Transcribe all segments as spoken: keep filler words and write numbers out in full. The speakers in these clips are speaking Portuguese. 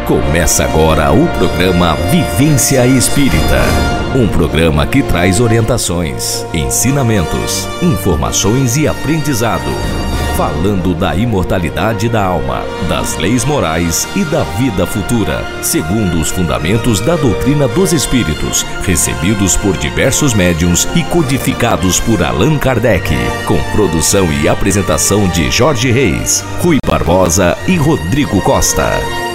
Começa agora o programa Vivência Espírita. Um programa que traz orientações, ensinamentos, informações e aprendizado. Falando da imortalidade da alma, das leis morais e da vida futura, segundo os fundamentos da doutrina dos espíritos, recebidos por diversos médiuns e codificados por Allan Kardec, com produção e apresentação de Jorge Reis, Rui Barbosa e Rodrigo Costa.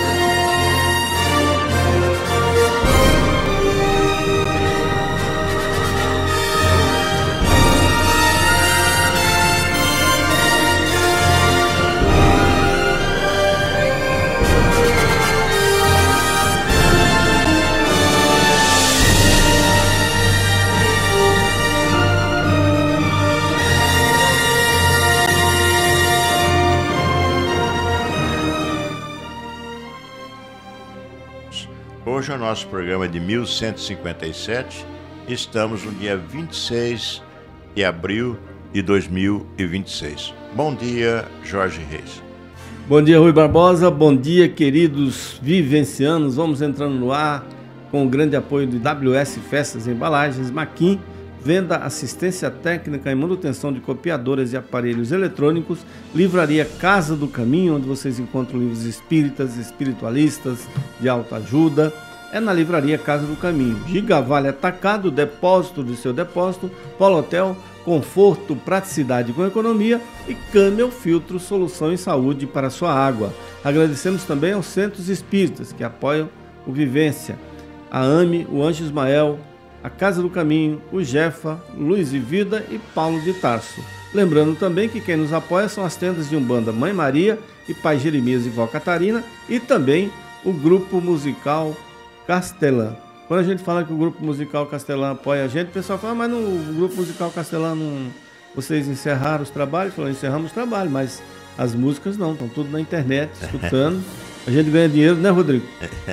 Hoje é o nosso programa de mil cento e cinquenta e sete, estamos no dia vinte e seis de abril de dois mil e vinte e seis. Bom dia, Jorge Reis. Bom dia, Rui Barbosa, bom dia, queridos vivencianos. Vamos entrando no ar com o grande apoio de W S Festas e Embalagens, Maquin, venda, assistência técnica e manutenção de copiadoras e aparelhos eletrônicos, livraria Casa do Caminho, onde vocês encontram livros espíritas, espiritualistas, de autoajuda. É na livraria Casa do Caminho. Gigavale Atacado, depósito do seu depósito, Polo Hotel, conforto, praticidade com economia e Camel Filtro, solução em saúde para a sua água. Agradecemos também aos Centros Espíritas que apoiam o Vivência, a AME, o Anjo Ismael, a Casa do Caminho, o Jefa, Luz e Vida e Paulo de Tarso. Lembrando também que quem nos apoia são as tendas de Umbanda Mãe Maria e Pai Jeremias e Vó Catarina e também o Grupo Musical Castelã. Quando a gente fala que o Grupo Musical Castelã apoia a gente, o pessoal fala, mas no Grupo Musical Castelã não, vocês encerraram os trabalhos? Falou, encerramos os trabalhos, mas as músicas não, estão tudo na internet, escutando. A gente ganha dinheiro, né, Rodrigo?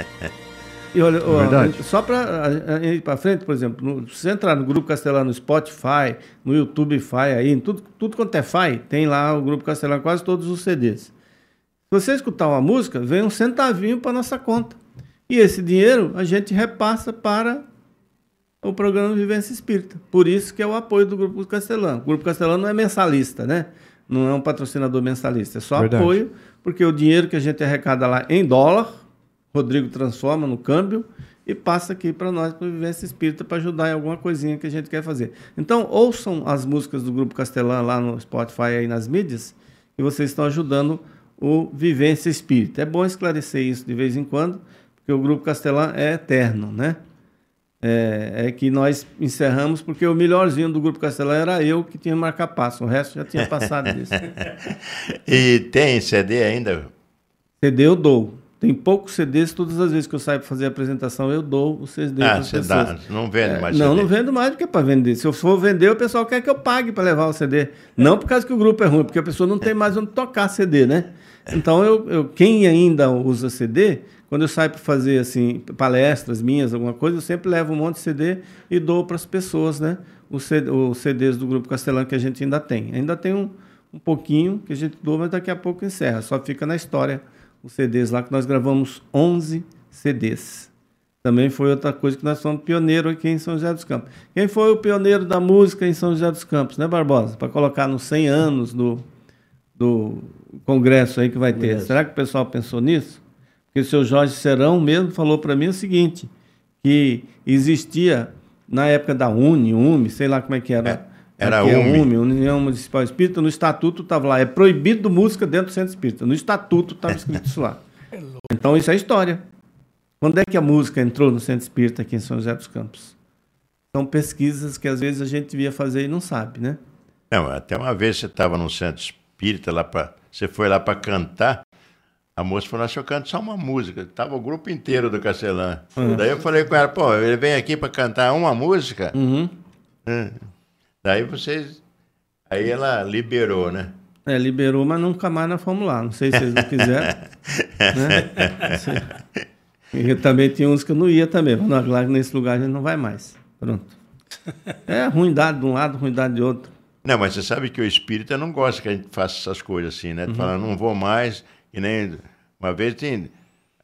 E olha, ó, só para ir para frente, por exemplo, no, se você entrar no Grupo Castelã no Spotify, no YouTube Fi, aí, tudo, tudo quanto é Fi, tem lá o Grupo Castelã, quase todos os C Ds. Se você escutar uma música, vem um centavinho para nossa conta. E esse dinheiro a gente repassa para o programa Vivência Espírita. Por isso que é o apoio do Grupo Castelã. O Grupo Castelã não é mensalista, né? Não é um patrocinador mensalista, é só Verdade. apoio, porque o dinheiro que a gente arrecada lá em dólar, Rodrigo transforma no câmbio e passa aqui para nós, para o Vivência Espírita, para ajudar em alguma coisinha que a gente quer fazer. Então, ouçam as músicas do Grupo Castelã lá no Spotify e nas mídias, e vocês estão ajudando o Vivência Espírita. É bom esclarecer isso de vez em quando, porque o Grupo Castelã é eterno, né? É, é que nós encerramos, porque o melhorzinho do Grupo Castelã era eu que tinha marca-passo, o resto já tinha passado disso. E tem C D ainda? C D eu dou. Tem poucos C Ds, todas as vezes que eu saio para fazer a apresentação, eu dou o C D ah, para as pessoas. Dá, não vende mais é, C D? Não, não vendo mais porque é para vender. Se eu for vender, o pessoal quer que eu pague para levar o C D. Não por causa que o grupo é ruim, porque a pessoa não tem mais onde tocar C D, né? Então, eu, eu, quem ainda usa C D, quando eu saio para fazer assim, palestras minhas, alguma coisa, eu sempre levo um monte de C D e dou para as pessoas, né? Os C Ds do Grupo Castelã que a gente ainda tem. Ainda tem um, um pouquinho que a gente doa, mas daqui a pouco encerra. Só fica na história os C Ds lá, que nós gravamos onze C Ds. Também foi outra coisa que nós somos pioneiros aqui em São José dos Campos. Quem foi o pioneiro da música em São José dos Campos, né, Barbosa? Para colocar nos cem anos do, do congresso aí que vai ter. Yes. Será que o pessoal pensou nisso? Porque o seu Jorge Serão mesmo falou para mim o seguinte, que existia, na época da Uni, UME, sei lá como é que era... É. Era a UME, União Municipal Espírita, no Estatuto estava lá, é proibido música dentro do Centro Espírita. No Estatuto estava escrito isso lá. Então isso é história. Quando é que a música entrou no Centro Espírita aqui em São José dos Campos? São pesquisas que às vezes a gente devia fazer e não sabe, né? Não, até uma vez você estava no Centro Espírita, lá pra, você foi lá para cantar, a moça falou, eu canto só uma música. Tava o grupo inteiro do Castelã. Uhum. Daí eu falei com ela, pô, ele vem aqui para cantar uma música? Uhum. Hum. Daí vocês... Aí ela liberou, né? É, liberou, mas nunca mais nós fomos lá. Não sei se vocês não quiseram. Né? E também tinha uns que eu não ia também. Nós lá nesse lugar a gente não vai mais. Pronto. É ruindade de um lado, ruindade de outro. Não, mas você sabe que o espírita não gosta que a gente faça essas coisas assim, né? Tu uhum. fala, não vou mais, e nem... Uma vez tem...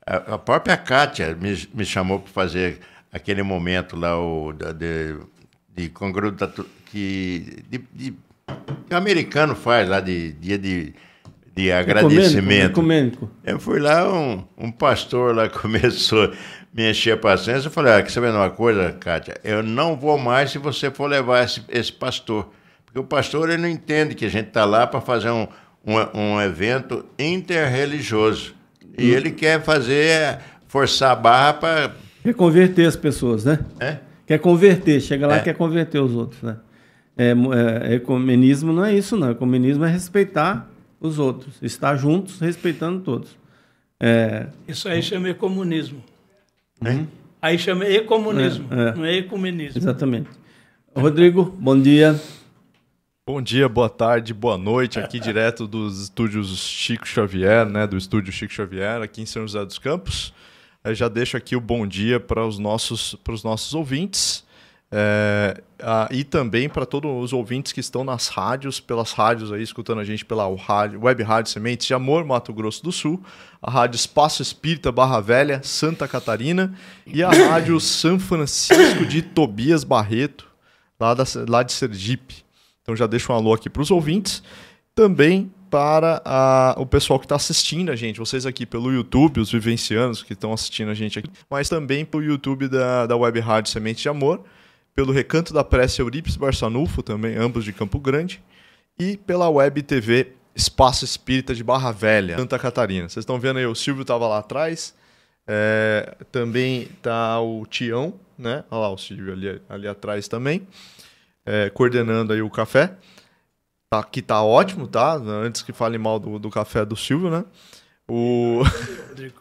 A, a própria Kátia me, me chamou para fazer aquele momento lá, o, da, de, de congrudo que, de, de, que o americano faz lá de dia de, de agradecimento. Ecumênico. Eu fui lá, um, um pastor lá começou a me encher a paciência. Eu falei, ah, quer saber uma coisa, Kátia? Eu não vou mais se você for levar esse, esse pastor. Porque o pastor ele não entende que a gente está lá para fazer um, um, um evento interreligioso. E hum. ele quer fazer, forçar a barra para... Quer converter as pessoas, né? É? Quer converter, chega lá e é. quer converter os outros, né? É, é, ecumenismo não é isso, não. Ecumenismo é respeitar os outros, estar juntos, respeitando todos. É... Isso aí chama ecumenismo. Hein? Aí chama ecumenismo, é, é. não é ecumenismo. Exatamente. Rodrigo, bom dia. Bom dia, boa tarde, boa noite, aqui direto dos estúdios Chico Xavier, né, do estúdio Chico Xavier, aqui em São José dos Campos. Eu já deixo aqui o bom dia para os nossos, para os nossos ouvintes é, a, e também para todos os ouvintes que estão nas rádios, pelas rádios aí, escutando a gente pela rádio, Web Rádio Sementes de Amor, Mato Grosso do Sul, a Rádio Espaço Espírita Barra Velha, Santa Catarina e a Rádio São Francisco de Tobias Barreto, lá, da, lá de Sergipe. Então já deixo um alô aqui para os ouvintes. Também para a, o pessoal que está assistindo a gente, vocês aqui pelo YouTube, os vivencianos que estão assistindo a gente aqui, mas também pelo YouTube da, da Web Rádio Semente de Amor, pelo Recanto da Prece Eurípides Barçanufo, também ambos de Campo Grande, e pela Web T V Espaço Espírita de Barra Velha, Santa Catarina. Vocês estão vendo aí, o Silvio estava lá atrás, é, também está o Tião, né? Olha lá o Silvio ali, ali atrás também, é, coordenando aí o café. Tá, que tá ótimo, tá? Antes que fale mal do, do café do Silvio, né? O... Rodrigo.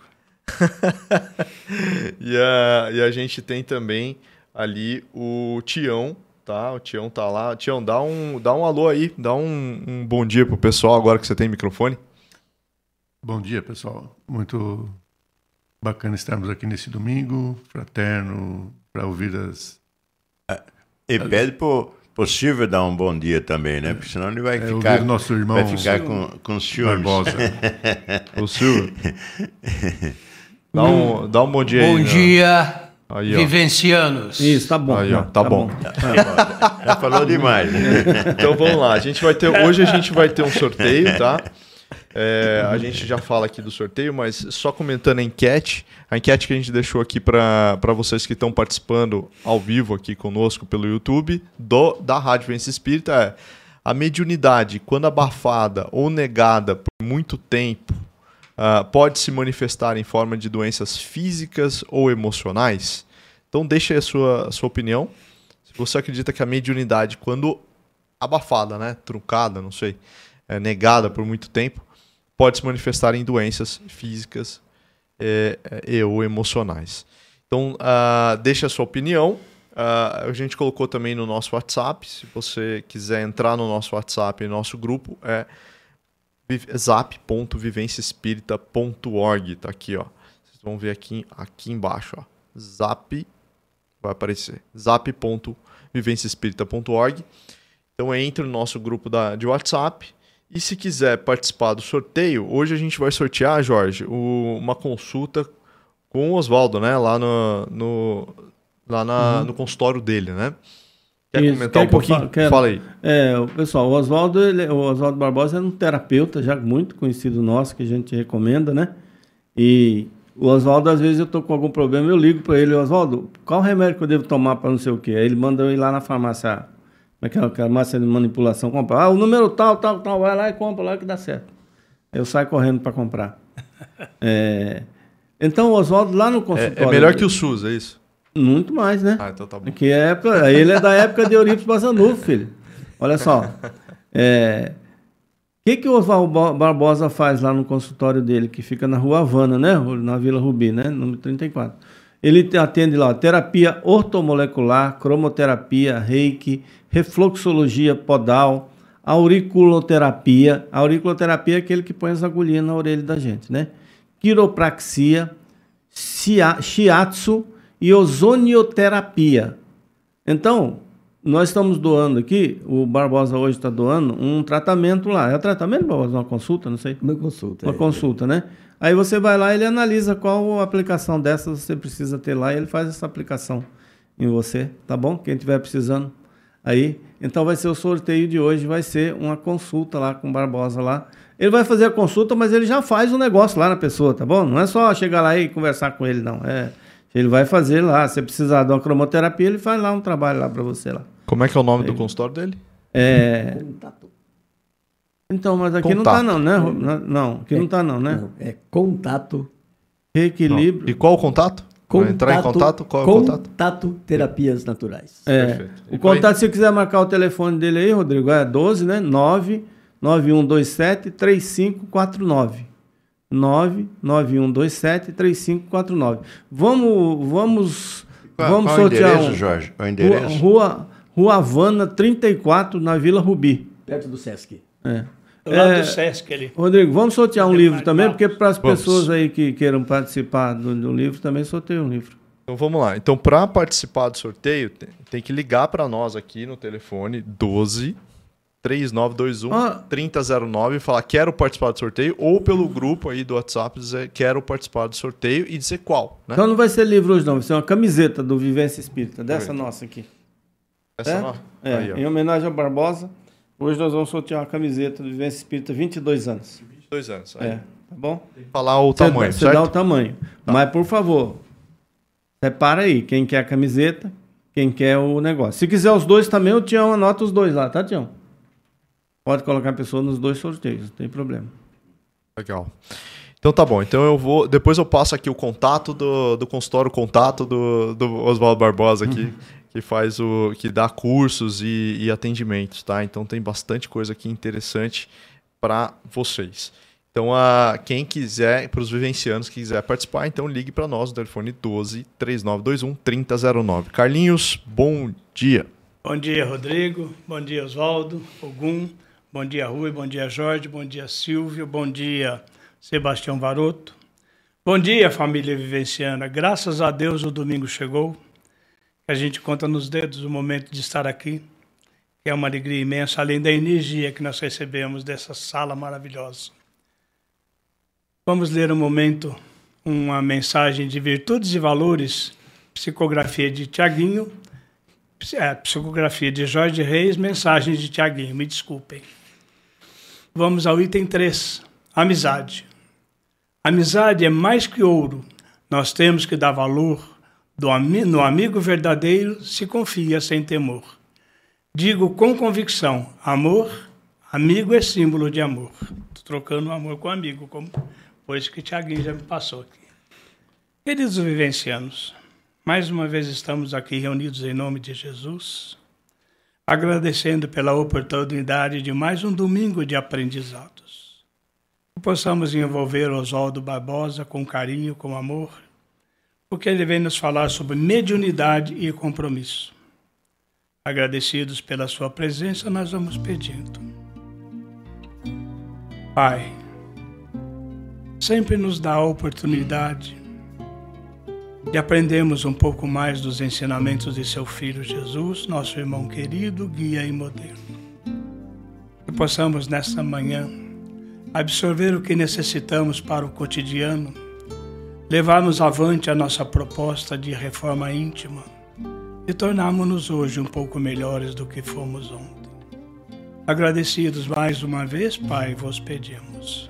e, a, e a gente tem também ali o Tião, tá? O Tião tá lá. Tião, dá um, dá um alô aí, dá um, um bom dia pro pessoal agora que você tem microfone. Bom dia, pessoal. Muito bacana estarmos aqui nesse domingo, fraterno, para ouvir as... E pede pro... Possível dar um bom dia também, né? Porque senão ele vai é, ficar, o nosso irmão, vai ficar com, com ciúmes. O Silvio. Dá um, dá um bom dia bom aí. Bom dia, aí, vivencianos. Isso, tá bom. Aí, ó, tá, tá bom. bom. Já falou demais. Então vamos lá. A gente vai ter, hoje a gente vai ter um sorteio, tá? É, a gente já fala aqui do sorteio, mas só comentando a enquete, a enquete que a gente deixou aqui para vocês que estão participando ao vivo aqui conosco pelo YouTube do, da Rádio Vivência Espírita é: a mediunidade, quando abafada ou negada por muito tempo, uh, pode se manifestar em forma de doenças físicas ou emocionais? Então deixa aí a sua, a sua opinião. Se você acredita que a mediunidade, quando abafada, né, truncada, não sei, é, negada por muito tempo, pode se manifestar em doenças físicas é, e ou emocionais. Então, uh, deixa a sua opinião. Uh, a gente colocou também no nosso WhatsApp. Se você quiser entrar no nosso WhatsApp, nosso grupo é zap ponto vivência espírita ponto org. Tá aqui, ó. Vocês vão ver aqui, aqui embaixo, ó. Zap, vai aparecer. zap ponto vivência espírita ponto org. Então, entre no nosso grupo da, de WhatsApp. E se quiser participar do sorteio, hoje a gente vai sortear, Jorge, o, uma consulta com o Oswaldo, né? Lá no, no, lá na, uhum. no consultório dele, né? Quer Isso, comentar quer um pouquinho? Fala, quero, Fala aí. É, pessoal, o Oswaldo, ele, o Oswaldo Barbosa é um terapeuta já muito conhecido nosso, que a gente recomenda, né? E o Oswaldo, às vezes eu tô com algum problema, eu ligo para ele: Oswaldo, qual remédio que eu devo tomar para não sei o quê? Aí ele manda eu ir lá na farmácia, aquela farmácia de manipulação, comprar. Ah, o número tal, tal, tal, vai lá e compra lá que dá certo. Eu saio correndo para comprar. É, então, o Oswaldo lá no consultório... É, é melhor que o SUS, é isso? Muito mais, né? Ah, então tá bom. Que época, ele é da época de Eurípides Barçanufo, filho. Olha só. É, o que, que o Oswaldo Barbosa faz lá no consultório dele, que fica na Rua Havana, né? Na Vila Rubi, né? Número trinta e quatro. Ele atende lá, terapia ortomolecular, cromoterapia, reiki, refluxologia podal, auriculoterapia. A auriculoterapia é aquele que põe as agulhinhas na orelha da gente, né? Quiropraxia, shiatsu e ozonioterapia. Então, nós estamos doando aqui, o Barbosa hoje está doando um tratamento lá. É tratamento, Barbosa? Uma consulta, não sei? Uma consulta. Uma é, consulta, né? Aí você vai lá e ele analisa qual aplicação dessas você precisa ter lá e ele faz essa aplicação em você, tá bom? Quem estiver precisando aí. Então vai ser o sorteio de hoje, vai ser uma consulta lá com o Barbosa lá. Ele vai fazer a consulta, mas ele já faz o negócio lá na pessoa, tá bom? Não é só chegar lá e conversar com ele, não. É, ele vai fazer lá, se precisar de uma cromoterapia, ele faz lá um trabalho lá para você lá. Como é que é o nome do consultório dele? É... Contato. Então, mas aqui Contato. não tá não, né? Não, aqui É, não tá não, né? Não, é contato. Reequilíbrio. E qual o contato? Pra entrar em contato, qual é o contato? Contato Terapias Naturais. É, Perfeito. o contato, se você quiser marcar o telefone dele aí, Rodrigo, é doze, né? nove nove um dois sete três cinco quatro nove. nove nove um dois sete três cinco quatro nove. Vamos, vamos, Qual, vamos qual sortear o endereço, um, Jorge? O Rua, endereço? Rua, Rua Havana trinta e quatro, na Vila Rubi. Perto do Sesc. É. Do lado É, do Sesc ali. Rodrigo, vamos sortear um Tem livro mais também, papos? porque para as Vamos. pessoas aí que queiram participar do, do livro, também sorteio um livro. Então vamos lá. Então, para participar do sorteio, tem, tem que ligar para nós aqui no telefone doze, três nove dois um, Ah. trinta zero nove e falar quero participar do sorteio, ou pelo grupo aí do WhatsApp dizer quero participar do sorteio e dizer qual, né? Então não vai ser livro hoje não, vai ser uma camiseta do Vivência Espírita, dessa Perfeito. nossa aqui. Essa É? não? É, Aí, ó. em homenagem ao Barbosa, hoje nós vamos sortear uma camiseta do Vivência Espírita, vinte e dois anos. vinte e dois anos. Aí. É, tá bom? Falar o Você tamanho, dá, você certo? dá o tamanho. Mas, por favor, separa aí, quem quer a camiseta, quem quer o negócio. Se quiser os dois também, o Tião anota os dois lá, tá, Tião? Pode colocar a pessoa nos dois sorteios, não tem problema. Legal. Então tá bom. Então eu vou. Depois eu passo aqui o contato do, do consultório, o contato do, do Oswaldo Barbosa aqui, que faz o. que dá cursos e, e atendimentos, tá? Então tem bastante coisa aqui interessante para vocês. Então, a, quem quiser, para os vivencianos que quiser participar, então ligue para nós no telefone doze, três nove dois um, trinta zero nove. Carlinhos, bom dia. Bom dia, Rodrigo. Bom dia, Oswaldo, Ogum. Bom dia, Rui. Bom dia, Jorge. Bom dia, Silvio. Bom dia, Sebastião Varoto. Bom dia, família vivenciana. Graças a Deus o domingo chegou. A gente conta nos dedos o momento de estar aqui, que é uma alegria imensa, além da energia que nós recebemos dessa sala maravilhosa. Vamos ler um momento, uma mensagem de virtudes e valores, psicografia de Tiaguinho, é, psicografia de Jorge Reis, mensagem de Tiaguinho, me desculpem. Vamos ao item três, amizade. Amizade é mais que ouro, nós temos que dar valor do ami- no amigo verdadeiro se confia sem temor. Digo com convicção, amor, amigo é símbolo de amor. Estou trocando amor com amigo, como pois que Tiaguinho já me passou aqui. Queridos vivencianos, mais uma vez estamos aqui reunidos em nome de Jesus, agradecendo pela oportunidade de mais um domingo de aprendizados. Que possamos envolver Oswaldo Barbosa com carinho, com amor, porque ele vem nos falar sobre mediunidade e compromisso. Agradecidos pela sua presença, nós vamos pedindo. Pai, sempre nos dá a oportunidade de aprendermos um pouco mais dos ensinamentos de seu Filho Jesus, nosso irmão querido, guia e modelo. Que possamos, nesta manhã, absorver o que necessitamos para o cotidiano, levarmos avante a nossa proposta de reforma íntima e tornarmos-nos hoje um pouco melhores do que fomos ontem. Agradecidos mais uma vez, Pai, vos pedimos.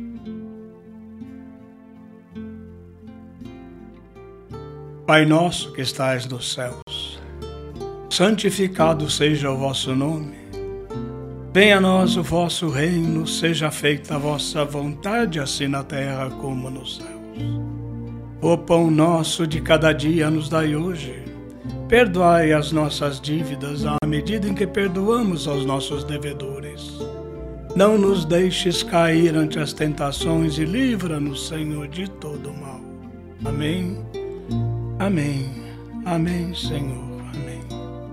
Pai nosso que estais nos céus, santificado seja o vosso nome. Venha a nós o vosso reino, seja feita a vossa vontade, assim na terra como nos céus. O pão nosso de cada dia nos dai hoje. Perdoai as nossas dívidas à medida em que perdoamos aos nossos devedores. Não nos deixes cair ante as tentações e livra-nos, Senhor, de todo mal. Amém. Amém. Amém, Senhor. Amém.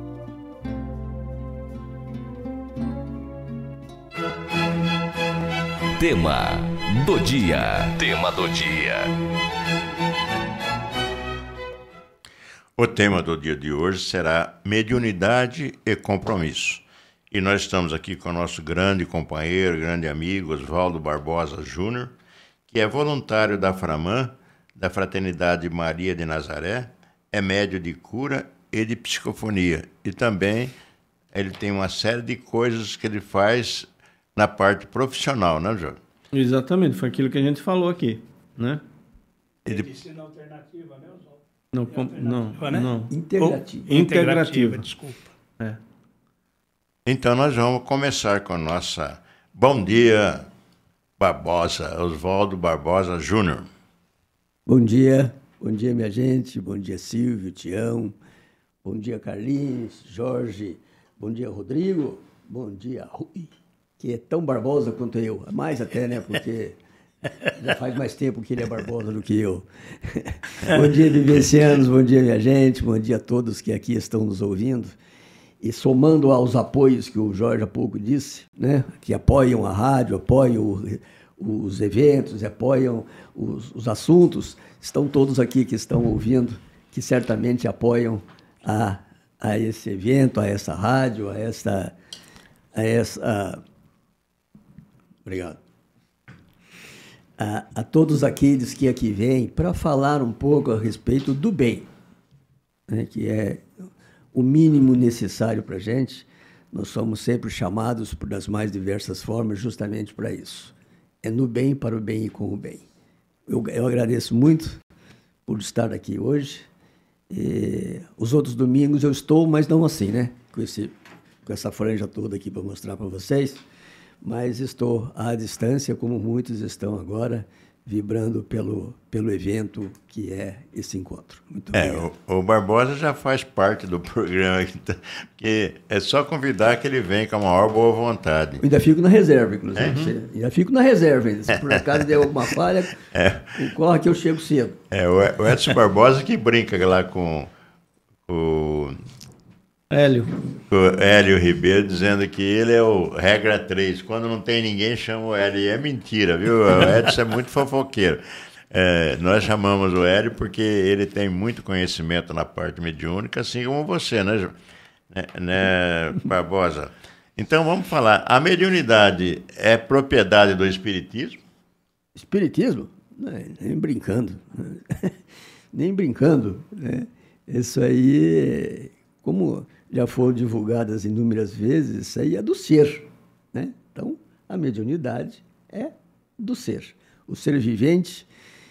Tema do dia. Tema do dia. O tema do dia de hoje será mediunidade e compromisso. E nós estamos aqui com o nosso grande companheiro, grande amigo, Oswaldo Barbosa Júnior, que é voluntário da Framam, da Fraternidade Maria de Nazaré, é médium de cura e de psicofonia. E também ele tem uma série de coisas que ele faz na parte profissional, né, Jorge? Exatamente, foi aquilo que a gente falou aqui, né? Ele... Medicina alternativa, né, Oswaldo? Não, com, não, né? não. Integrativa. Ou, integrativa. Desculpa. É. Então nós vamos começar com a nossa Bom Dia Barbosa, Oswaldo Barbosa Júnior. Bom dia, bom dia, minha gente, bom dia, Silvio, Tião, bom dia, Carlinhos, Jorge, bom dia, Rodrigo, bom dia, Rui, que é tão Barbosa quanto eu, mais até, né, porque já faz mais tempo que ele é Barbosa do que eu. Bom dia, vivencianos, bom dia, minha gente, bom dia a todos que aqui estão nos ouvindo. E somando aos apoios que o Jorge há pouco disse, né, que apoiam a rádio, apoiam o, os eventos, apoiam os, os assuntos, estão todos aqui que estão ouvindo, que certamente apoiam a, a esse evento, a essa rádio, a essa... A essa obrigado. A, a todos aqueles que aqui vêm para falar um pouco a respeito do bem, né, que é o mínimo necessário para a gente. Nós somos sempre chamados por das mais diversas formas justamente para isso. É no bem, para o bem e com o bem. Eu, eu agradeço muito por estar aqui hoje. E os outros domingos eu estou, mas não assim, né? Com, esse, com essa franja toda aqui para mostrar para vocês. Mas estou à distância, como muitos estão agora, vibrando pelo, pelo evento que é esse encontro. Muito é, obrigado. O, o Barbosa já faz parte do programa, porque é só convidar que ele vem com a maior boa vontade. Eu ainda fico na reserva, inclusive. É? Ainda fico na reserva. Ainda. Se por acaso der alguma falha, é. corre que eu chego cedo. É, o Edson Barbosa que brinca lá com o... Hélio. O Hélio Ribeiro, dizendo que ele é o regra três. Quando não tem ninguém, chama o Hélio. E é mentira, viu? O Edson é muito fofoqueiro. É, nós chamamos o Hélio porque ele tem muito conhecimento na parte mediúnica, assim como você, né, né, né Barbosa? Então, vamos falar. A mediunidade é propriedade do espiritismo? Espiritismo? Não, nem brincando. Nem brincando. Né? Isso aí, como já foram divulgadas inúmeras vezes, isso aí é do ser, né? Então, a mediunidade é do ser. O ser vivente,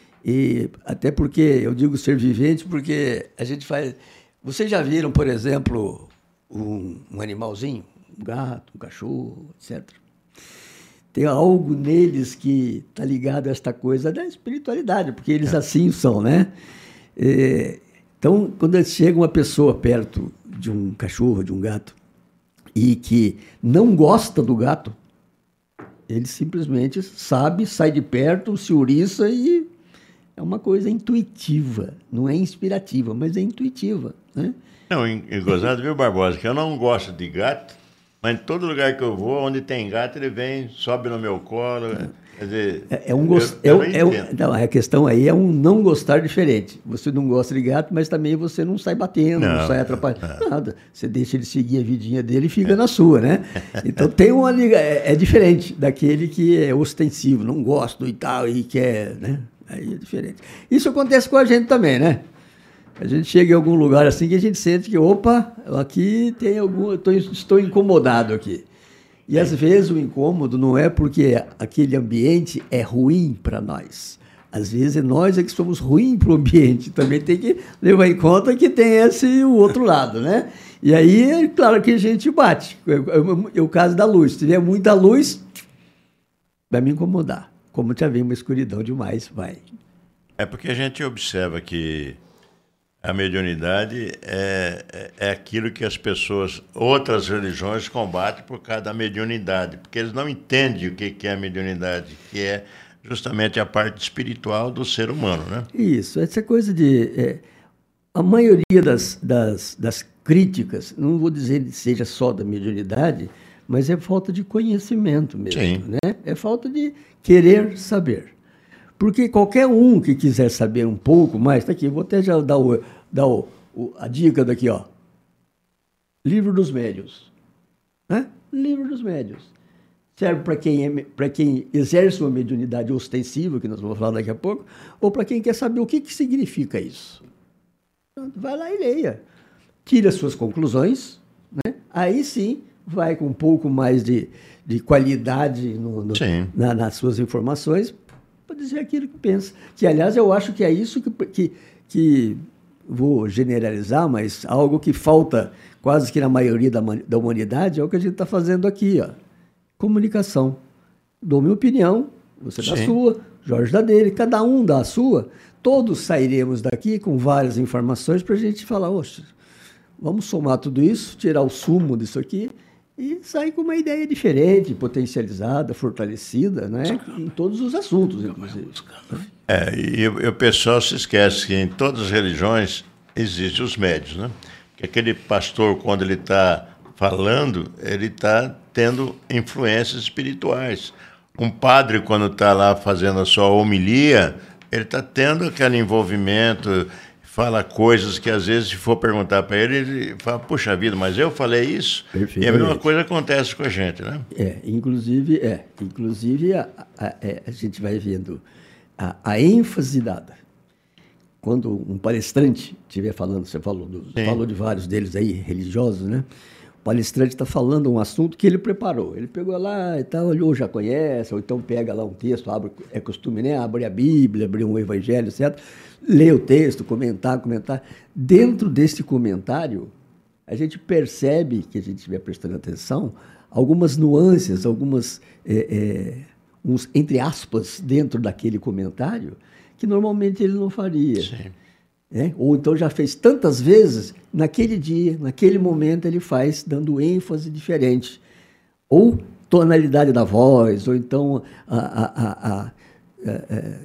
e até porque, eu digo ser vivente porque a gente faz... Vocês já viram, por exemplo, um, um animalzinho, um gato, um cachorro, etcétera. Tem algo neles que está ligado a esta coisa da espiritualidade, porque eles é. assim são, né? É, então, quando chega uma pessoa perto de um cachorro, de um gato, e que não gosta do gato, ele simplesmente sabe, sai de perto, se ouriça e é uma coisa intuitiva. Não é inspirativa, mas é intuitiva, né? Não, gozado, viu, Barbosa, que eu não gosto de gato, mas em todo lugar que eu vou, onde tem gato, ele vem, sobe no meu colo... É. Quer dizer, é, é um gost... eu, eu é, um, é, não, a questão aí é um não gostar diferente. Você não gosta de gato, mas também você não sai batendo, não, não sai atrapalhando, não. nada. Você deixa ele seguir a vidinha dele e fica é. na sua, né? Então tem uma liga, é, é diferente daquele que é ostensivo, não gosto e tal, e quer, né? Aí é diferente. Isso acontece com a gente também, né? A gente chega em algum lugar assim que a gente sente que, opa, aqui tem algum, eu tô, estou incomodado aqui. E às vezes o incômodo não é porque aquele ambiente é ruim para nós. Às vezes é nós é que somos ruins para o ambiente. Também tem que levar em conta que tem esse o outro lado, né? E aí, é claro que a gente bate. É o caso da luz. Se tiver muita luz, vai me incomodar. Como já vem uma escuridão demais, vai. É porque a gente observa que a mediunidade é, é, é aquilo que as pessoas, outras religiões, combatem por causa da mediunidade, porque eles não entendem o que, que é a mediunidade, que é justamente a parte espiritual do ser humano, né? Isso, essa coisa de... É, a maioria das, das, das críticas, não vou dizer que seja só da mediunidade, mas é falta de conhecimento mesmo, Sim. né? É falta de querer saber. Porque qualquer um que quiser saber um pouco mais, tá aqui, vou até já dar o, dar o, o, a dica daqui, ó. Livro dos Médiuns. Né? Livro dos Médiuns. Serve para quem, é, para quem exerce uma mediunidade ostensiva, que nós vamos falar daqui a pouco, ou para quem quer saber o que, que significa isso. Vai lá e leia. Tira as suas conclusões, né? Aí sim vai com um pouco mais de, de qualidade no, no, na, nas suas informações para dizer aquilo que pensa. Que, aliás, eu acho que é isso que, que, que vou generalizar, mas algo que falta quase que na maioria da, da humanidade é o que a gente está fazendo aqui, ó. Comunicação. Dou minha opinião, você dá a sua, Jorge dá dele, cada um dá a sua. Todos sairemos daqui com várias informações para a gente falar, oxe, vamos somar tudo isso, tirar o sumo disso aqui e sair com uma ideia diferente, potencializada, fortalecida, né? Em todos os assuntos, inclusive. É, e, e o pessoal se esquece que em todas as religiões existem os médios, né? Que aquele pastor, quando ele está falando, ele está tendo influências espirituais. Um padre, quando está lá fazendo a sua homilia, ele está tendo aquele envolvimento, fala coisas que, às vezes, se for perguntar para ele, ele fala, puxa vida, mas eu falei isso? E a mesma coisa acontece com a gente, né? É, inclusive, é, inclusive a, a, a, a gente vai vendo a, a ênfase dada. Quando um palestrante estiver falando, você falou, do, falou de vários deles aí, religiosos, né? O palestrante está falando um assunto que ele preparou. Ele pegou lá e tal, olhou, já conhece, ou então pega lá um texto, abre, é costume, né? Abre a Bíblia, abre um evangelho, certo? Lê o texto, comentar, comentar. Dentro desse comentário, a gente percebe, que a gente estiver prestando atenção, algumas nuances, algumas, é, é, uns, entre aspas, dentro daquele comentário, que normalmente ele não faria. Sim. É? Ou então já fez tantas vezes, naquele dia, naquele momento ele faz, dando ênfase diferente. Ou tonalidade da voz, ou então a, a, a, a, a, a,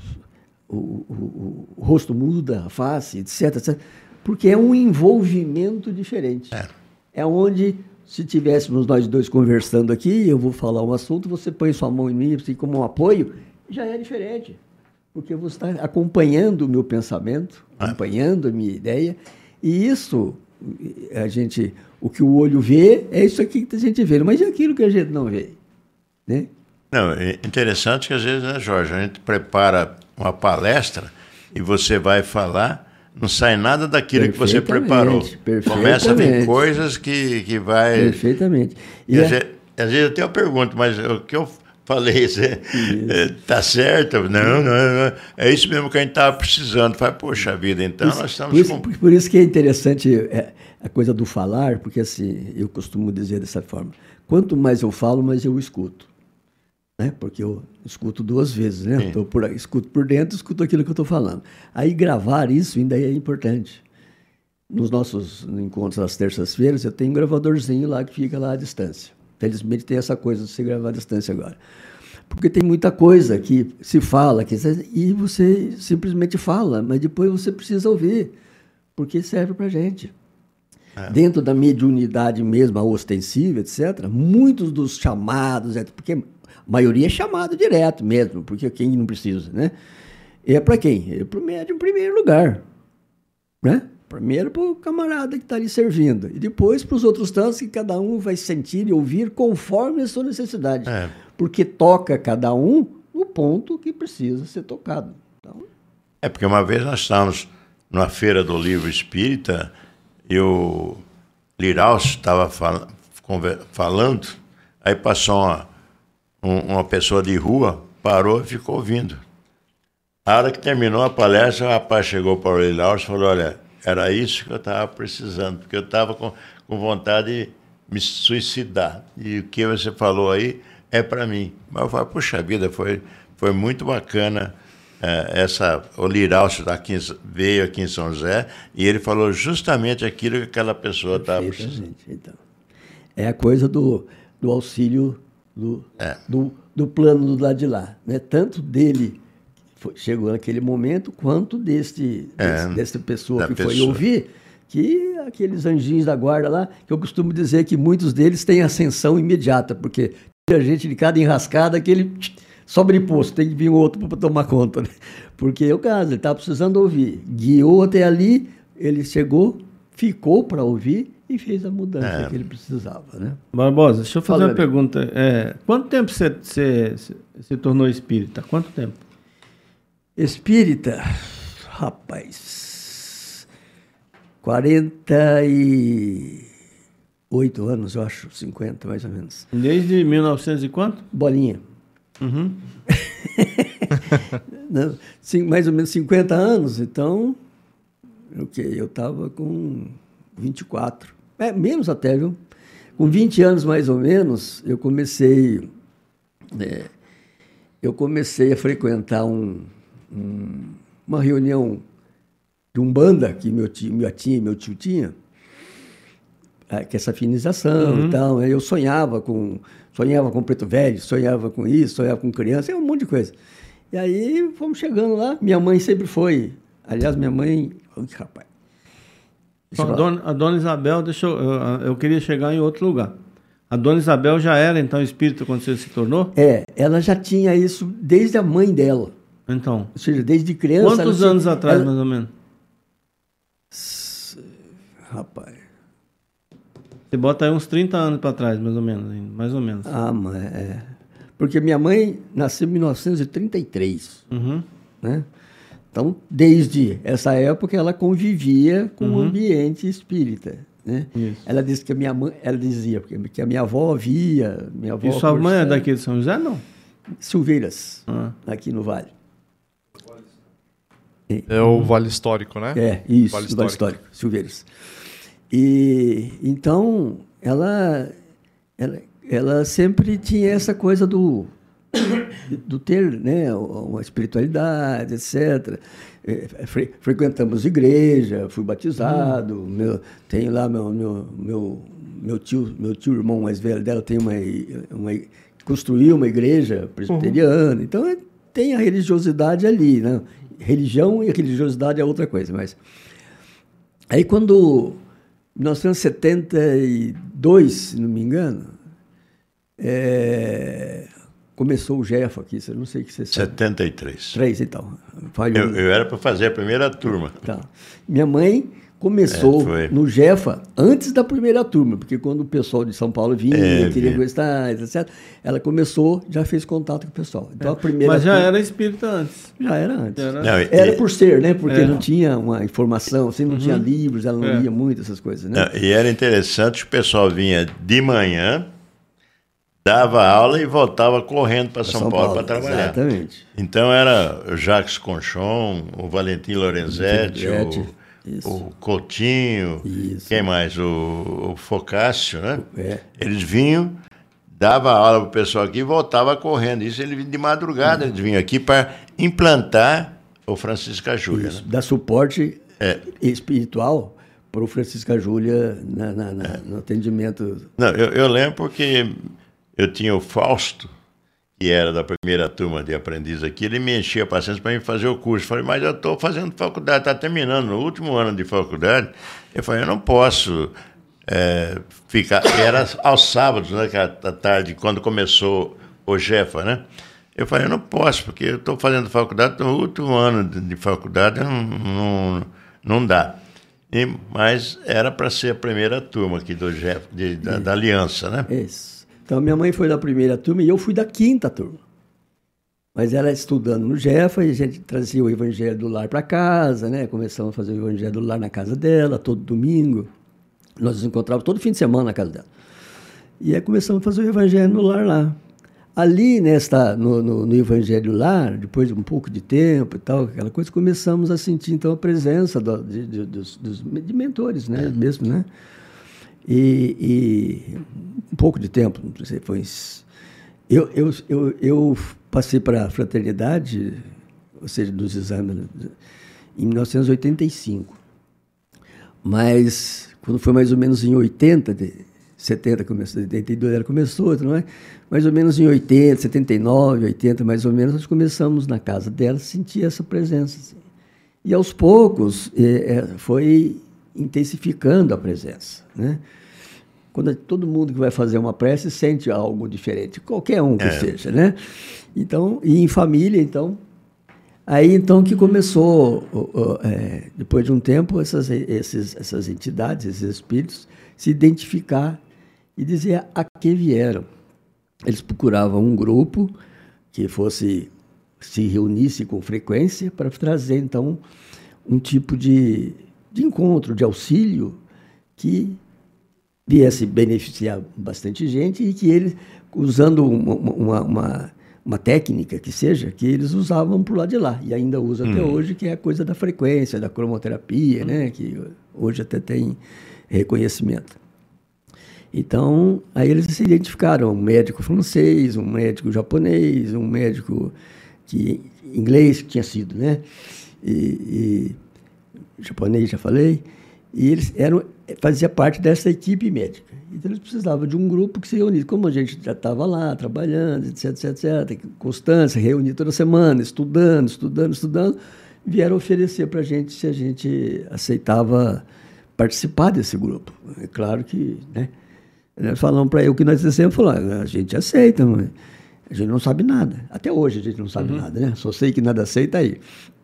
o, o, o rosto muda, a face, etc, etcétera. Porque é um envolvimento diferente. É, é onde, se tivéssemos nós dois conversando aqui, eu vou falar um assunto, você põe sua mão em mim assim, como um apoio, já é diferente. Porque você está acompanhando o meu pensamento, acompanhando a minha ideia, e isso, a gente, o que o olho vê, é isso aqui que a gente vê, mas é aquilo que a gente não vê, né? Não, é interessante que às vezes, né, Jorge, a gente prepara uma palestra e você vai falar, não sai nada daquilo que você preparou. Começa a vir coisas que, que vai... Perfeitamente. E, e a... às, vezes, às vezes eu tenho uma pergunta, mas o que eu... Falei, você está certo? Não, não, não, é isso mesmo que a gente estava precisando. Falei, poxa vida, então por, nós estamos... Por isso, com... por isso que é interessante é, a coisa do falar, porque assim, eu costumo dizer dessa forma, quanto mais eu falo, mais eu escuto. Né? Porque eu escuto duas vezes, né? Tô por, escuto por dentro, escuto aquilo que eu estou falando. Aí gravar isso ainda é importante. Nos nossos encontros das terças-feiras, eu tenho um gravadorzinho lá que fica lá à distância. Felizmente tem essa coisa de se gravar à distância agora. Porque tem muita coisa que se fala, que, e você simplesmente fala, mas depois você precisa ouvir, porque serve para a gente. É. Dentro da mediunidade mesmo, a ostensiva, etcétera, muitos dos chamados, porque a maioria é chamado direto mesmo, porque quem não precisa, né? É para quem? É para o médium em primeiro lugar, né? Primeiro para o camarada que está ali servindo. E depois para os outros tantos que cada um vai sentir e ouvir conforme a sua necessidade. É. Porque toca cada um no ponto que precisa ser tocado. Então... É porque uma vez nós estávamos numa feira do livro espírita e o Liraus estava fal- falando, aí passou uma, um, uma pessoa de rua, parou e ficou ouvindo. A hora que terminou a palestra, o rapaz chegou para o Liraus e falou, olha... Era isso que eu estava precisando, porque eu estava com, com vontade de me suicidar. E o que você falou aí é para mim. Mas eu falei, puxa vida, foi, foi muito bacana. É, essa, o Liraus aqui, veio aqui em São José e ele falou justamente aquilo que aquela pessoa estava precisando. Então, é a coisa do, do auxílio do, é. do, do plano do lado de lá. Né? Tanto dele... chegou naquele momento, quanto deste, é, desse, dessa pessoa que pessoa. foi ouvir, que aqueles anjinhos da guarda lá, que eu costumo dizer que muitos deles têm ascensão imediata, porque tem a gente de cada enrascada que ele sobreposto, tem que vir um outro para tomar conta. Né? Porque é o caso, ele estava precisando ouvir. Guiou até ali, ele chegou, ficou para ouvir e fez a mudança É. que ele precisava, né? Barbosa, deixa eu fazer Fala, uma pergunta. É, quanto tempo você, você, você se tornou espírita? Quanto tempo? Espírita, rapaz, quarenta e oito anos, eu acho, cinquenta mais ou menos. Desde mil e novecentos e quanto? Bolinha. Uhum. Não, sim, mais ou menos cinquenta anos, então, o quê? Eu estava com vinte e quatro. É, menos até, viu? Com vinte anos, mais ou menos, eu comecei... é, eu comecei a frequentar um, um, uma reunião de Umbanda que meu tio, minha tia, meu tio tinha, é, que é essa afinização Uhum. e tal. Aí eu sonhava com, sonhava com preto velho, sonhava com isso, sonhava com criança, é um monte de coisa. E aí fomos chegando lá. Minha mãe sempre foi. Aliás, minha mãe. Ui, rapaz. Deixa A eu falar. dona, a dona Isabel, deixa eu, eu, eu queria chegar em outro lugar. A dona Isabel já era, então, espírita quando você se tornou? É, ela já tinha isso desde a mãe dela. Então, Ou seja, desde criança. quantos ela anos tinha- atrás, ela- mais ou menos? Rapaz. Você bota aí uns trinta anos para trás, mais ou menos. hein? Mais ou menos. Ah, mas é. Porque minha mãe nasceu em mil novecentos e trinta e três. Uhum. Né? Então, desde essa época, ela convivia com o ambiente espírita. Né? Isso. Ela disse que a minha mãe, ela dizia porque- que a minha avó via, minha avó E sua mãe é conversando. daqui de São José, não? Silveiras, Ah. aqui no Vale. É o Vale Histórico, né? É, isso, Vale do Vale Histórico, Silveiras. E então ela, ela, ela sempre tinha essa coisa do, do ter, né, uma espiritualidade, etcétera. É, fre- frequentamos igreja, fui batizado, meu, tenho lá meu, meu, meu, meu tio, meu tio irmão mais velho dela tem uma, uma construiu uma igreja presbiteriana, então é, tem a religiosidade ali, né? Religião e religiosidade é outra coisa, mas aí quando em mil novecentos e setenta e dois, se não me engano, é, começou o Jefa aqui, eu não sei o que você sabe. setenta e três. Três e tal. Falhou. Eu, eu era para fazer a primeira turma. Tá. Minha mãe começou É, foi. no Jefa antes da primeira turma, porque quando o pessoal de São Paulo vinha, É, queria vinha. gostar, etcétera, ela começou, já fez contato com o pessoal. Então a primeira Mas já turma- era espírita antes. já era antes. Já era- Não, e- Era e- por ser, né? Porque É. não tinha uma informação, assim, não tinha livros, ela não É. lia muito essas coisas, né? Não, e era interessante que o pessoal vinha de manhã, dava aula e voltava correndo para São, Paulo, para trabalhar. Exatamente. Então era o Jacques Conchon, o Valentim Lorenzetti, Lorenzetti, o, isso. o Coutinho, Isso. quem mais? O, o Focácio, né? É. Eles vinham, dava aula para o pessoal aqui e voltava correndo. Isso ele vinha de madrugada, eles vinham aqui para implantar o Francisca Júlia. Isso. Né? Dar suporte É. espiritual para o Francisca Júlia na, na- na- no atendimento. Não, eu, eu lembro porque eu tinha o Fausto, que era da primeira turma de aprendiz aqui, ele me enchia a paciência para mim fazer o curso. Eu falei, mas eu estou fazendo faculdade, está terminando, no último ano de faculdade. Eu falei, eu não posso é, ficar... Era aos sábados, né, que era à tarde, quando começou o Jefa, né? Eu falei, eu não posso, porque eu estou fazendo faculdade, no último ano de, de faculdade, não, não, não dá. E, mas era para ser a primeira turma aqui do Jefa, de, da, da Aliança, né? Isso. Então, minha mãe foi da primeira turma e eu fui da quinta turma. Mas ela estudando no Jefa, e a gente trazia o Evangelho do Lar para casa, né? Começamos a fazer o Evangelho do Lar na casa dela, todo domingo. Nós nos encontrávamos todo fim de semana na casa dela. E aí começamos a fazer o Evangelho no Lar lá. Ali, nesta, no, no, no Evangelho do Lar, depois de um pouco de tempo e tal, aquela coisa, começamos a sentir, então, a presença do, de, de, dos, dos, de mentores, né? Mesmo, né? E, e um pouco de tempo, não sei, foi... Eu, eu, eu, eu passei para a fraternidade, ou seja, dos exames, em mil novecentos e oitenta e cinco. Mas, quando foi mais ou menos em oitenta, setenta, começou, oitenta e dois ela começou, não é? Mais ou menos em oitenta, setenta e nove, oitenta, mais ou menos, nós começamos na casa dela a sentir essa presença. Assim. E aos poucos é, é, foi intensificando a presença, né? Quando todo mundo que vai fazer uma prece sente algo diferente, qualquer um que É. seja, né? Então, e em família, então, Aí então que começou, é, depois de um tempo, essas, esses, essas entidades, esses espíritos, se identificar e dizer a que vieram. Eles procuravam um grupo que fosse, se reunisse com frequência para trazer então um tipo de, de encontro, de auxílio que viesse beneficiar bastante gente e que eles, usando uma, uma, uma, uma técnica que seja, que eles usavam por lá de lá, e ainda usam hum. até hoje, que é a coisa da frequência, da cromoterapia, hum. né, que hoje até tem reconhecimento. Então, aí eles se identificaram, um médico francês, um médico japonês, um médico que, inglês, que tinha sido, né, e, e japonês, já falei, e eles eram, fazia parte dessa equipe médica. Então, eles precisavam de um grupo que se reunisse. Como a gente já estava lá, trabalhando, etc, etc, etcétera, constância, reunir toda semana, estudando, estudando, estudando, vieram oferecer para a gente se a gente aceitava participar desse grupo. É claro que, né, nós falamos para ele o que nós dissemos, falamos, a gente aceita, mas a gente não sabe nada. Até hoje a gente não sabe uhum. nada, né? Só sei que nada aceita aí.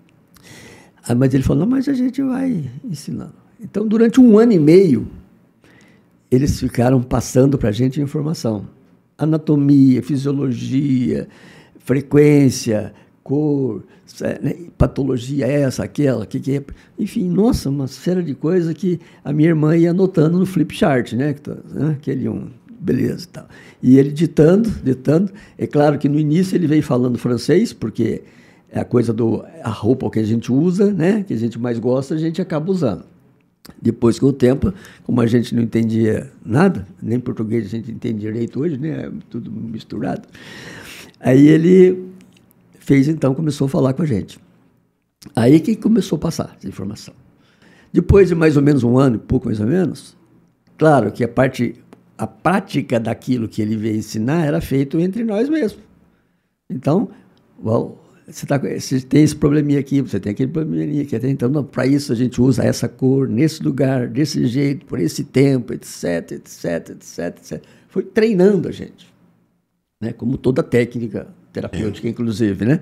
Ah, mas ele falou, não, mas a gente vai ensinando. Então, durante um ano e meio, eles ficaram passando para a gente informação. Anatomia, fisiologia, frequência, cor, patologia essa, aquela, que, que é. Enfim, nossa, uma série de coisas que a minha irmã ia anotando no flip chart, né? Aquele um, beleza e tal. E ele ditando, ditando. É claro que no início ele veio falando francês, porque é a coisa do a roupa que a gente usa, né? Que a gente mais gosta, a gente acaba usando. Depois, com o tempo, como a gente não entendia nada, nem português a gente entende direito hoje, né? Tudo misturado. Aí ele fez, então, começou a falar com a gente. Aí que começou a passar essa informação. Depois de mais ou menos um ano, pouco mais ou menos, claro que a parte, a prática daquilo que ele veio ensinar era feito entre nós mesmos. Então, well, Você, tá, você tem esse probleminha aqui, você tem aquele probleminha aqui. Então, para isso a gente usa essa cor, nesse lugar, desse jeito, por esse tempo, etc, etc, etc, etcétera. Foi treinando a gente, né? Como toda técnica terapêutica, é. inclusive, né?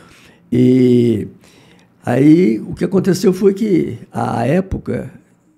E aí o que aconteceu foi que, à época,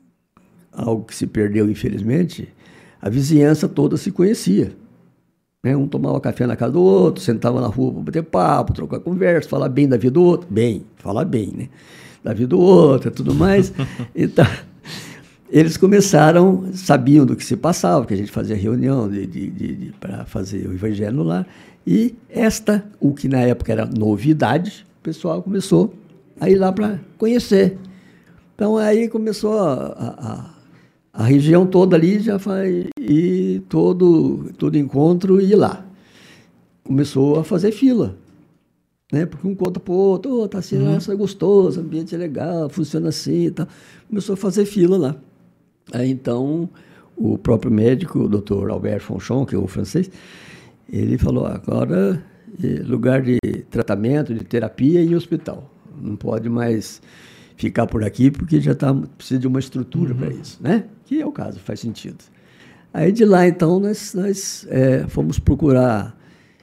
algo que se perdeu, infelizmente, a vizinhança toda se conhecia. Né? Um tomava café na casa do outro, sentava na rua para bater papo, trocar conversa, falar bem da vida do outro. Bem, falar bem, né? Da vida do outro e tudo mais. Então, eles começaram, sabiam do que se passava, que a gente fazia reunião de, de, de, de, para fazer o evangelho no lar. E esta, o que na época era novidade, o pessoal começou a ir lá para conhecer. Então, aí começou a... a, a A região toda ali já vai ir todo, todo encontro e ir lá. Começou a fazer fila, né? Porque um conta para o outro, oh, tá assim, uhum. Nossa, é gostoso, o ambiente é legal, funciona assim e tal. Começou a fazer fila lá. Aí então, o próprio médico, o doutor Albert Fonchon, que é o francês, ele falou, agora lugar de tratamento, de terapia e hospital. Não pode mais ficar por aqui, porque já tá, precisa de uma estrutura uhum. para isso, né? Que é o caso, faz sentido. Aí de lá, então, nós, nós é, fomos procurar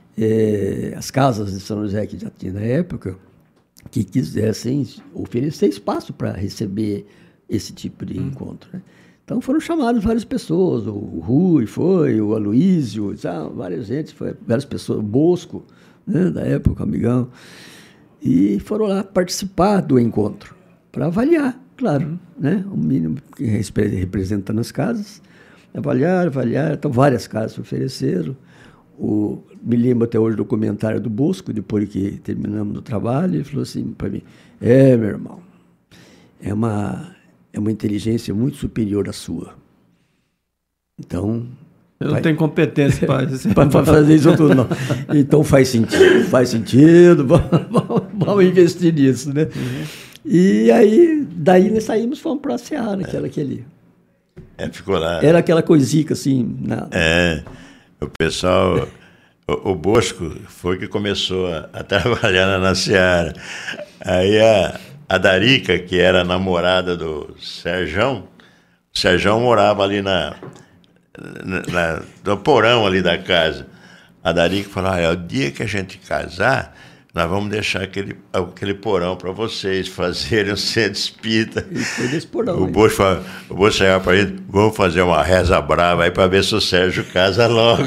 é, as casas de São José, que já tinha na época, que quisessem oferecer espaço para receber esse tipo de uhum. encontro, né? Então foram chamadas várias pessoas, o Rui foi, o Aloísio, sabe, várias gente, foi, várias pessoas, o Bosco, né, da época, amigão, e foram lá participar do encontro, para avaliar, claro, né? O mínimo que representa nas casas, avaliar, avaliar, então várias casas se ofereceram. O, me lembro até hoje do comentário do Bosco, depois que terminamos o trabalho, ele falou assim para mim, é, meu irmão, é uma, é uma inteligência muito superior à sua. Então... Eu não vai... tenho competência para fazer isso tudo, não. Então faz sentido, faz sentido, vamos, vamos investir nisso, né? Uhum. E aí, daí nós saímos, fomos para a Seara, que era aquele... É, ficou lá. Era aquela coisica, assim... Na... É, o pessoal... o, o Bosco foi que começou a, a trabalhar na, na Seara. Aí a, a Darica, que era a namorada do Serjão, o Serjão morava ali na, na, na, no porão ali da casa. A Darica falou, ah, é o dia que a gente casar... nós vamos deixar aquele, aquele porão para vocês fazerem um centro espírita. E foi desse porão. O Bocho falou, o Bocho chegava para ele, vamos fazer uma reza brava aí para ver se o Sérgio casa logo.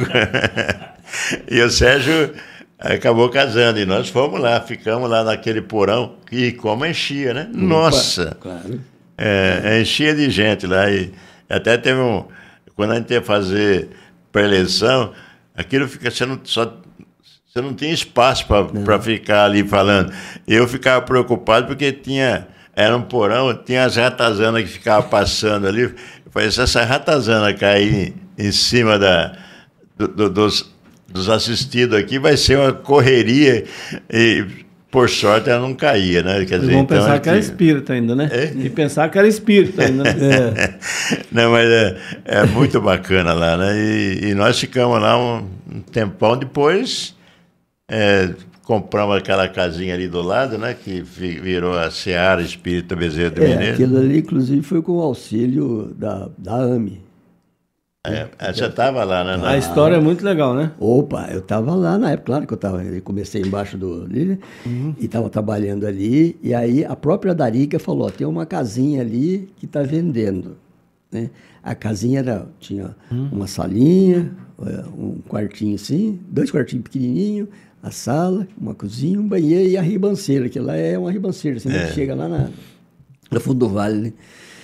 E o Sérgio acabou casando, e nós fomos lá, ficamos lá naquele porão, e como enchia, né? Opa, nossa! Claro. É, enchia de gente lá, e até teve um... Quando a gente ia fazer pré-eleição, aquilo fica sendo só... Você não tinha espaço para ficar ali falando. Eu ficava preocupado porque tinha... Era um porão, tinha as ratazanas que ficavam passando ali. Eu falei, se essa ratazana cair em cima da, do, do, dos, dos assistidos aqui, vai ser uma correria. E, por sorte, ela não caía, né? Quer dizer, vão então, pensar aqui... que era espírito ainda, né? É? E pensar que era espírito ainda. Né? É. Não, mas é, é muito bacana lá, né? E, e nós ficamos lá um, um tempão depois... É, compramos aquela casinha ali do lado, né? Que virou a Seara Espírita Bezerra do é, Mineiro. Aquilo ali, inclusive, foi com o auxílio da, da A M E. É, você estava lá, né? Na... A história é muito legal, né? Opa, eu estava lá na época, claro que eu estava. Eu comecei embaixo do ali, uhum. E estava trabalhando ali. E aí a própria Darica falou: tem uma casinha ali que está vendendo. Né? A casinha era, tinha uhum. uma salinha, um quartinho assim, dois quartinhos pequenininhos. A sala, uma cozinha, um banheiro e a ribanceira, que lá é uma ribanceira, assim, é. Chega lá na, no fundo do vale, né?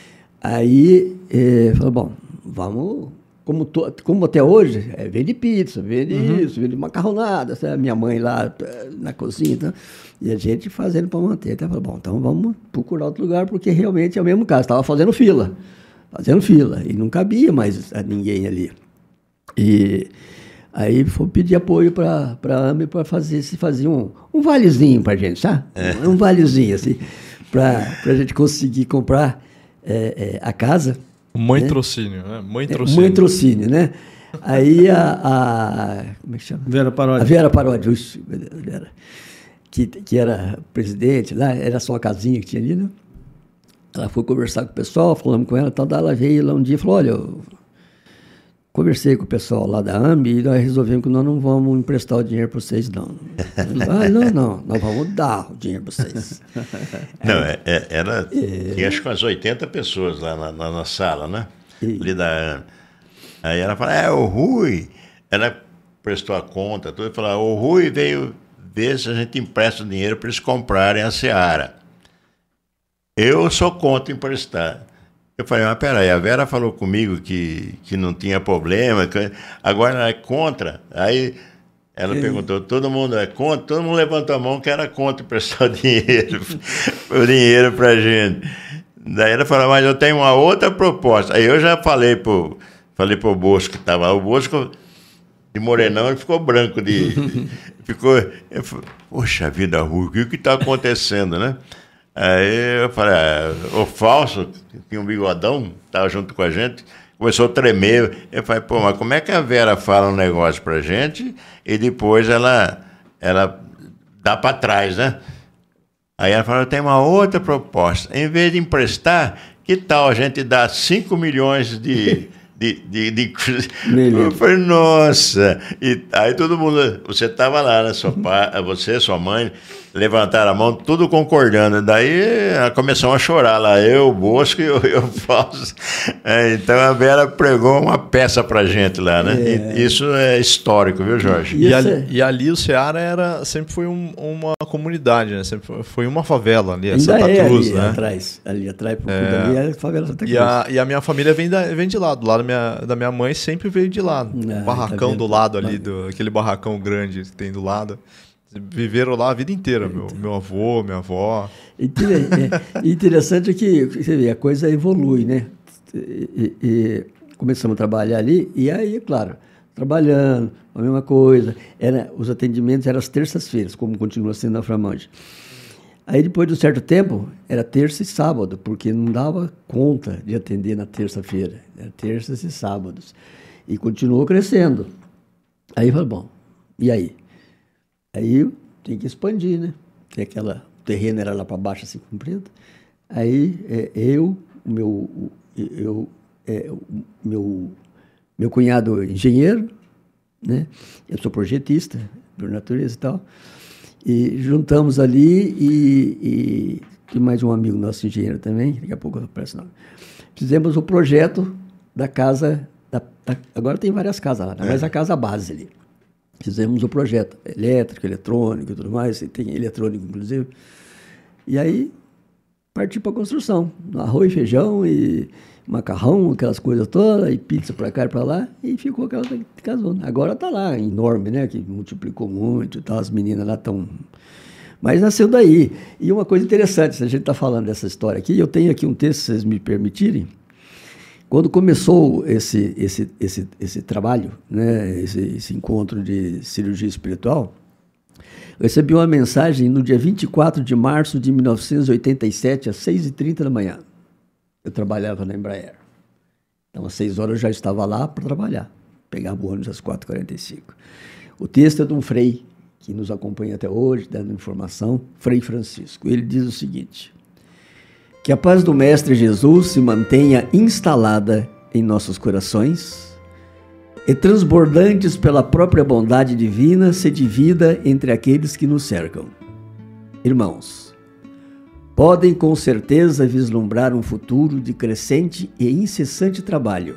Aí, é, falou, bom, vamos, como, to, como até hoje, é, vende pizza, vende uhum. isso, vende macarronada, sabe? Minha mãe lá na cozinha, então, e a gente fazendo para manter. Então, falou, bom, então vamos procurar outro lugar, porque realmente é o mesmo caso, estava fazendo fila, fazendo fila, e não cabia mais a ninguém ali. E... Aí foi pedir apoio para a A M E para fazer, se fazer um, um valezinho para a gente, sabe? É. Um, um valezinho, assim, para a gente conseguir comprar é, é, a casa. Mãe né? Trocínio, né? Mãe Trocínio. Mãe Trocínio, né? Aí a, a... Como é que chama? Vera Paródia. A Vera Paródia, Vera, que, que era presidente lá, era só uma casinha que tinha ali, né? Ela foi conversar com o pessoal, falamos com ela, tal, daí ela veio lá um dia e falou, olha... Eu, conversei com o pessoal lá da A M E e nós resolvemos que nós não vamos emprestar o dinheiro para vocês, não. Ah, não, não, nós vamos dar o dinheiro para vocês. Não, é, é, era, é... tinha acho que umas oitenta pessoas lá na, na, na sala, né? E... Ali da A M E. Aí ela falou, é, o Rui, ela prestou a conta, tudo, e falou, o Rui veio ver se a gente empresta o dinheiro para eles comprarem a Seara. Eu sou contra emprestar. Eu falei, mas peraí, a Vera falou comigo que, que não tinha problema, que agora ela é contra. Aí ela e... perguntou, todo mundo é contra? Todo mundo levantou a mão que era contra emprestar o dinheiro, o dinheiro pra gente. Daí ela falou, mas eu tenho uma outra proposta. Aí eu já falei pro, falei pro Bosco que estava lá, o Bosco de morenão, ele ficou branco de... ficou, eu falei, poxa vida, Rui, o que está acontecendo, né? Aí eu falei, ah, o Falso, que tinha um bigodão, estava junto com a gente, começou a tremer. Eu falei, pô, mas como é que a Vera fala um negócio pra gente e depois ela, ela dá para trás, né? Aí ela falou, tem uma outra proposta. Em vez de emprestar, que tal a gente dar cinco milhões de... De, de, de... Eu falei, nossa! E aí todo mundo, você estava lá, né? Sua pai, você, sua mãe, levantaram a mão, tudo concordando. Daí começamos a chorar lá, eu, o Bosco e eu, eu Fausto. É, então a Vera pregou uma peça pra gente lá, né? É. E isso é histórico, viu, Jorge? E, e, ali, e ali o Seara era, sempre foi um, uma comunidade, né? Sempre foi uma favela ali, a Santa é Cruz, ali, né? Atrás, ali atrás, por é. ali é a favela Santa Cruz. E a, e a minha família vem, da, vem de lá, do lado da minha, da minha mãe sempre veio de lá. Ah, barracão tá do lado ali, do, aquele barracão grande que tem do lado. Viveram lá a vida inteira, meu, meu avô, minha avó. É, interessante é que você vê, a coisa evolui, né? E, e começamos a trabalhar ali, e aí, claro, trabalhando, a mesma coisa. Era, os atendimentos eram às terças-feiras, como continua sendo na Framange. Aí, depois de um certo tempo, era terça e sábado, porque não dava conta de atender na terça-feira. Era terças e sábados. E continuou crescendo. Aí, eu falei, bom, e aí? Aí tem que expandir, né? Tem aquela, o terreno era lá para baixo, assim, comprido. Aí é, eu, o meu, eu, é, o meu, meu cunhado engenheiro, né? Eu sou projetista, por natureza e tal. E juntamos ali e, e tem mais um amigo nosso engenheiro também, daqui a pouco eu apareço o nome. Fizemos o projeto da casa, da, da, agora tem várias casas lá, né? Mas a casa base ali. Fizemos o projeto elétrico, eletrônico e tudo mais, tem eletrônico inclusive. E aí parti para a construção, arroz, feijão e macarrão, aquelas coisas todas, e pizza para cá e para lá, e ficou aquela casona. Agora está lá, enorme, né? Que multiplicou muito e tal, as meninas lá estão... Mas nasceu daí. E uma coisa interessante, se a gente está falando dessa história aqui, eu tenho aqui um texto, se vocês me permitirem. Quando começou esse, esse, esse, esse trabalho, né, esse, esse encontro de cirurgia espiritual, eu recebi uma mensagem no dia vinte e quatro de março de mil novecentos e oitenta e sete, às seis e trinta da manhã. Eu trabalhava na Embraer. Então, às seis horas eu já estava lá para trabalhar. Pegava o ônibus às quatro e quarenta e cinco. O texto é de um frei, que nos acompanha até hoje, dando informação, Frei Francisco. Ele diz o seguinte: que a paz do Mestre Jesus se mantenha instalada em nossos corações e, transbordantes pela própria bondade divina, se divida entre aqueles que nos cercam. Irmãos, podem com certeza vislumbrar um futuro de crescente e incessante trabalho.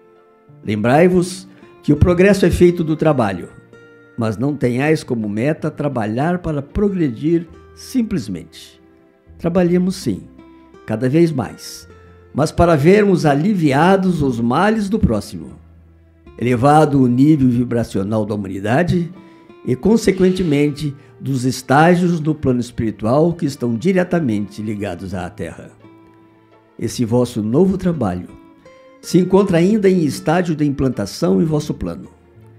Lembrai-vos que o progresso é feito do trabalho, mas não tenhais como meta trabalhar para progredir simplesmente. Trabalhemos sim, cada vez mais, mas para vermos aliviados os males do próximo, elevado o nível vibracional da humanidade e, consequentemente, dos estágios do plano espiritual que estão diretamente ligados à Terra. Esse vosso novo trabalho se encontra ainda em estágio de implantação em vosso plano.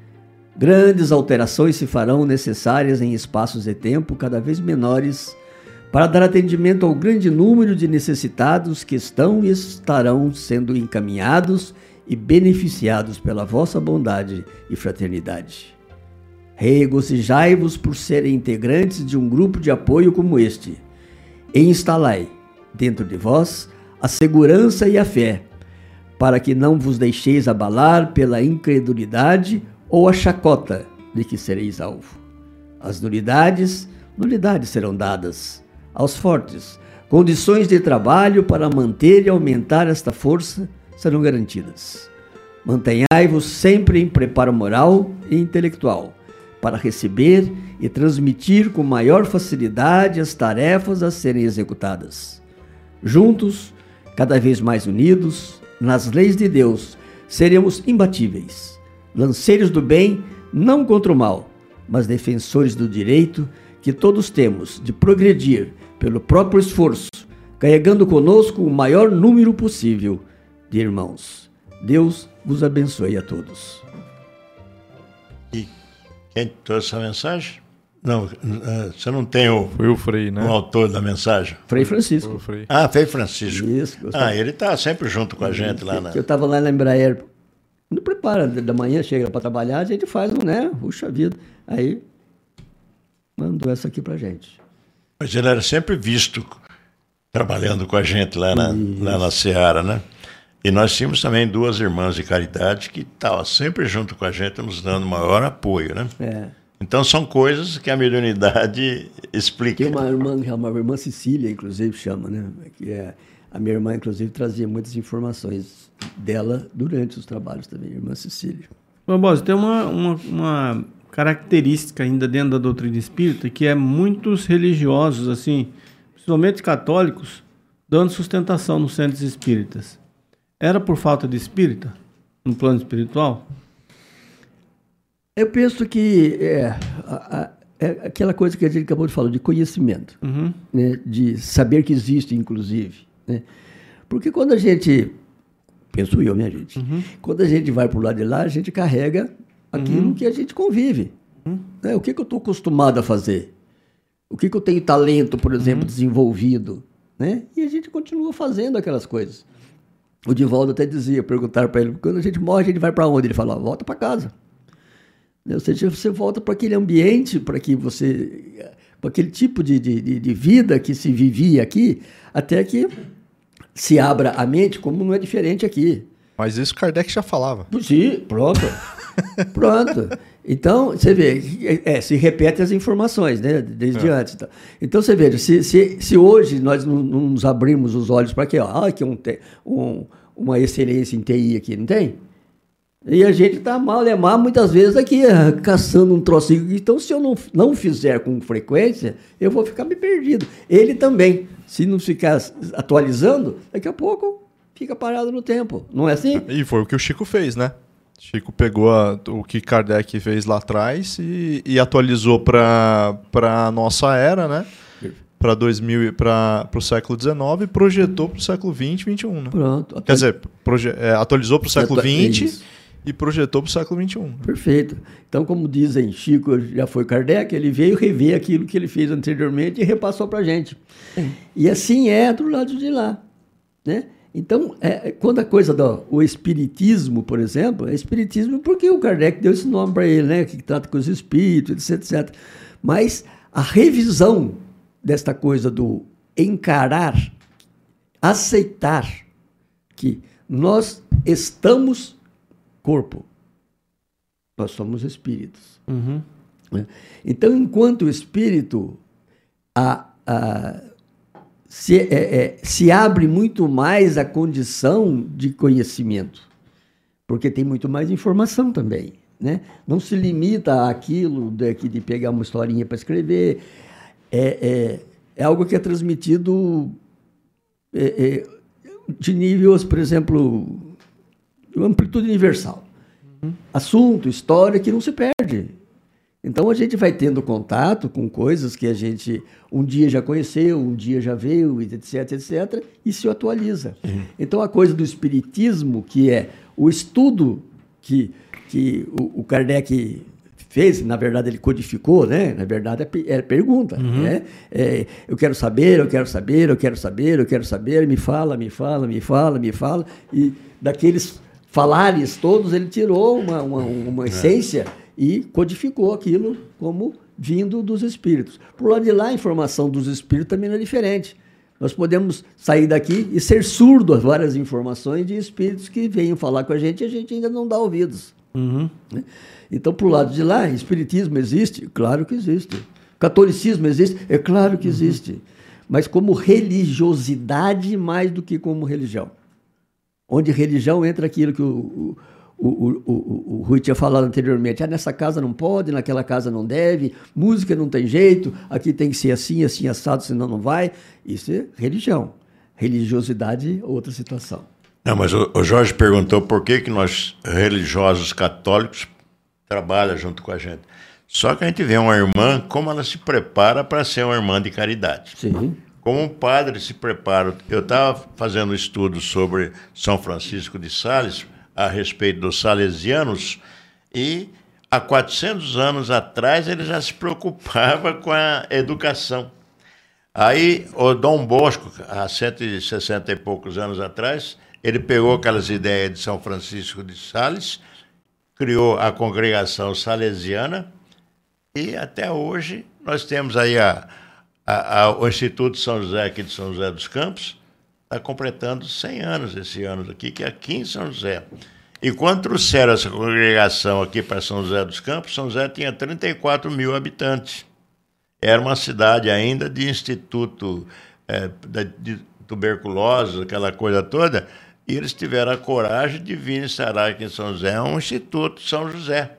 Grandes alterações se farão necessárias em espaços de tempo cada vez menores para dar atendimento ao grande número de necessitados que estão e estarão sendo encaminhados e beneficiados pela vossa bondade e fraternidade. Regozijai-vos por serem integrantes de um grupo de apoio como este, e instalai dentro de vós a segurança e a fé, para que não vos deixeis abalar pela incredulidade ou a chacota de que sereis alvo. As nulidades, nulidades serão dadas aos fortes. Condições de trabalho para manter e aumentar esta força serão garantidas. Mantenhai-vos sempre em preparo moral e intelectual, para receber e transmitir com maior facilidade as tarefas a serem executadas. Juntos, cada vez mais unidos, nas leis de Deus, seremos imbatíveis, lanceiros do bem, não contra o mal, mas defensores do direito que todos temos de progredir pelo próprio esforço, carregando conosco o maior número possível de irmãos. Deus vos abençoe a todos. E quem trouxe essa mensagem? Não, você não tem o, Foi o Frei, né? o autor da mensagem? Frei Francisco. Foi o Frei. Ah, Frei Francisco. Isso. Ah, ele está sempre junto com a gente lá na... Eu estava lá na Embraer. Não prepara, da manhã chega para trabalhar, a gente faz um, né? Puxa vida. Aí, mandou essa aqui pra gente. Mas ele era sempre visto trabalhando com a gente lá na, lá na Seara, né? E nós tínhamos também duas irmãs de caridade que estavam sempre junto com a gente, nos dando maior apoio, né? É. Então são coisas que a mediunidade explica. Tem uma irmã, uma irmã Cecília, inclusive, chama, né? Que é, a minha irmã, inclusive, trazia muitas informações dela durante os trabalhos também, a irmã Cecília. Barbosa, tem uma, uma, uma característica ainda dentro da doutrina espírita que é muitos religiosos, assim, principalmente católicos, dando sustentação nos centros espíritas. Era por falta de espírita, no plano espiritual? Eu penso que é, a, a, é aquela coisa que a gente acabou de falar, de conhecimento, Uhum. né? De saber que existe, inclusive. Né? Porque quando a gente, penso eu, minha gente, Uhum. quando a gente vai para o lado de lá, a gente carrega aquilo Uhum. que a gente convive. Uhum. Né? O que, que eu estou acostumado a fazer? O que, que eu tenho talento, por exemplo, Uhum. desenvolvido? Né? E a gente continua fazendo aquelas coisas. O Divaldo até dizia, perguntaram para ele, quando a gente morre, a gente vai para onde? Ele falou, volta para casa. Ou seja, você volta para aquele ambiente, para que você, para aquele tipo de, de, de vida que se vivia aqui, até que se abra a mente, como não é diferente aqui. Mas isso Kardec já falava. Sim, pronto. Pronto. Então, você vê, é, se repete as informações, né? Desde é. antes. Então. então, você vê, se, se, se hoje nós não, não nos abrimos os olhos para quê? Ó, ah, que um, um, uma excelência em T I aqui, não tem? E a gente está mal, é mal, muitas vezes aqui, caçando um trocinho. Então, se eu não, não fizer com frequência, eu vou ficar me perdido. Ele também, se não ficar atualizando, daqui a pouco fica parado no tempo. Não é assim? E foi o que o Chico fez, né? Chico pegou a, o que Kardec fez lá atrás e, e atualizou para a nossa era, né? Para dois mil, para o século dezenove e projetou para o século vinte, vinte e um. Né? Pronto. Atual... Quer dizer, proje... é, atualizou para o século vinte é e projetou para o século vinte e um. Perfeito. Então, como dizem, Chico já foi Kardec, ele veio rever aquilo que ele fez anteriormente e repassou para a gente. E assim é do lado de lá, né? Então, é, quando a coisa do o espiritismo, por exemplo, é espiritismo porque o Kardec deu esse nome para ele, né? Que trata com os espíritos, etc, etcétera. Mas a revisão desta coisa do encarar, aceitar que nós estamos corpo, nós somos espíritos. Uhum. Né? Então, enquanto o espírito a, a Se, é, é, se abre muito mais a condição de conhecimento, porque tem muito mais informação também, né? Não se limita àquilo de, de pegar uma historinha para escrever, é, é, é algo que é transmitido é, é, de níveis, por exemplo, de amplitude universal. Uhum. Assunto, história que não se perde. Então, a gente vai tendo contato com coisas que a gente um dia já conheceu, um dia já veio, etc, etcétera, e se atualiza. Uhum. Então, a coisa do espiritismo, que é o estudo que, que o, o Kardec fez, na verdade, ele codificou, né? Na verdade, é, é pergunta. Uhum. Né? É, eu quero saber, eu quero saber, eu quero saber, eu quero saber, me fala, me fala, me fala, me fala. E daqueles falares todos, ele tirou uma, uma, uma essência... É. E codificou aquilo como vindo dos espíritos. Por lado de lá, a informação dos espíritos também não é diferente. Nós podemos sair daqui e ser surdo a várias informações de espíritos que venham falar com a gente e a gente ainda não dá ouvidos. Uhum. Então, por lado de lá, espiritismo existe? Claro que existe. Catolicismo existe? É claro que existe. Uhum. Mas como religiosidade mais do que como religião. Onde religião entra aquilo que o... o O, o, o, o Rui tinha falado anteriormente, ah, nessa casa não pode, naquela casa não deve, música não tem jeito, aqui tem que ser assim, assim, assado, senão não vai. Isso é religião. Religiosidade, outra situação. Não, mas o, o Jorge perguntou por que, que nós, religiosos católicos, trabalham junto com a gente. Só que a gente vê uma irmã, como ela se prepara para ser uma irmã de caridade. Sim. Como um padre se prepara. Eu estava fazendo um estudo sobre São Francisco de Sales, a respeito dos salesianos, e há quatrocentos anos atrás ele já se preocupava com a educação. Aí o Dom Bosco, há cento e sessenta e poucos anos atrás, ele pegou aquelas ideias de São Francisco de Sales, criou a congregação salesiana, e até hoje nós temos aí a, a, a, o Instituto São José aqui de São José dos Campos, está completando cem anos esse ano aqui, que é aqui em São José. E quando trouxeram essa congregação aqui para São José dos Campos, São José tinha trinta e quatro mil habitantes. Era uma cidade ainda de instituto é, de tuberculose, aquela coisa toda, e eles tiveram a coragem de vir instalar aqui em São José um Instituto São José.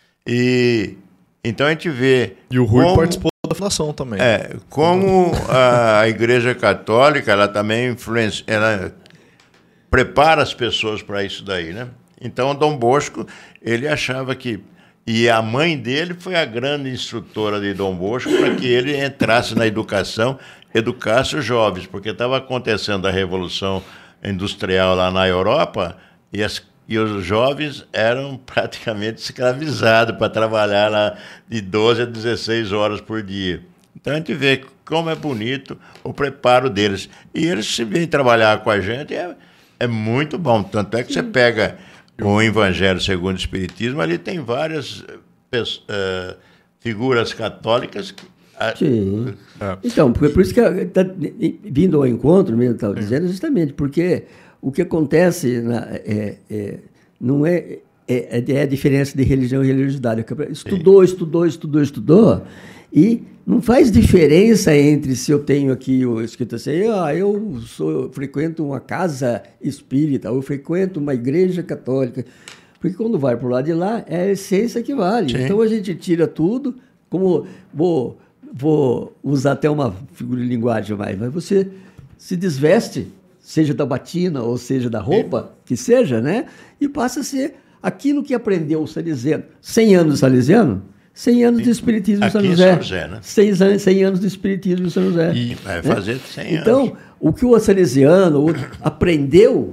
E então a gente vê... E o Rui como... participou da fundação também. É, como a, a Igreja Católica, ela também influencia, ela prepara as pessoas para isso daí, né? Então, Dom Bosco, ele achava que... E a mãe dele foi a grande instrutora de Dom Bosco para que ele entrasse na educação, educasse os jovens, porque estava acontecendo a Revolução Industrial lá na Europa e as E os jovens eram praticamente escravizados para trabalhar lá de doze a dezesseis horas por dia. Então a gente vê como é bonito o preparo deles. E eles, se vêm trabalhar com a gente, é, é muito bom. Tanto é que você pega o Evangelho segundo o Espiritismo, ali tem várias uh, figuras católicas. Sim. É. Então, por, por isso que está vindo ao encontro, mesmo estava dizendo, justamente porque... O que acontece na, é, é, não é é, é a diferença de religião e religiosidade. Estudou, estudou, estudou, estudou, e não faz diferença entre se eu tenho aqui o escrito assim, ah, eu, sou, eu frequento uma casa espírita, ou eu frequento uma igreja católica. Porque quando vai para o lado de lá, é a essência que vale. Sim. Então a gente tira tudo, como vou, vou usar até uma figura de linguagem mais, mas você se desveste, seja da batina ou seja da roupa, que seja, né? E passa a ser aquilo que aprendeu o salesiano. cem anos de salesiano, cem anos de espiritismo em São José. São José, né? cem anos de espiritismo em São José. E vai fazer né? cem anos. Então, o que o salesiano aprendeu,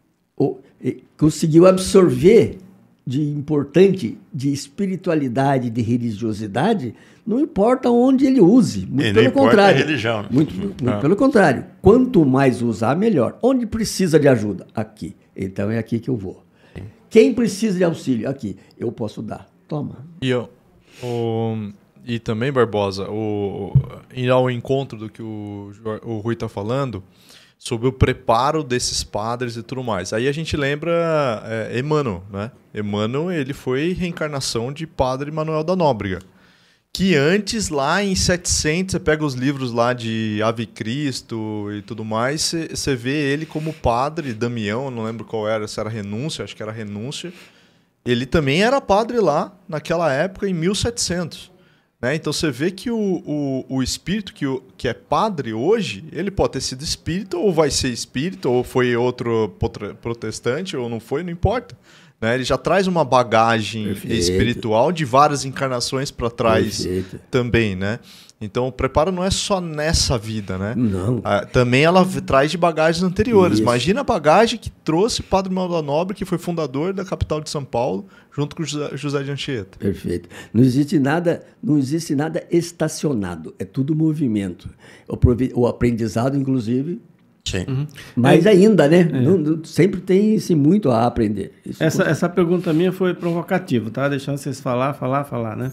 conseguiu absorver de importante, de espiritualidade, de religiosidade, não importa onde ele use. Muito e pelo não contrário. Importa a religião. Muito, muito ah. pelo contrário. Quanto mais usar, melhor. Onde precisa de ajuda? Aqui. Então é aqui que eu vou. Sim. Quem precisa de auxílio? Aqui. Eu posso dar. Toma. E, eu, o, e também, Barbosa, o, ir ao encontro do que o, o Rui está falando, sobre o preparo desses padres e tudo mais. Aí a gente lembra é, Emmanuel, né? Emmanuel, ele foi reencarnação de Padre Manuel da Nóbrega, que antes, lá em setecentos, você pega os livros lá de Ave Cristo e tudo mais, você vê ele como padre, Damião, não lembro qual era, se era Renúncia, acho que era Renúncia. Ele também era padre lá, naquela época, em mil e setecentos. Né? Então você vê que o, o, o espírito que, o, que é padre hoje, ele pode ter sido espírita, ou vai ser espírita, ou foi outro protestante, ou não foi, não importa. Né? Ele já traz uma bagagem Perfeito. espiritual de várias encarnações para trás Perfeito. também, né? Então o preparo não é só nessa vida, né? Não. Ah, também ela traz de bagagens anteriores. Isso. Imagina a bagagem que trouxe Padre Manuel da Nóbrega, que foi fundador da capital de São Paulo, junto com José, José de Anchieta. Perfeito. Não existe nada, não existe nada estacionado. É tudo movimento. O, o aprendizado, inclusive. Sim. Uhum. Mais é, ainda, né? É. Não, não, sempre tem-se muito a aprender. Isso essa, essa pergunta minha foi provocativa, tá? Deixando vocês falar, falar, falar, né?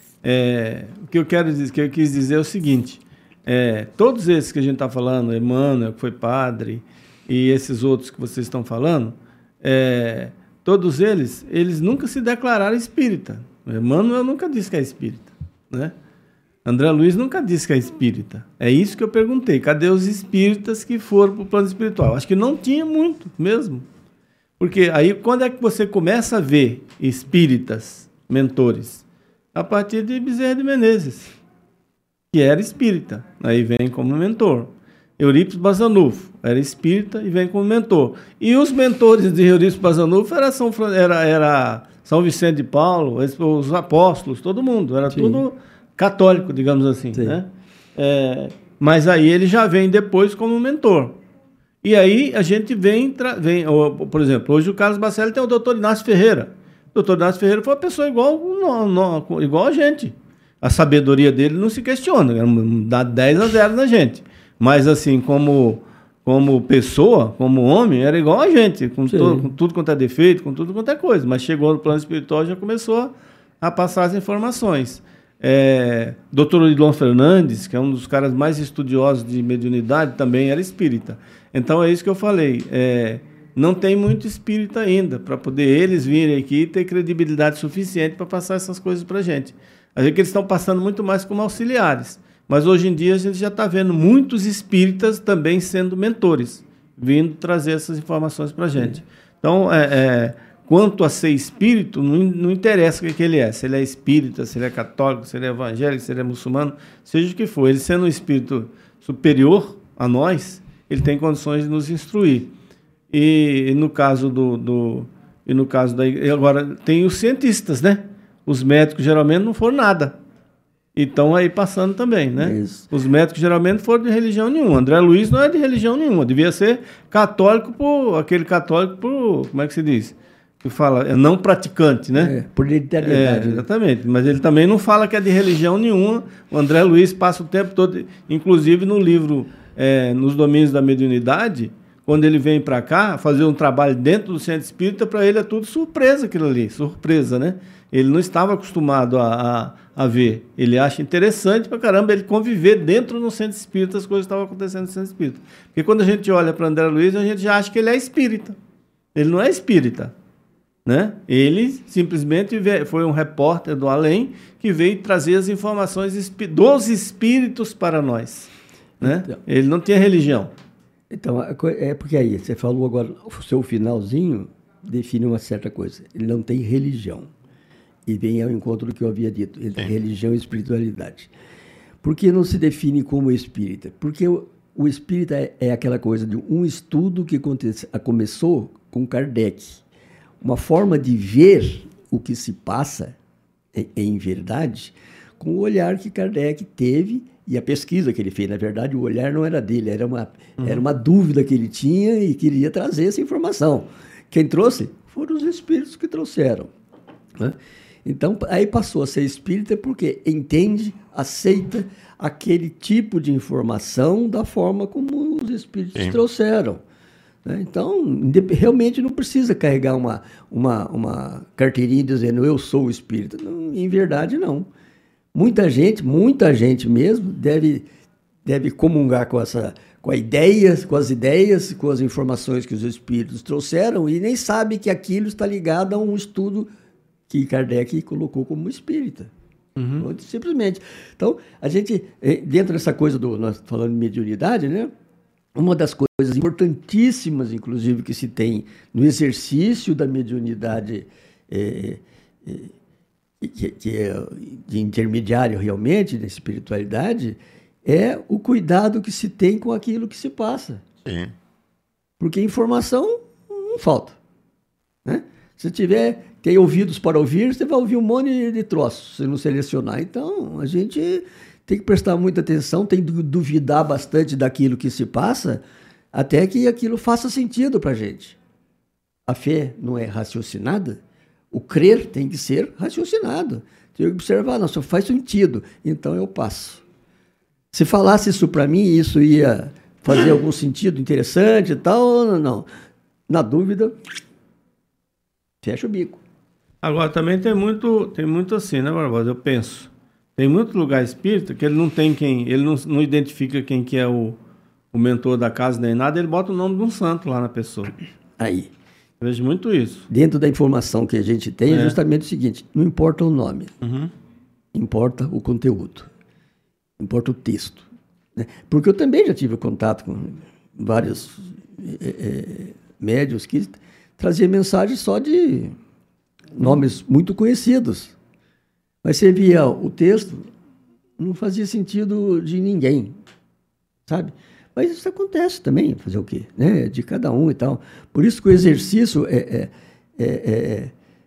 É, o que eu quero dizer, que eu quis dizer é o seguinte: é, todos esses que a gente está falando, Emmanuel, que foi padre, e esses outros que vocês estão falando, é, todos eles, eles nunca se declararam espírita. Emmanuel nunca disse que é espírita, né? André Luiz nunca disse que é espírita. É isso que eu perguntei. Cadê os espíritas que foram para o plano espiritual? Acho que não tinha muito mesmo. Porque aí, quando é que você começa a ver espíritas, mentores? A partir de Bezerra de Menezes, que era espírita. Aí vem como mentor. Eurípides Bazanufo era espírita e vem como mentor. E os mentores de Eurípides Bazanufo era São, era, era São Vicente de Paulo, os apóstolos, todo mundo. Era Sim. tudo católico, digamos assim. Né? É, mas aí ele já vem depois como mentor. E aí a gente vem, vem por exemplo, hoje o Carlos Bacelli tem o doutor Inácio Ferreira. O doutor Inácio Ferreira foi uma pessoa igual, não, não, igual a gente. A sabedoria dele não se questiona, dá dez a zero na gente. Mas assim, como, como pessoa, como homem, era igual a gente, com, to, com tudo quanto é defeito, com tudo quanto é coisa. Mas chegou no plano espiritual e já começou a passar as informações. É, doutor Odilon Fernandes, que é um dos caras mais estudiosos de mediunidade, também era espírita. Então é isso que eu falei. É, não tem muito espírita ainda para poder eles virem aqui e ter credibilidade suficiente para passar essas coisas para a gente. A gente que eles estão passando muito mais como auxiliares. Mas hoje em dia a gente já está vendo muitos espíritas também sendo mentores, vindo trazer essas informações para a gente. Então, é, é, quanto a ser espírito, não, não interessa o que, que ele é. Se ele é espírita, se ele é católico, se ele é evangélico, se ele é muçulmano, seja o que for. Ele sendo um espírito superior a nós, ele tem condições de nos instruir. E, e no caso do, do e no caso da agora tem os cientistas, né? Os médicos geralmente não foram nada. E estão aí passando também, né? Isso. Os médicos geralmente foram de religião nenhuma. André Luiz não é de religião nenhuma. Devia ser católico por aquele católico por, como é que se diz? Que fala, é não praticante, né? É, por eternidade. É, exatamente. Mas ele também não fala que é de religião nenhuma. O André Luiz passa o tempo todo, inclusive no livro é, Nos Domínios da Mediunidade, quando ele vem para cá fazer um trabalho dentro do centro espírita, para ele é tudo surpresa aquilo ali, surpresa, né? Ele não estava acostumado a, a, a ver. Ele acha interessante para caramba ele conviver dentro do centro espírita, as coisas que estavam acontecendo no centro espírita. Porque quando a gente olha para André Luiz, a gente já acha que ele é espírita. Ele não é espírita. né? Ele simplesmente foi um repórter do além que veio trazer as informações dos espíritos para nós, né? Então, ele não tinha religião. Então, é porque aí, você falou agora, o seu finalzinho define uma certa coisa. Ele não tem religião. E vem ao encontro do que eu havia dito, entre religião e espiritualidade. Por que não se define como espírita? Porque o, o espírita é, é aquela coisa de um estudo que aconte, começou com Kardec. Uma forma de ver o que se passa, em, em verdade, com o olhar que Kardec teve e a pesquisa que ele fez. Na verdade, o olhar não era dele, era uma, uhum. era uma dúvida que ele tinha e queria trazer essa informação. Quem trouxe? Foram os espíritos que trouxeram, né? Então, aí passou a ser espírita porque entende, aceita aquele tipo de informação da forma como os espíritos Sim. trouxeram. Né? Então, realmente não precisa carregar uma, uma, uma carteirinha dizendo eu sou espírita. Não, em verdade, não. Muita gente, muita gente mesmo, deve, deve comungar com, essa, com, a ideia, com as ideias, com as informações que os espíritos trouxeram e nem sabe que aquilo está ligado a um estudo que Kardec colocou como espírita. Uhum. Simplesmente. Então, a gente, dentro dessa coisa do, nós falando de mediunidade, né? Uma das coisas importantíssimas, inclusive, que se tem no exercício da mediunidade, é, é, que, que é de intermediário realmente, da espiritualidade, é o cuidado que se tem com aquilo que se passa. Sim. Porque informação não falta, né? Se tiver, tem ouvidos para ouvir, você vai ouvir um monte de troços, se não selecionar. Então, a gente tem que prestar muita atenção, tem que duvidar bastante daquilo que se passa, até que aquilo faça sentido para a gente. A fé não é raciocinada, o crer tem que ser raciocinado. Tem que observar, não, só faz sentido, então eu passo. Se falasse isso para mim, isso ia fazer algum sentido interessante e tal, não, não. Na dúvida, fecha o bico. Agora, também tem muito, tem muito assim, né, Barbosa? Eu penso. Tem muito lugar espírita que ele não tem quem, ele não, não identifica quem que é o, o mentor da casa nem nada, ele bota o nome de um santo lá na pessoa. Aí. Eu vejo muito isso. Dentro da informação que a gente tem, é, é justamente o seguinte, não importa o nome, uhum. importa o conteúdo, importa o texto. Né? Porque eu também já tive contato com vários é, é, médiuns que traziam mensagens só de nomes muito conhecidos. Mas você via o texto, não fazia sentido de ninguém, sabe? Mas isso acontece também, fazer o quê? Né? De cada um e tal. Por isso que o exercício é, é, é, é,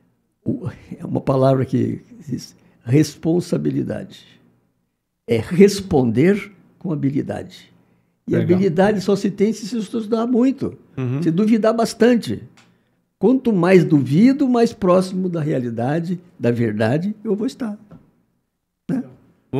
é uma palavra que diz responsabilidade. É responder com habilidade. E Legal. habilidade só se tem se se estudar muito, uhum. se duvidar bastante. Quanto mais duvido, mais próximo da realidade, da verdade, eu vou estar. Né? Oh.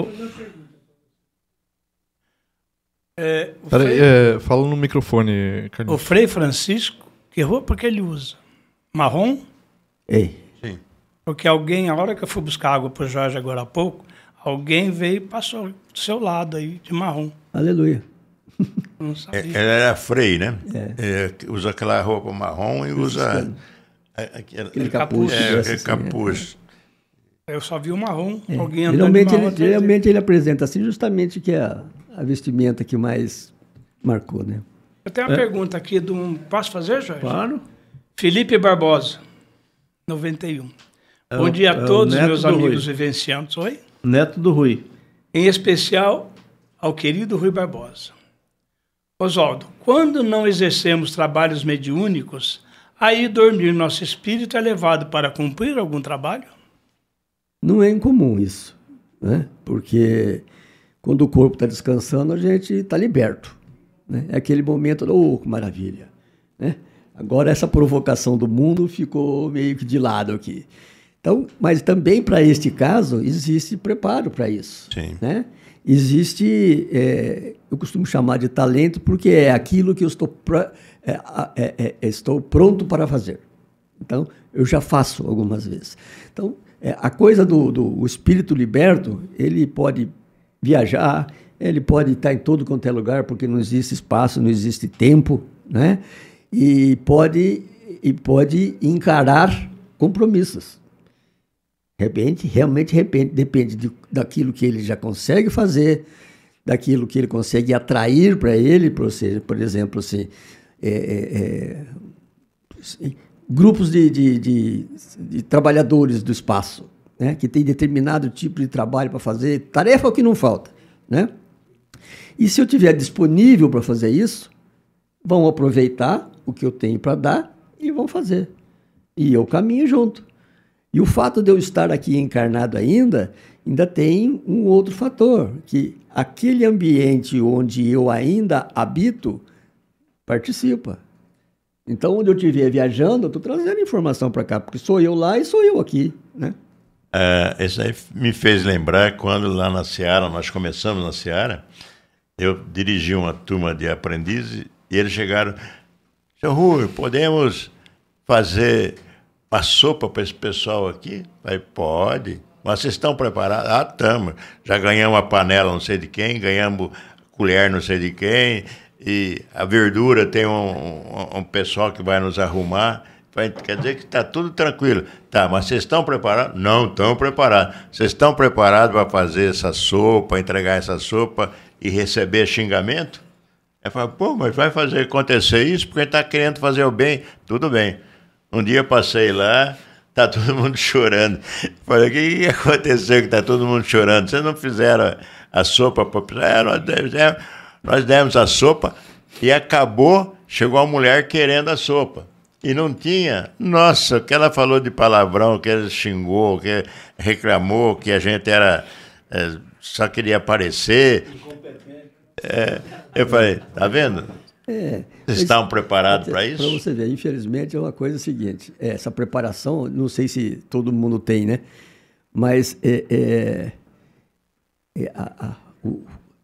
É, Peraí, Frei... é, fala no microfone, Carlinhos. O Frei Francisco, que roupa que ele usa? Marrom? Ei. Sim. Porque alguém, a hora que eu fui buscar água para o Jorge agora há pouco, alguém veio e passou do seu lado aí, de marrom. Aleluia. Não sabia. Ele era frei, né? É. É, usa aquela roupa marrom e usa aquele, aquele capuz. É, aquele capuz. Eu só vi o marrom, é. alguém andando geralmente de marrom. Ele, geralmente ele apresenta assim, justamente que é a, a vestimenta que mais marcou, né? Eu tenho uma é. pergunta aqui de um... Posso fazer, Jorge? Claro. Felipe Barbosa, noventa e um. É Bom o, dia a todos, é meus amigos vivenciantes. Oi? Neto do Rui. Em especial ao querido Rui Barbosa. Oswaldo, quando não exercemos trabalhos mediúnicos, aí dormir nosso espírito é levado para cumprir algum trabalho? Não é incomum isso, né? Porque quando o corpo está descansando, a gente está liberto. Né? É aquele momento, oh, que maravilha. Né? Agora essa provocação do mundo ficou meio que de lado aqui. Então, mas também para este caso, existe preparo para isso. Sim. Né? Existe, é, eu costumo chamar de talento, porque é aquilo que eu estou, pra, é, é, é, estou pronto para fazer. Então, eu já faço algumas vezes. Então, é, a coisa do, do o espírito liberto, ele pode viajar, ele pode estar em todo quanto é lugar, porque não existe espaço, não existe tempo, né? E pode, e pode encarar compromissos. Repente, realmente repente, depende de, daquilo que ele já consegue fazer, daquilo que ele consegue atrair para ele, por, seja, por exemplo, assim, é, é, é, grupos de, de, de, de trabalhadores do espaço, né, que tem determinado tipo de trabalho para fazer, tarefa é o que não falta, né? E se eu tiver disponível para fazer isso, vão aproveitar o que eu tenho para dar e vão fazer. E eu caminho junto. E o fato de eu estar aqui encarnado ainda, ainda tem um outro fator, que aquele ambiente onde eu ainda habito, participa. Então, onde eu estiver viajando, eu estou trazendo informação para cá, porque sou eu lá e sou eu aqui, né? É, isso aí me fez lembrar quando lá na Seara, nós começamos na Seara, eu dirigi uma turma de aprendizes e eles chegaram, seu Rui, podemos fazer a sopa para esse pessoal aqui? Falei, pode. Mas vocês estão preparados? Ah, estamos. Já ganhamos a panela não sei de quem, ganhamos colher não sei de quem, e a verdura tem um, um, um pessoal que vai nos arrumar. Falei, quer dizer que está tudo tranquilo. Tá, mas vocês estão preparados? Não estão preparados. Vocês estão preparados para fazer essa sopa, entregar essa sopa e receber xingamento? Eu falei, pô, mas vai fazer acontecer isso porque está querendo fazer o bem. Tudo bem. Um dia eu passei lá, tá todo mundo chorando. Falei, o que, que aconteceu que tá todo mundo chorando? Vocês não fizeram a, a sopa? É, nós, demos, é, nós demos a sopa e acabou, chegou a mulher querendo a sopa. E não tinha. Nossa, o que ela falou de palavrão, que ela xingou, que reclamou, que a gente era é, só queria aparecer. É, eu falei, tá vendo? É, Vocês estavam preparados para isso? Para você ver, infelizmente é uma coisa seguinte, essa preparação, não sei se todo mundo tem, né? Mas é, é, é, a, a, o,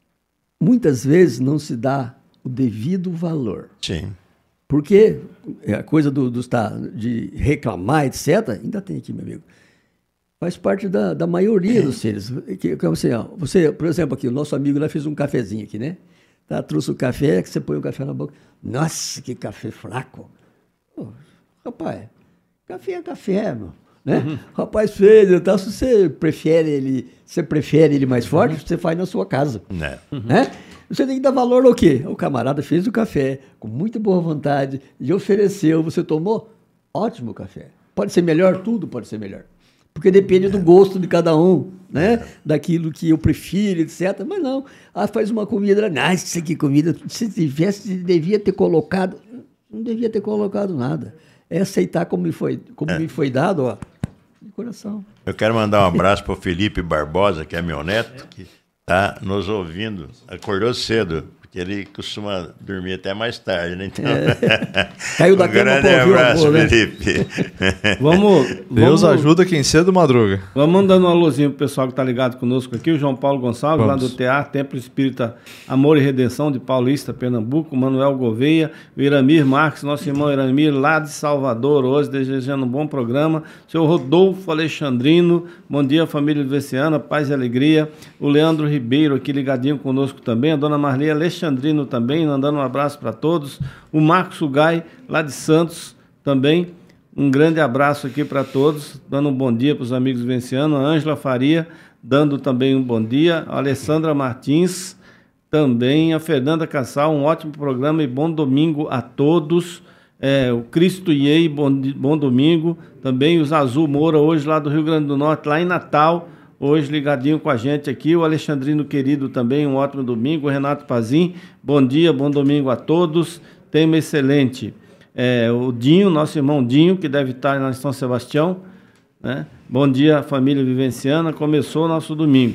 muitas vezes não se dá o devido valor. Sim. Porque a coisa do, do, de reclamar, etcétera, ainda tem aqui, meu amigo. Faz parte da, da maioria dos seres. Que, que, assim, ó, você, por exemplo, aqui, o nosso amigo lá fez um cafezinho aqui, né? Tá, trouxe o café, que você põe o café na boca. Nossa, que café fraco. Oh, rapaz, café é café, meu. Né? Uhum. Rapaz fez, então, se você prefere ele, você prefere ele mais forte, uhum. você faz na sua casa. Né? Uhum. Né? Você tem que dar valor ao quê? O camarada fez o café com muita boa vontade e ofereceu, você tomou? Ótimo café. Pode ser melhor? Tudo pode ser melhor. Porque depende do gosto de cada um, né? Daquilo que eu prefiro, etcétera. Mas não, ah, faz uma comida, ah, isso aqui comida, se tivesse, devia ter colocado, não devia ter colocado nada. É aceitar como me foi, como é. me foi dado, ó, de coração. Eu quero mandar um abraço para o Felipe Barbosa, que é meu neto, que está nos ouvindo, acordou cedo. Porque ele costuma dormir até mais tarde, né? Então... É. Caiu da um cama grande para ouvir abraço, o amor, né? Felipe. Vamos, Deus vamos, ajuda quem cedo madruga. Vamos mandando um alôzinho pro pessoal que tá ligado conosco aqui. O João Paulo Gonçalves, Vamos. lá do T A, Templo Espírita Amor e Redenção de Paulista, Pernambuco. Manuel Gouveia, o Iramir Marques, nosso irmão Iramir, lá de Salvador, hoje, desejando um bom programa. O senhor Rodolfo Alexandrino, bom dia, família Veciana, paz e alegria. O Leandro Ribeiro, aqui ligadinho conosco também. A dona Marli Alexandrino também, mandando um abraço para todos. O Marcos Sugai, lá de Santos, também. Um grande abraço aqui para todos, dando um bom dia para os amigos vencianos. A Ângela Faria, dando também um bom dia. A Alessandra Martins, também. A Fernanda Cassal, um ótimo programa e bom domingo a todos. É, o Cristo Iei, bom, bom domingo. Também o Zazu Moura, hoje lá do Rio Grande do Norte, lá em Natal. Hoje ligadinho com a gente aqui, o Alexandrino Querido também, um ótimo domingo, o Renato Pazim, bom dia, bom domingo a todos, tema excelente. É, o Dinho, nosso irmão Dinho, que deve estar em São Sebastião, né? Bom dia, família vivenciana, começou o nosso domingo.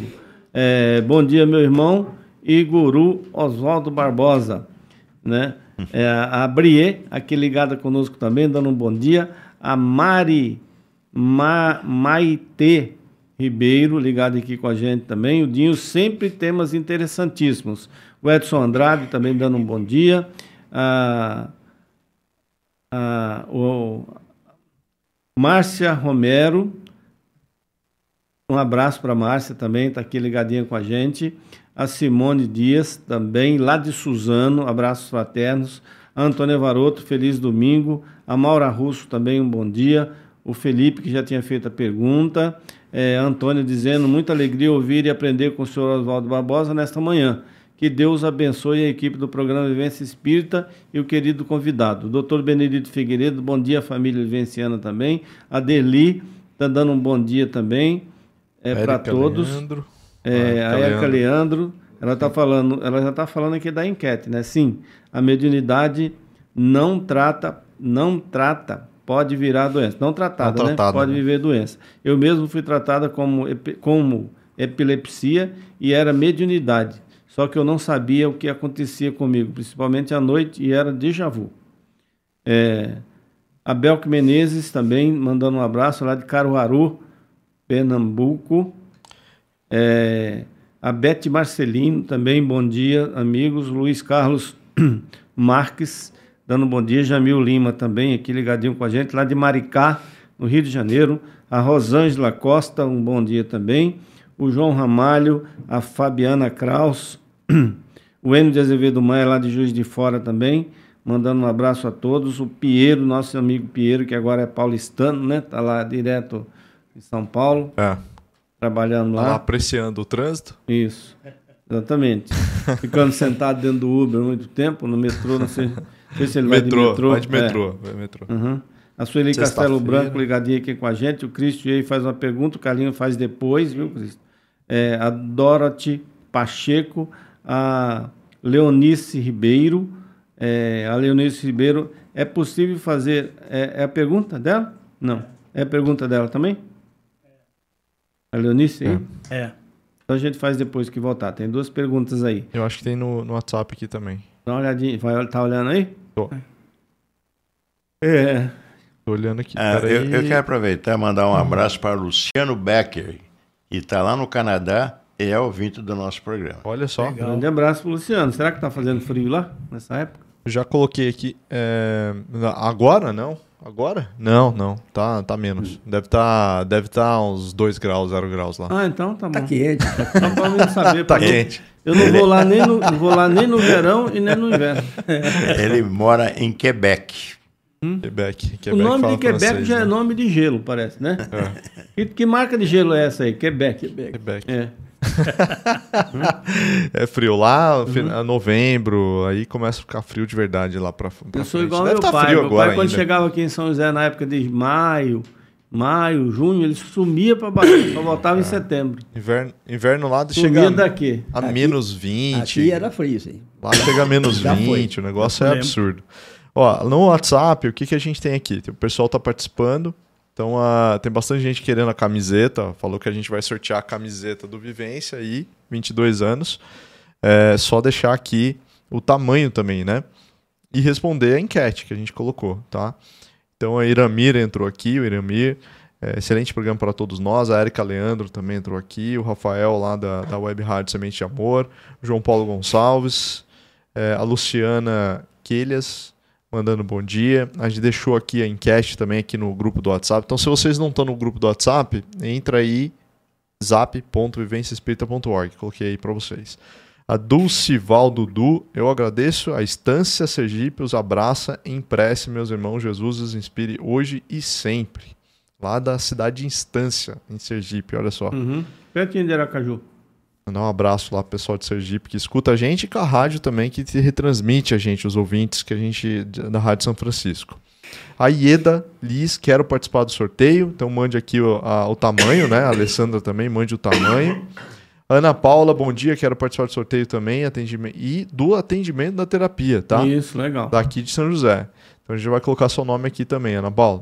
É, bom dia, meu irmão e guru Oswaldo Barbosa, né? É, a Brie, aqui ligada conosco também, dando um bom dia. A Mari Ma, Maite Ribeiro, ligado aqui com a gente também. O Dinho, sempre temas interessantíssimos. O Edson Andrade também dando um bom dia. A, a, o Márcia Romero, um abraço para a Márcia também, está aqui ligadinha com a gente. A Simone Dias também, lá de Suzano, abraços fraternos. A Antônia Varoto, feliz domingo. A Maura Russo também, um bom dia. o Felipe, que já tinha feito a pergunta, é, Antônio dizendo, muita alegria ouvir e aprender com o senhor Oswaldo Barbosa nesta manhã. Que Deus abençoe a equipe do programa Vivência Espírita e o querido convidado. doutor Benedito Figueiredo, bom dia, família vivenciana também. A Derli está dando um bom dia também é, para todos. Leandro. É, Ah, a Érica Leandro. Leandro, ela tá falando, ela já está falando aqui da enquete, né? Sim, a mediunidade não trata, não trata, pode virar doença. Não tratada, Não né? tratada, Pode né? viver doença. Eu mesmo fui tratada como, epi- como epilepsia e era mediunidade. Só que eu não sabia o que acontecia comigo, principalmente à noite, e era déjà vu. É, a Belque Menezes também, mandando um abraço lá de Caruaru, Pernambuco. É, a Bete Marcelino também, bom dia, amigos. Luiz Carlos Marques, dando um bom dia. Jamil Lima também, aqui ligadinho com a gente, lá de Maricá, no Rio de Janeiro. A Rosângela Costa, um bom dia também. O João Ramalho, a Fabiana Kraus, o Enio de Azevedo Maia, lá de Juiz de Fora também, mandando um abraço a todos. O Piero, nosso amigo Piero, que agora é paulistano, né? Está lá direto em São Paulo, É, trabalhando tá lá. lá apreciando o trânsito. Isso, exatamente. Ficando sentado dentro do Uber muito tempo, no metrô, não sei, não sei se ele vai de Metrô, metrô. vai de É. metrô. Vai de metrô. Uhum. A Sueli Sexta-feira. Castelo Branco ligadinha aqui com a gente. O Cristo aí faz uma pergunta, o Carlinho faz depois, viu, Cristo? É, a Dorothy Pacheco, a Leonice Ribeiro. É, a Leonice Ribeiro, é possível fazer... É, é a pergunta dela? Não. É a pergunta dela também? A Leonice aí? É. Então a gente faz depois que voltar. Tem duas perguntas aí. Eu acho que tem no, no WhatsApp aqui também. Dá uma olhadinha. Vai, tá olhando aí? Tô. É. Tô olhando aqui. Ah, Peraí. eu, eu quero aproveitar e mandar um abraço para o Luciano Becker, que está lá no Canadá e é ouvinte do nosso programa. Olha só. Legal. Grande abraço pro Luciano. Será que tá fazendo frio lá, nessa época? Eu já coloquei aqui. é, na- Agora não? Agora? Não, não. Tá, tá menos. Deve tá, deve tá uns dois graus, zero graus lá. Ah, então tá bom. Tá quente. Só pra mim saber. Tá porque eu- quente. Eu não vou lá nem no, não vou lá nem no verão e nem no inverno. Ele mora em Quebec. Quebec. O Quebec nome fala de Quebec francês, já é né? nome de gelo, parece, né? E que marca de gelo é essa aí? Quebec. Quebec. É. É frio lá, fin- novembro, aí começa a ficar frio de verdade lá pra, pra Eu sou frente. igual Deve meu tá pai. frio Meu agora pai, quando ainda. chegava aqui em São José na época de maio, maio, junho, ele sumia para baixo, só voltava em setembro. Inverno, inverno lá Sumia chega daqui. a Aqui- menos vinte. Aqui era frio, sim. Lá chega a menos Já foi. vinte, o negócio é lembro. absurdo. Ó, no WhatsApp, o que, que a gente tem aqui? O pessoal tá participando, então ah, tem bastante gente querendo a camiseta, falou que a gente vai sortear a camiseta do Vivência aí, vinte e dois anos. É só deixar aqui o tamanho também, né? E responder a enquete que a gente colocou, tá? Então a Iramir entrou aqui, o Iramir, é, excelente programa para todos nós. A Érica Leandro também entrou aqui, o Rafael lá da, da Web Rádio Semente de Amor, o João Paulo Gonçalves, é, a Luciana Quelhas mandando bom dia. A gente deixou aqui a enquete também aqui no grupo do WhatsApp. Então se vocês não estão no grupo do WhatsApp, entra aí zap ponto vivência espírita ponto org. Coloquei aí para vocês. A Dulcival Dudu, eu agradeço. A Estância Sergipe os abraça em prece, meus irmãos. Jesus os inspire hoje e sempre. Lá da cidade de Estância, em Sergipe, olha só. Uhum. Pertinho de Aracaju. Mandar um abraço lá pro pessoal de Sergipe que escuta a gente e com a rádio também que te retransmite a gente, os ouvintes que a gente da Rádio São Francisco. A Ieda Liz, quero participar do sorteio, então mande aqui o, a, o tamanho, né? A Alessandra também, mande o tamanho. Ana Paula, bom dia, quero participar do sorteio também atendimento, e do atendimento da terapia, tá? Isso, legal. Daqui de São José. Então a gente vai colocar seu nome aqui também, Ana Paula.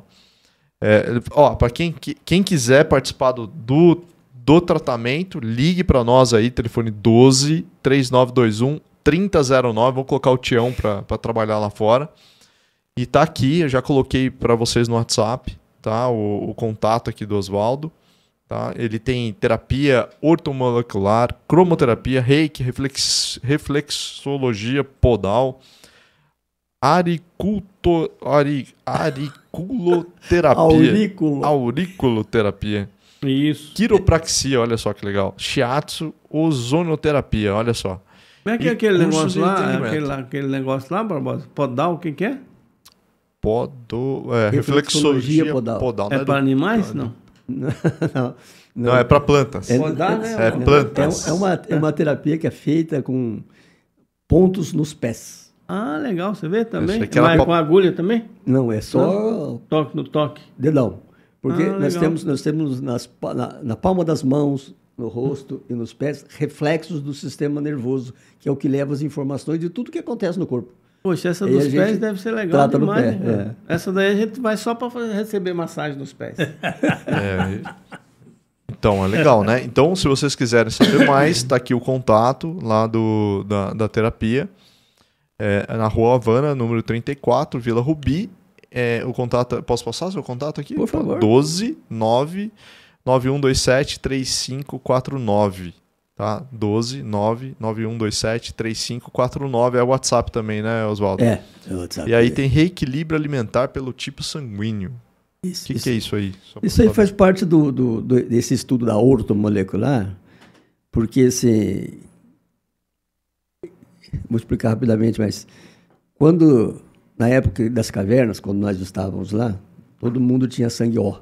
É, ó, para quem, quem quiser participar do, do, do tratamento, ligue para nós aí, telefone doze, três nove dois um, trinta zero nove. Vou colocar o Tião para trabalhar lá fora. E tá aqui, eu já coloquei para vocês no WhatsApp, tá? O, o contato aqui do Oswaldo. Tá? Ele tem terapia ortomolecular, cromoterapia, reiki, reflex, reflexologia podal, ariculto, ari, auriculoterapia, Aurículo. auriculoterapia, Isso. quiropraxia, olha só que legal, shiatsu, ozonoterapia, olha só. Como é que E é aquele curso negócio de lá? entendimento. Aquele, lá- aquele negócio lá, Barbosa? Podal, o que que é? Podo, é, reflexologia reflexologia podal. podal. É não para do- animais? Não. Não, não, Não, é para plantas. É, Podar, né? É plantas. É, é uma, é uma terapia que é feita com pontos nos pés. Ah, legal, você vê também? Isso aqui era Mas pra- com agulha também? Não, é só Toque no toque. dedão. Porque Ah, nós legal. temos, nós temos nas, pa- na, na palma das mãos, no rosto e nos pés, reflexos do sistema nervoso, que é o que leva as informações de tudo que acontece no corpo. Poxa, essa Aí dos a gente pés deve ser legal trata no demais. pé, né? Essa daí a gente vai só para receber massagem nos pés. É, então, é legal, né? Então, se vocês quiserem saber mais, tá aqui o contato lá do, da, da terapia. É, na Rua Havana, número trinta e quatro, Vila Rubi. É, o contato, posso passar seu contato aqui? Por favor. doze nove nove um dois sete três cinco quatro nove. Tá? doze nove nove um dois sete três cinco quatro nove. É o WhatsApp também, né, Oswaldo? É, é o WhatsApp. E aí tem reequilíbrio alimentar pelo tipo sanguíneo. O Isso, que, isso. que é isso aí? Só pra Isso aí saber. faz parte do, do- do- desse estudo da ortomolecular, porque esse... Vou explicar rapidamente, mas quando, na época das cavernas, quando nós estávamos lá, todo mundo tinha sangue O.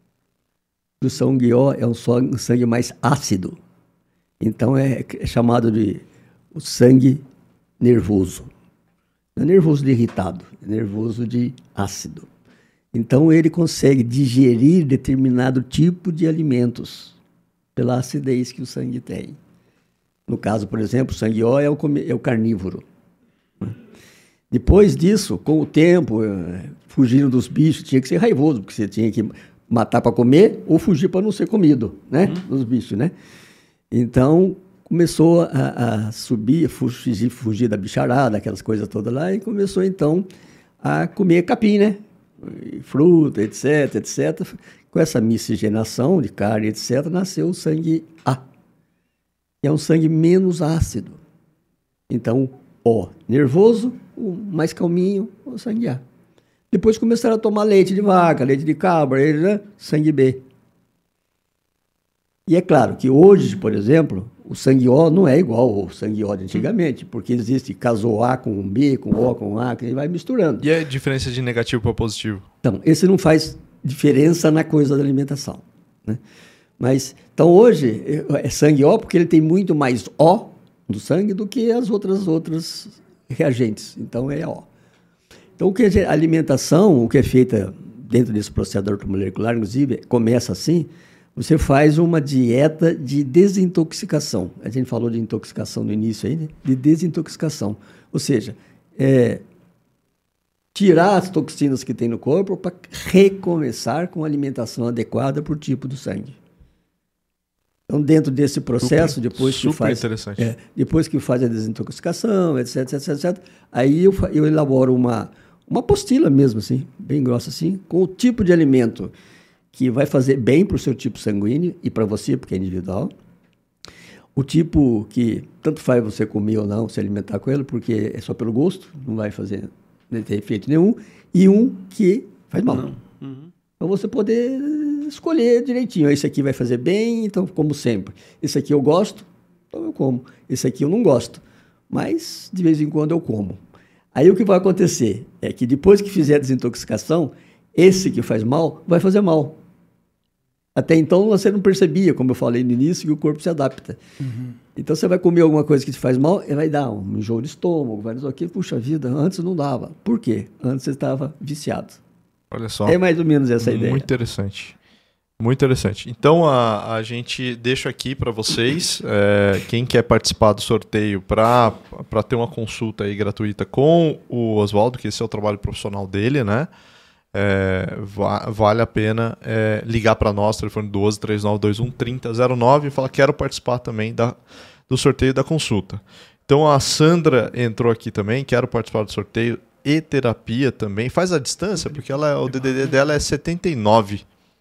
O sangue O é um sangue, um sangue mais ácido. Então é, é chamado de o sangue nervoso. Não é nervoso de irritado, é nervoso de ácido. Então ele consegue digerir determinado tipo de alimentos pela acidez que o sangue tem. No caso, por exemplo, o sangue O é o, come- é o carnívoro. Depois disso, com o tempo, eh, fugindo dos bichos, tinha que ser raivoso, porque você tinha que matar para comer ou fugir para não ser comido, né? Dos bichos, né? Então, começou a, a subir, fugir, fugir da bicharada, aquelas coisas todas lá, e começou, então, a comer capim, né? E fruta, etc, etcétera. Com essa miscigenação de carne, etcétera, nasceu o sangue A. Que é um sangue menos ácido. Então, O, nervoso, o mais calminho, o sangue A. Depois começaram a tomar leite de vaca, leite de cabra, né? Sangue B. E é claro que hoje, por exemplo, o sangue O não é igual ao sangue O de antigamente, porque existe caso A com B, com O, com A, que ele vai misturando. E a diferença de negativo para positivo? Então, esse não faz diferença na coisa da alimentação, né? Mas, então hoje, é sangue O porque ele tem muito mais O do sangue do que as outras, outras reagentes. Então, é O. Então, o que a alimentação, o que é feita dentro desse processo ortomolecular, inclusive, começa assim, você faz uma dieta de desintoxicação. A gente falou de intoxicação no início aí, né? De desintoxicação. Ou seja, é, tirar as toxinas que tem no corpo para recomeçar com a alimentação adequada para o tipo do sangue. Então, dentro desse processo, Super- depois que super faz, interessante. é, depois que faz a desintoxicação, etc, etc, etcétera, aí eu, fa- eu elaboro uma, uma apostila mesmo, assim, bem grossa assim, com o tipo de alimento que vai fazer bem para o seu tipo sanguíneo e para você, porque é individual. O tipo que tanto faz você comer ou não, se alimentar com ele, porque é só pelo gosto, não vai fazer, não tem efeito nenhum. E um que faz mal. Então você poder escolher direitinho. Esse aqui vai fazer bem, então como sempre. Esse aqui eu gosto, então eu como. Esse aqui eu não gosto, mas de vez em quando eu como. Aí o que vai acontecer é que depois que fizer a desintoxicação, esse que faz mal vai fazer mal. Até então você não percebia, como eu falei no início, que o corpo se adapta. Uhum. Então você vai comer alguma coisa que te faz mal, e vai dar um enjoo de estômago, vai dizer aqui, puxa vida, antes não dava. Por quê? Antes você estava viciado. Olha só. É mais ou menos essa a ideia. Muito interessante. Muito interessante. Então a, a gente deixa aqui para vocês, é, quem quer participar do sorteio para ter uma consulta aí gratuita com o Oswaldo, que esse é o trabalho profissional dele, né? É, va vale a pena é, ligar para nós, telefone doze, três nove dois um, trinta zero nove, e falar quero participar também da, do sorteio da consulta. Então a Sandra entrou aqui também, quero participar do sorteio e terapia também. Faz a distância, porque ela, o D D D dela é setenta e nove.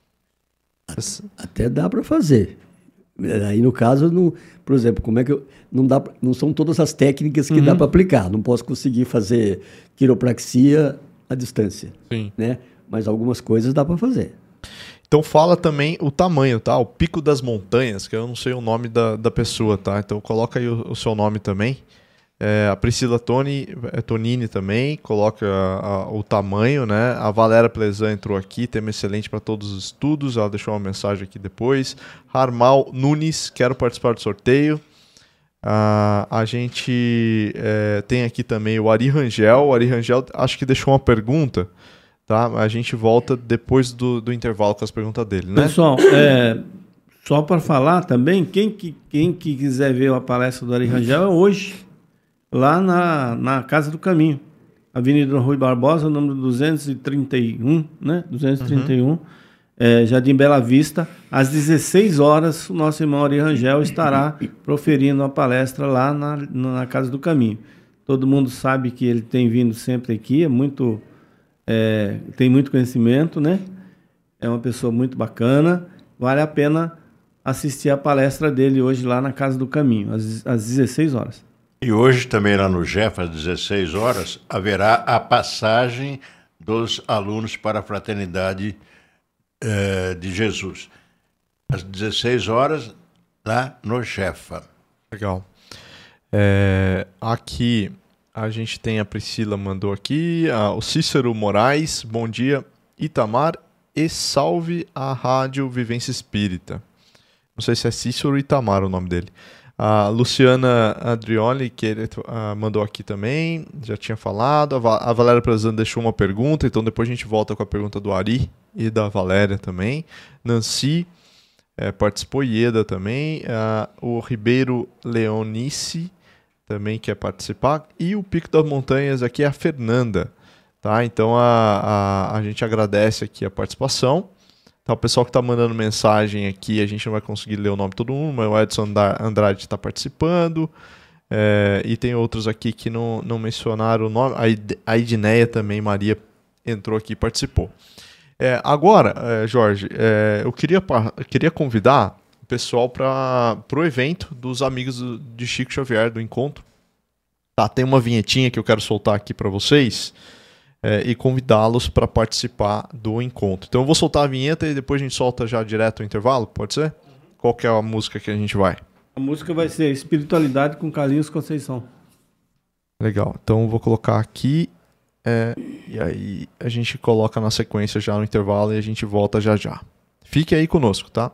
Até dá para fazer. Aí no caso, não, por exemplo, como é que eu, não dá, não são todas as técnicas que uhum. dá para aplicar. Não posso conseguir fazer quiropraxia à distância. Sim. Né? Mas algumas coisas dá para fazer. Então fala também o tamanho, tá? O Pico das Montanhas, que eu não sei o nome da, da pessoa, tá? Então coloca aí o, o seu nome também. É, a Priscila Toni, é, Tonini também coloca a, a, o tamanho, né? A Valéria Plezan entrou aqui, tema excelente para todos os estudos, ela deixou uma mensagem aqui depois. Harmal Nunes, quero participar do sorteio. Uh, a gente é, tem aqui também o Ari Rangel. O Ari Rangel acho que deixou uma pergunta, tá? A gente volta depois do, do intervalo com as perguntas dele, né? Pessoal, é, só para falar também, quem que, quem que quiser ver a palestra do Ari Rangel é hoje, lá na, na Casa do Caminho, Avenida Rui Barbosa, número duzentos e trinta e um, né? duzentos e trinta e um, uhum. é, Jardim Bela Vista. Às dezesseis horas, o nosso irmão Ari Rangel estará proferindo uma palestra lá na, na Casa do Caminho. Todo mundo sabe que ele tem vindo sempre aqui, é muito, é, tem muito conhecimento, né? É uma pessoa muito bacana. Vale a pena assistir a palestra dele hoje lá na Casa do Caminho, às, às dezesseis horas. E hoje também lá no J E F, às dezesseis horas, haverá a passagem dos alunos para a Fraternidade eh, de Jesus. Às dezesseis horas, lá no J E F. Legal. É, aqui a gente tem a Priscila mandou aqui, a, o Cícero Moraes, bom dia, Itamar, e salve a Rádio Vivência Espírita. Não sei se é Cícero ou Itamar o nome dele. A Luciana Adrioli, que ele uh, mandou aqui também, já tinha falado. A, Va a Valéria Prezan deixou uma pergunta, então depois a gente volta com a pergunta do Ari e da Valéria também. Nancy é, participou, Ieda também. Uh, o Ribeiro Leonice também quer participar. E o Pico das Montanhas aqui é a Fernanda. Tá? Então a, a, a gente agradece aqui a participação. Tá, o pessoal que está mandando mensagem aqui, a gente não vai conseguir ler o nome de todo mundo, mas o Edson Andrade está participando. É, e tem outros aqui que não, não mencionaram o nome. A Edneia também, Maria, entrou aqui e participou. É, agora, é, Jorge, é, eu queria, eu queria convidar o pessoal para o evento dos amigos de Chico Xavier, do encontro. Tá, tem uma vinhetinha que eu quero soltar aqui para vocês. É, e convidá-los para participar do encontro. Então eu vou soltar a vinheta e depois a gente solta já direto o intervalo, pode ser? Qual que é a música que a gente vai? A música vai ser Espiritualidade com Carlinhos Conceição. Legal, então eu vou colocar aqui é, e aí a gente coloca na sequência já no intervalo e a gente volta já já. Fique aí conosco, tá?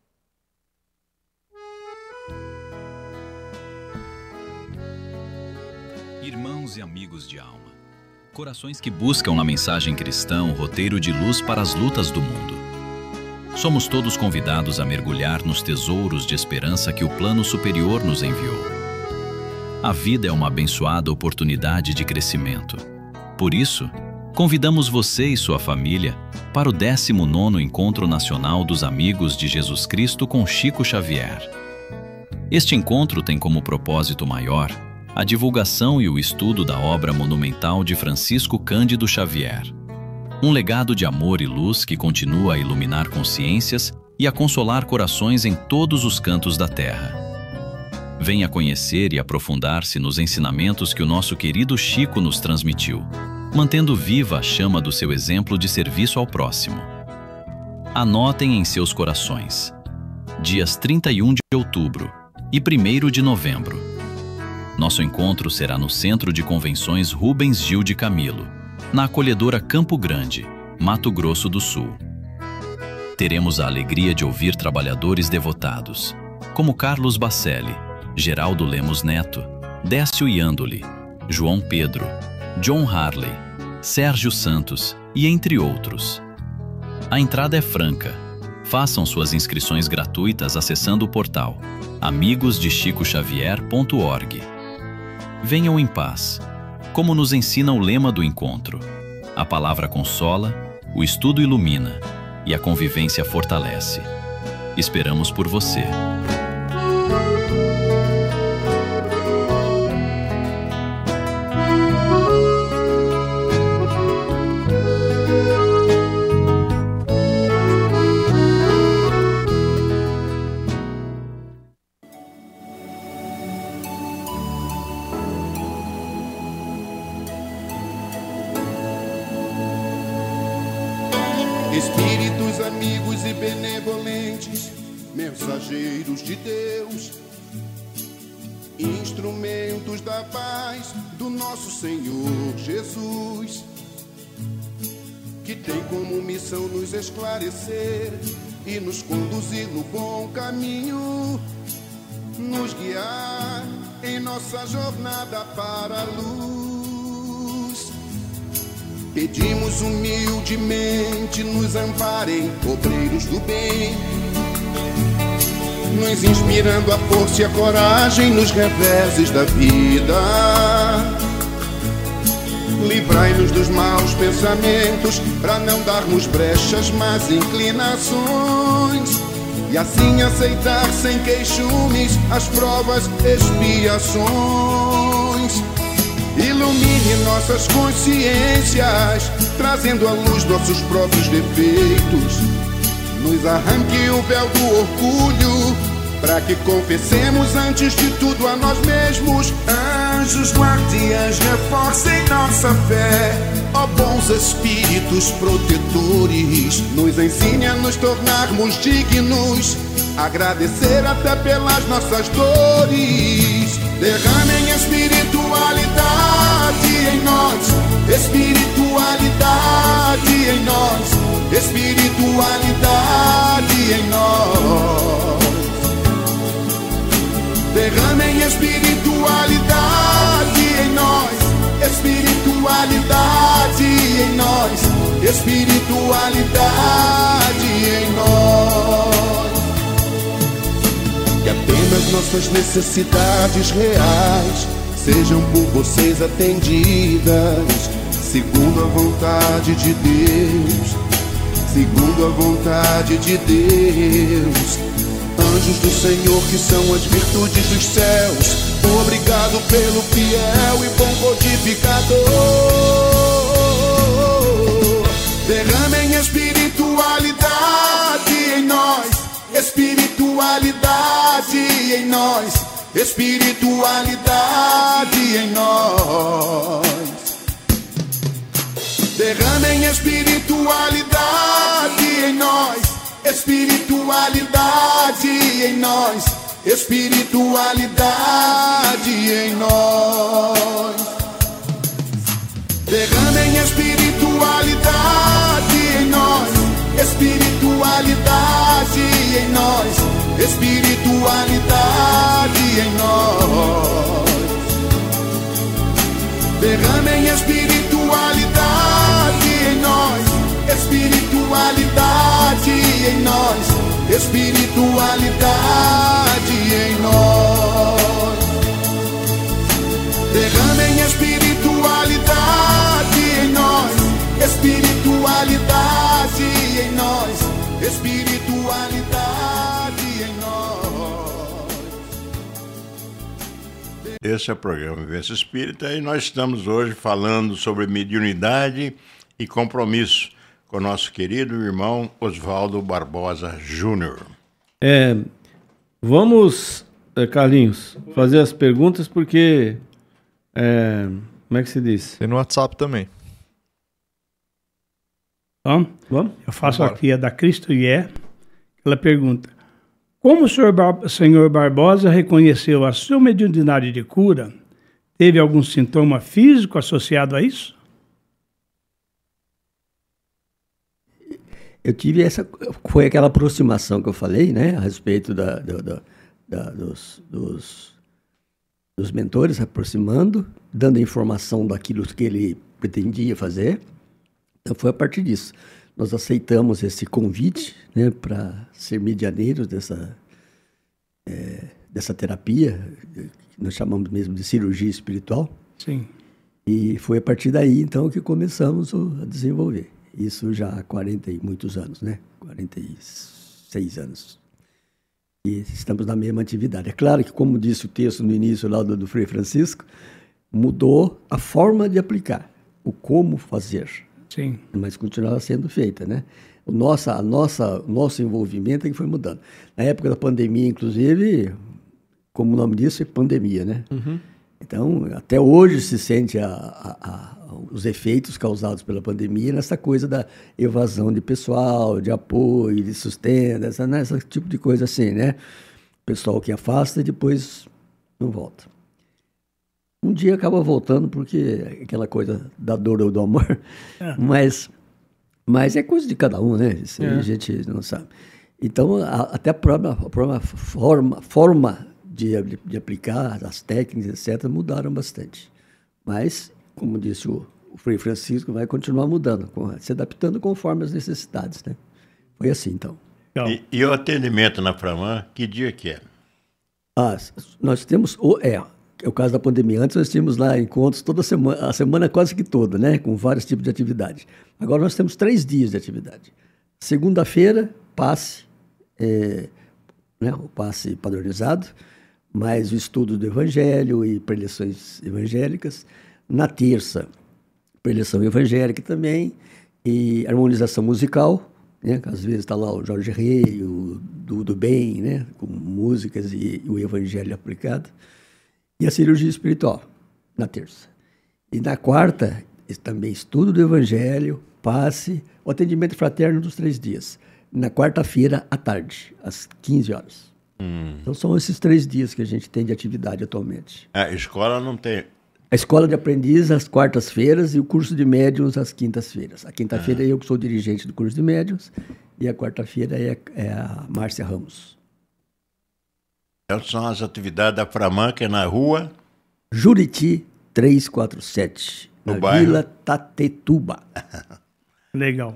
Irmãos e amigos de alma, corações que buscam na mensagem cristã um roteiro de luz para as lutas do mundo. Somos todos convidados a mergulhar nos tesouros de esperança que o plano superior nos enviou. A vida é uma abençoada oportunidade de crescimento. Por isso, convidamos você e sua família para o décimo nono Encontro Nacional dos Amigos de Jesus Cristo com Chico Xavier. Este encontro tem como propósito maior a divulgação e o estudo da obra monumental de Francisco Cândido Xavier. Um legado de amor e luz que continua a iluminar consciências e a consolar corações em todos os cantos da Terra. Venha conhecer e aprofundar-se nos ensinamentos que o nosso querido Chico nos transmitiu, mantendo viva a chama do seu exemplo de serviço ao próximo. Anotem em seus corações. Dias trinta e um de outubro e primeiro de novembro. Nosso encontro será no Centro de Convenções Rubens Gil de Camilo, na acolhedora Campo Grande, Mato Grosso do Sul. Teremos a alegria de ouvir trabalhadores devotados, como Carlos Bacelli, Geraldo Lemos Neto, Décio Iandoli, João Pedro, John Harley, Sérgio Santos e entre outros. A entrada é franca. Façam suas inscrições gratuitas acessando o portal amigos de chico xavier ponto org. Venham em paz, como nos ensina o lema do encontro. A palavra consola, o estudo ilumina e a convivência fortalece. Esperamos por você. Espíritos amigos e benevolentes, mensageiros de Deus, instrumentos da paz do nosso Senhor Jesus, que tem como missão nos esclarecer e nos conduzir no bom caminho, nos guiar em nossa jornada para a luz. Pedimos humildemente, nos amparem, obreiros do bem, nos inspirando a força e a coragem nos reveses da vida. Livrai-nos dos maus pensamentos, para não darmos brechas, mas inclinações, e assim aceitar sem queixumes as provas, expiações. Ilumine nossas consciências, trazendo à luz nossos próprios defeitos. Nos arranque o véu do orgulho, para que confessemos antes de tudo a nós mesmos. Anjos guardiães, reforcem nossa fé, ó bons espíritos protetores. Nos ensine a nos tornarmos dignos, agradecer até pelas nossas dores. Derramem espiritualidade em nós, espiritualidade em nós, espiritualidade em nós. Derramem espiritualidade em nós, espiritualidade em nós, espiritualidade em nós. Que apenas nossas necessidades reais sejam por vocês atendidas, segundo a vontade de Deus, segundo a vontade de Deus. Anjos do Senhor, que são as virtudes dos céus, obrigado pelo fiel e bom codificador. Derramem espiritualidade em nós, espiritualidade em nós, espiritualidade em nós. Derramem espiritualidade em nós, espiritualidade em nós, espiritualidade em nós. Derramem espiritualidade em nós, espiritualidade em nós, espiritualidade em nós. Derramem espiritualidade em nós, espiritualidade em nós, espiritualidade em nós. Derramem espiritualidade em nós, espiritualidade em nós, espiritualidade em nós. Esse é o programa Vivência Espírita e nós estamos hoje falando sobre mediunidade e compromisso com o nosso querido irmão Oswaldo Barbosa Júnior. É, vamos, Carlinhos, fazer as perguntas porque, é, como é que se diz? Tem no WhatsApp também. Vamos? Vamos? Eu faço Vambora. aqui a da Cristo Ié. Ela pergunta: como o senhor, Bar- senhor Barbosa reconheceu a sua mediunidade de cura? Teve algum sintoma físico associado a isso? Eu tive essa, foi aquela aproximação que eu falei, né, a respeito da, da, da, da, dos, dos, dos mentores aproximando, dando informação daquilo que ele pretendia fazer. Então foi a partir disso. Nós aceitamos esse convite, né, para ser medianeiros dessa, é, dessa terapia, que nós chamamos mesmo de cirurgia espiritual. Sim. E foi a partir daí, então, que começamos a desenvolver. Isso já há quarenta e muitos anos, né? quarenta e seis anos. E estamos na mesma atividade. É claro que, como disse o texto no início lá do, do Frei Francisco, mudou a forma de aplicar, o como fazer. Sim. Mas continuava sendo feita, né? O nossa, a nossa, o nosso envolvimento é que foi mudando. Na época da pandemia, inclusive, como o nome disso, é pandemia, né? Uhum. Então, até hoje se sente a, a, a, os efeitos causados pela pandemia nessa coisa da evasão de pessoal, de apoio, de sustento, essa, né, esse tipo de coisa assim, né? Pessoal que afasta e depois não volta. Um dia acaba voltando, porque aquela coisa da dor ou do amor, é. mas, mas é coisa de cada um, né? Isso aí é. A gente não sabe. Então, a, até a própria, a própria forma, forma de, de aplicar as técnicas, etcétera, mudaram bastante. Mas, como disse o, o Frei Francisco, vai continuar mudando, com, se adaptando conforme as necessidades, né? Foi assim, então. E, e o atendimento na Framan, que dia que é? Ah, nós temos... O, é, é o caso da pandemia. Antes nós tínhamos lá encontros toda semana, a semana quase que toda, né? Com vários tipos de atividade. Agora nós temos três dias de atividade. Segunda-feira, passe, é, né? O passe padronizado, mais o estudo do Evangelho e preleções evangélicas. Na terça, preleção evangélica também, e harmonização musical, né? Às vezes está lá o Jorge Rei, o Dudu Bem, né? Com músicas e, e o Evangelho aplicado. E a cirurgia espiritual, na terça. E na quarta, também estudo do Evangelho, passe, o atendimento fraterno dos três dias. Na quarta-feira, à tarde, às quinze horas. Hum. Então são esses três dias que a gente tem de atividade atualmente. A escola não tem... A escola de aprendiz às quartas-feiras e o curso de médiuns às quintas-feiras. A quinta-feira ah. é eu que sou dirigente do curso de médiuns e a quarta-feira é, é a Márcia Ramos. Essas são as atividades da Framan, que é na rua... Juriti trezentos e quarenta e sete, no na bairro Vila Tatetuba. Legal.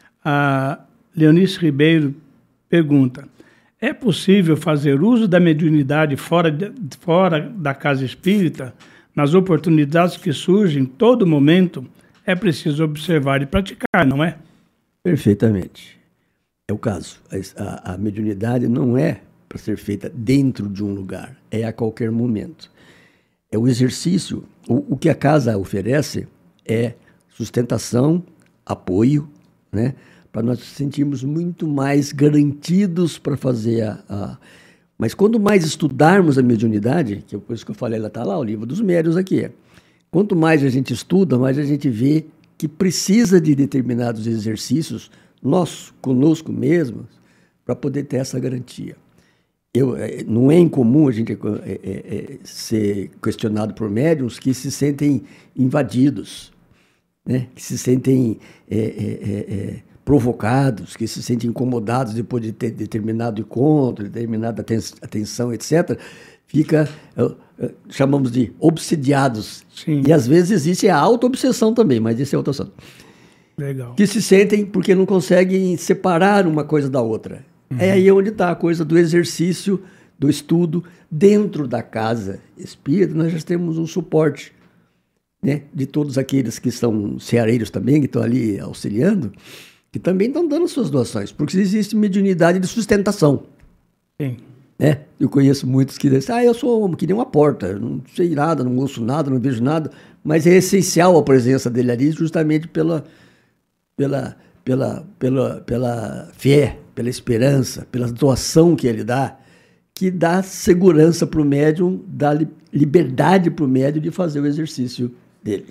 A Leonice Ribeiro pergunta: é possível fazer uso da mediunidade fora, de, fora da casa espírita? Nas oportunidades que surgem em todo momento, é preciso observar e praticar, não é? Perfeitamente. É o caso. A, a mediunidade não é para ser feita dentro de um lugar, é a qualquer momento. É o exercício. O, o que a casa oferece é sustentação, apoio, né? Para nós nos sentirmos muito mais garantidos para fazer a, a... Mas quanto mais estudarmos a mediunidade, que é por isso que eu falei, ela está lá, o livro dos médiuns aqui. Quanto mais a gente estuda, mais a gente vê que precisa de determinados exercícios, nós, conosco mesmos, para poder ter essa garantia. Eu, não é incomum a gente é, é, é, ser questionado por médiuns que se sentem invadidos, né? Que se sentem é, é, é, provocados, que se sentem incomodados depois de ter determinado encontro, determinada atenção, etcétera. Fica, chamamos de obsediados. Sim. E às vezes existe a auto-obsessão também, mas esse é outro assunto. Legal. Que se sentem porque não conseguem separar uma coisa da outra. Uhum. É aí onde está a coisa do exercício, do estudo. Dentro da casa espírita, nós já temos um suporte, né, de todos aqueles que são ceareiros também, que estão ali auxiliando, que também estão dando suas doações, porque existe mediunidade de sustentação. Sim. Né? Eu conheço muitos que dizem, ah, eu sou que nem uma porta, não sei nada, não ouço nada, não vejo nada, mas é essencial a presença dele ali justamente pela, pela, pela, pela, pela fé, pela esperança, pela doação que ele dá, que dá segurança para o médium, dá liberdade para o médium de fazer o exercício dele.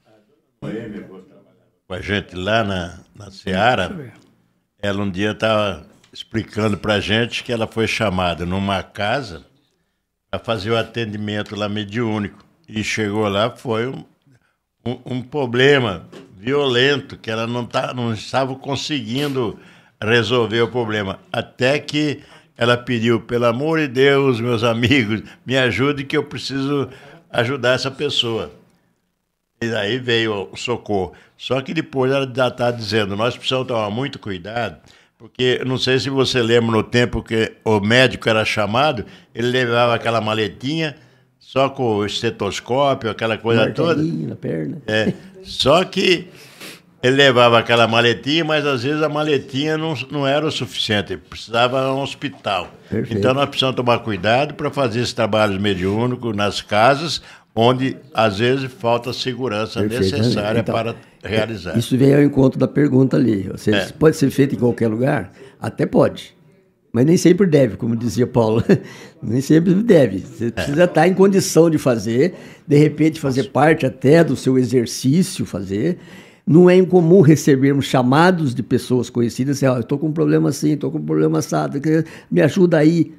Com a gente lá na, na Seara, ela um dia estava explicando para a gente que ela foi chamada numa casa para fazer o atendimento lá mediúnico. E chegou lá, foi um, um, um problema violento, que ela não, tá, não estava conseguindo resolver o problema. Até que ela pediu, pelo amor de Deus, meus amigos, me ajude que eu preciso ajudar essa pessoa. E aí veio o socorro. Só que depois ela já está dizendo, nós precisamos tomar muito cuidado, porque não sei se você lembra no tempo que o médico era chamado, ele levava aquela maletinha, só com o estetoscópio, aquela coisa toda. Na perna. É, só que ele levava aquela maletinha, mas às vezes a maletinha não, não era o suficiente, precisava ir a um hospital. Perfeito. Então nós precisamos tomar cuidado para fazer esses trabalhos mediúnicos nas casas, onde às vezes falta segurança Perfeito. necessária então, para realizar. Isso vem ao encontro da pergunta ali. Ou seja, é. Pode ser feito em qualquer lugar? Até pode. Mas nem sempre deve, como dizia Paulo. Nem sempre deve. Você precisa é. estar em condição de fazer, de repente fazer parte até do seu exercício, fazer. Não é incomum recebermos chamados de pessoas conhecidas, assim, oh, eu estou com um problema assim, estou com um problema assado, me ajuda aí.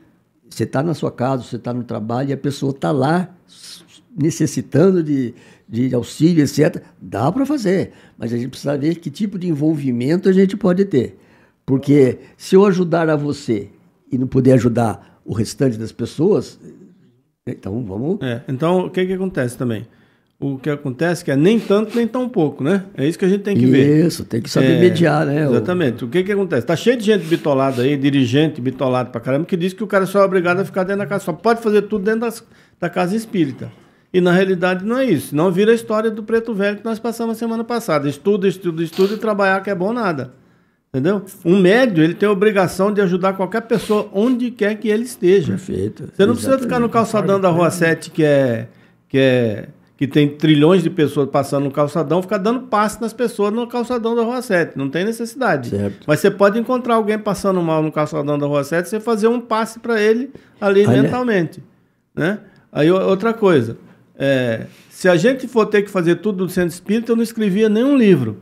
você está na sua casa, você está no trabalho e a pessoa está lá necessitando de, de auxílio, etcétera. Dá para fazer, mas a gente precisa ver que tipo de envolvimento a gente pode ter. Porque se eu ajudar a você e não puder ajudar o restante das pessoas, então vamos... É, então, o que, que acontece também? O que acontece é que é nem tanto, nem tão pouco, né? É isso que a gente tem que ver. Isso, tem que saber é, mediar, né? Exatamente. O que que acontece? Tá cheio de gente bitolada aí, dirigente bitolado pra caramba, que diz que o cara só é obrigado a ficar dentro da casa, só pode fazer tudo dentro das, da casa espírita. E na realidade não é isso. Não vira a história do preto velho que nós passamos a semana passada. Estuda, estuda, estuda e trabalhar que é bom nada. Entendeu? Um médio, ele tem a obrigação de ajudar qualquer pessoa onde quer que ele esteja. Perfeito. Você não precisa ficar no calçadão da Rua sete, que é... Que é que tem trilhões de pessoas passando no calçadão, ficar dando passe nas pessoas no calçadão da Rua sete. Não tem necessidade. Certo. Mas você pode encontrar alguém passando mal no calçadão da Rua sete, você fazer um passe para ele ali Olha. mentalmente. Né? Aí outra coisa, é, se a gente for ter que fazer tudo do centro espírita, eu não escrevia nenhum livro.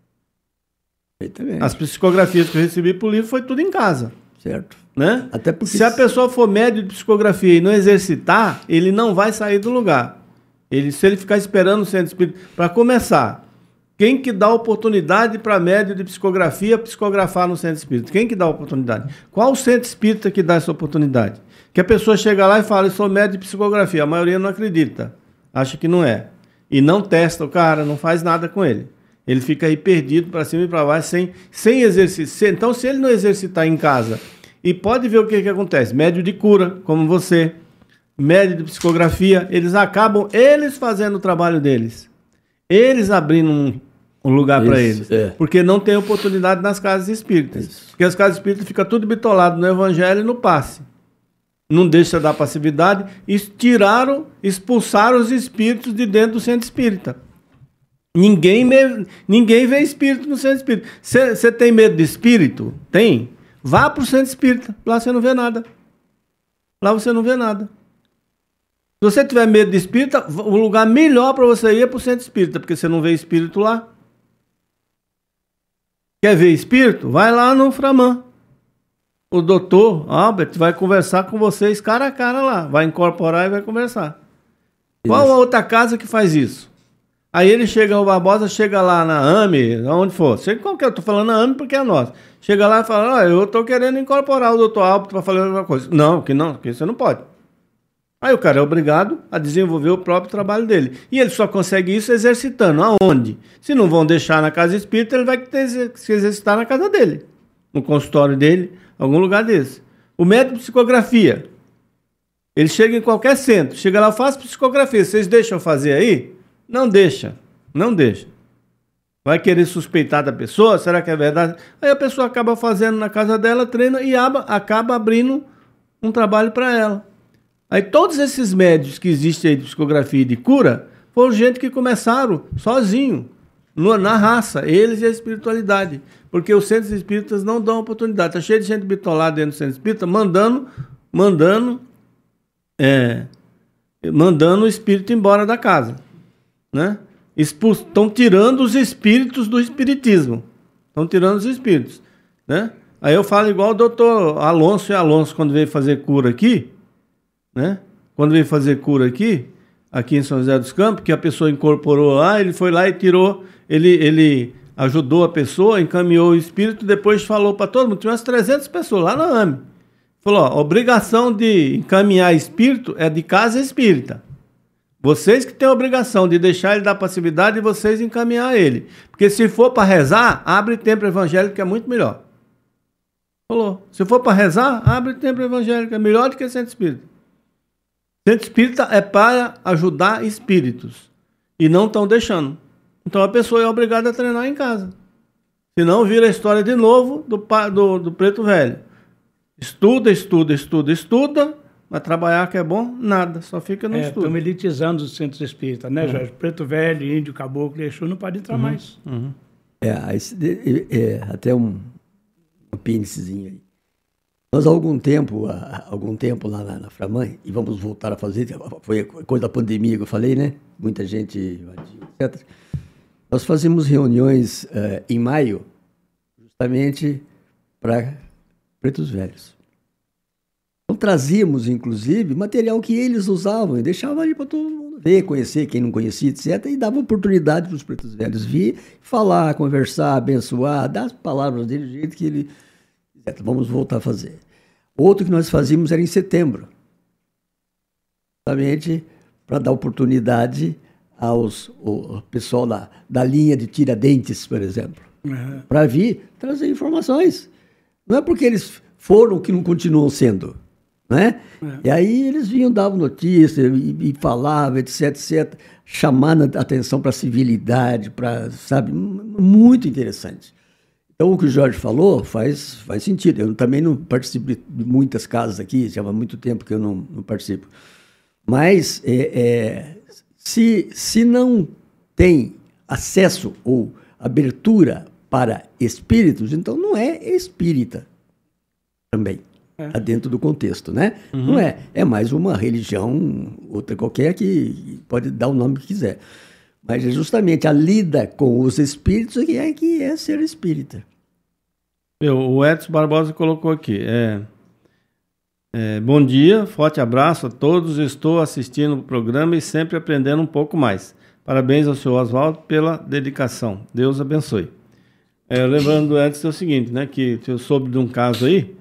Perfeitamente. As psicografias que eu recebi por livro foi tudo em casa. Certo. Né? Até porque... Se a pessoa for médio de psicografia e não exercitar, ele não vai sair do lugar. Ele, se ele ficar esperando o centro espírita... Para começar, quem que dá oportunidade para médio de psicografia psicografar no centro espírita? Quem que dá oportunidade? Qual o centro espírita que dá essa oportunidade? Que a pessoa chega lá e fala, eu sou médio de psicografia. A maioria não acredita. Acha que não é. E não testa o cara, não faz nada com ele. Ele fica aí perdido para cima e para baixo sem, sem exercício. Então, se ele não exercitar em casa... E pode ver o que, que acontece. Médio de cura, como você... médio de psicografia, eles acabam eles fazendo o trabalho deles. Eles abrindo um, um lugar para eles. É. Porque não tem oportunidade nas casas espíritas. Isso. Porque as casas espíritas ficam tudo bitolado no evangelho e no passe. Não deixa dar passividade. E tiraram, expulsaram os espíritos de dentro do centro espírita. Ninguém, me, ninguém vê espírito no centro espírita. Você tem medo de espírito? Tem. Vá para o centro espírita. Lá você não vê nada. Lá você não vê nada. Se você tiver medo de espírita, o lugar melhor para você ir é para o centro espírita, porque você não vê espírito lá. Quer ver espírito? Vai lá no Framã. O doutor Albert vai conversar com vocês cara a cara lá. Vai incorporar e vai conversar. Isso. Qual a outra casa que faz isso? Aí ele chega, o Barbosa chega lá na A M E, onde for. Chega qualquer, eu tô falando na A M E porque é nossa. Chega lá e fala, ó, eu tô querendo incorporar o doutor Albert para falar alguma coisa. Não, que não, que você não pode. Aí o cara é obrigado a desenvolver o próprio trabalho dele. E ele só consegue isso exercitando. Aonde? Se não vão deixar na casa espírita, ele vai ter que se exercitar na casa dele. No consultório dele, algum lugar desse. O médico de psicografia. Ele chega em qualquer centro. Chega lá, eu faço psicografia. Vocês deixam eu fazer aí? Não deixa. Não deixa. Vai querer suspeitar da pessoa? Será que é verdade? Aí a pessoa acaba fazendo na casa dela, treina e aba, acaba abrindo um trabalho para ela. Aí todos esses médios que existem aí de psicografia e de cura foram gente que começaram sozinho, no, na raça, eles e a espiritualidade. Porque os centros espíritas não dão oportunidade. Está cheio de gente bitolada dentro do centro espírita, mandando, mandando, é, mandando o espírito embora da casa. Né? Estão tirando os espíritos do espiritismo. Estão tirando os espíritos. Né? Aí eu falo igual o doutor Alonso e Alonso, quando veio fazer cura aqui, né? Quando veio fazer cura aqui, aqui em São José dos Campos, que a pessoa incorporou lá, ele foi lá e tirou, ele, ele ajudou a pessoa, encaminhou o espírito, depois falou para todo mundo, tinha umas trezentas pessoas lá na A M E. Falou, ó, a obrigação de encaminhar espírito é de casa espírita. Vocês que têm a obrigação de deixar ele dar passividade e vocês encaminhar ele. Porque se for para rezar, abre templo evangélico que é muito melhor. Falou, se for para rezar, abre templo evangélico, é melhor do que centro espírita. Centro espírita é para ajudar espíritos. E não estão deixando. Então a pessoa é obrigada a treinar em casa. Senão vira a história de novo do, do, do preto velho. Estuda, estuda, estuda, estuda. Mas trabalhar que é bom, nada. Só fica no é, estudo. Estamos elitizando os centros espíritas, né, Jorge? Preto velho, índio, caboclo, Exu não pode entrar uhum. mais. Uhum. É, é, até um, um apêndicezinho aí. Nós há algum tempo, há algum tempo lá na, na Framã, e vamos voltar a fazer, foi coisa da pandemia que eu falei, né? Muita gente invadiu, etcétera. Nós fazíamos reuniões uh, em maio, justamente para pretos velhos. Então, trazíamos, inclusive, material que eles usavam e deixava ali para todo mundo ver, conhecer, quem não conhecia, etcétera. E dava oportunidade para os pretos velhos vir, falar, conversar, abençoar, dar as palavras dele do jeito que ele... etcétera. Vamos voltar a fazer. Outro que nós fazíamos era em setembro. Justamente para dar oportunidade aos ao pessoal da, da linha de Tiradentes, por exemplo. Uhum. Para vir trazer informações. Não é porque eles foram que não continuam sendo. Né? Uhum. E aí eles vinham, davam notícia e, e falavam, etc, etcétera. Chamando a atenção para a civilidade, para, sabe, muito interessante. Então, o que o Jorge falou faz, faz sentido. Eu também não participo de muitas casas aqui, já há muito tempo que eu não, não participo. Mas, é, é, se, se não tem acesso ou abertura para espíritos, então não é espírita também, é. Dentro do contexto, né? Uhum. Não é. É mais uma religião, outra qualquer, que pode dar o nome que quiser. Mas é justamente a lida com os espíritos que é, que é ser espírita. O Edson Barbosa colocou aqui. É, é, bom dia, forte abraço a todos. Estou assistindo o programa e sempre aprendendo um pouco mais. Parabéns ao senhor Oswaldo pela dedicação. Deus abençoe. É, lembrando do Edson é o seguinte, né? Que eu soube de um caso aí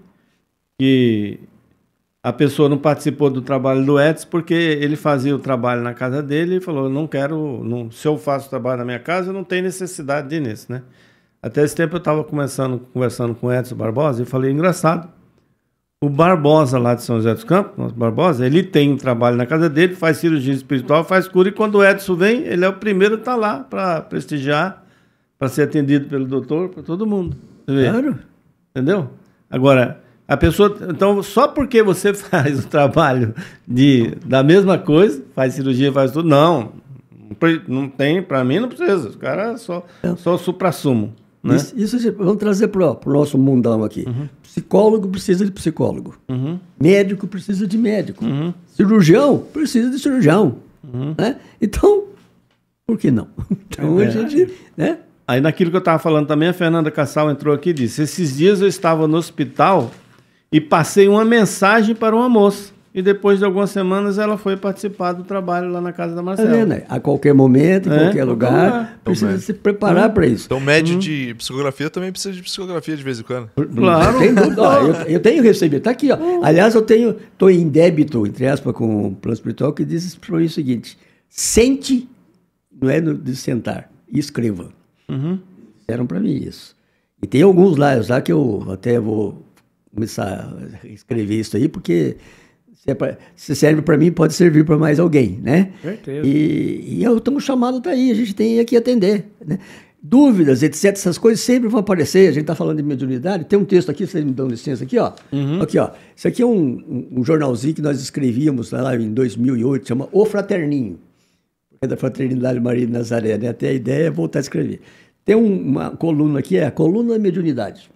que a pessoa não participou do trabalho do Edson porque ele fazia o trabalho na casa dele e falou, não quero, não, se eu faço o trabalho na minha casa, eu não tenho necessidade de ir nesse, né? Até esse tempo eu estava conversando, conversando com o Edson Barbosa e falei, engraçado, o Barbosa lá de São José dos Campos, nosso Barbosa, ele tem um trabalho na casa dele, faz cirurgia espiritual, faz cura, e quando o Edson vem, ele é o primeiro a estar lá para prestigiar, para ser atendido pelo doutor, para todo mundo. Claro. Entendeu? Agora... A pessoa, então, só porque você faz o trabalho de, da mesma coisa, faz cirurgia, faz tudo, não, não tem, para mim não precisa, os caras só, só supra-sumo. Né? Isso, isso vamos trazer para o nosso mundão aqui. Uhum. Psicólogo precisa de psicólogo, uhum. Médico precisa de médico, uhum. Cirurgião precisa de cirurgião. Uhum. Né? então, por que não? Então, é a gente... Né? Aí naquilo que eu estava falando também, a Fernanda Cassal entrou aqui e disse, esses dias eu estava no hospital... E passei uma mensagem para uma moça. E depois de algumas semanas ela foi participar do trabalho lá na casa da Marcela. É, né? A qualquer momento, em é, qualquer lugar, lugar. Precisa então, se preparar para isso. Então, médio hum. de psicografia também precisa de psicografia de vez em quando. Claro. Tem, ó, eu, eu tenho recebido. Está aqui, ó. Aliás, eu tenho, estou em débito, entre aspas, com o plano espiritual, que diz para mim o seguinte: sente, não é de sentar, e escreva. Uhum. Disseram para mim isso. E tem alguns lá, lá que eu até vou começar a escrever isso aí, porque se, é pra, se serve para mim, pode servir para mais alguém, né? Certeza. E, e eu estamos chamados tá aí, a gente tem aqui atender, né? Dúvidas, etcétera, essas coisas sempre vão aparecer. A gente está falando de mediunidade, tem um texto aqui, vocês me dão licença aqui, ó. Uhum. Aqui, ó. Isso aqui é um, um, um jornalzinho que nós escrevíamos lá em dois mil e oito, chama O Fraterninho. É da Fraternidade Maria de Nazaré, né? Até a ideia é voltar a escrever. Tem um, uma coluna aqui, é a coluna da mediunidade.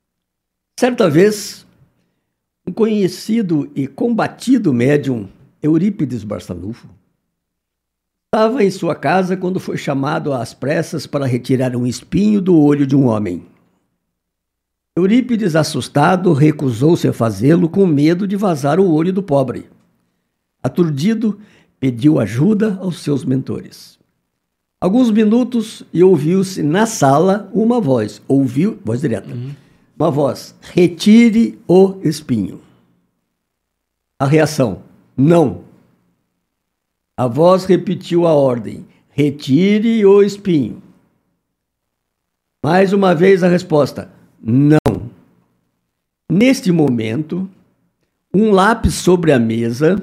Certa vez, um conhecido e combatido médium, Eurípides Barçanufo, estava em sua casa quando foi chamado às pressas para retirar um espinho do olho de um homem. Eurípides, assustado, recusou-se a fazê-lo com medo de vazar o olho do pobre. Aturdido, pediu ajuda aos seus mentores. Alguns minutos e ouviu-se na sala uma voz, ouviu, voz direta, uhum. Uma voz, retire o espinho. A reação, não. A voz repetiu a ordem, retire o espinho. Mais uma vez a resposta, não. Neste momento, um lápis sobre a mesa,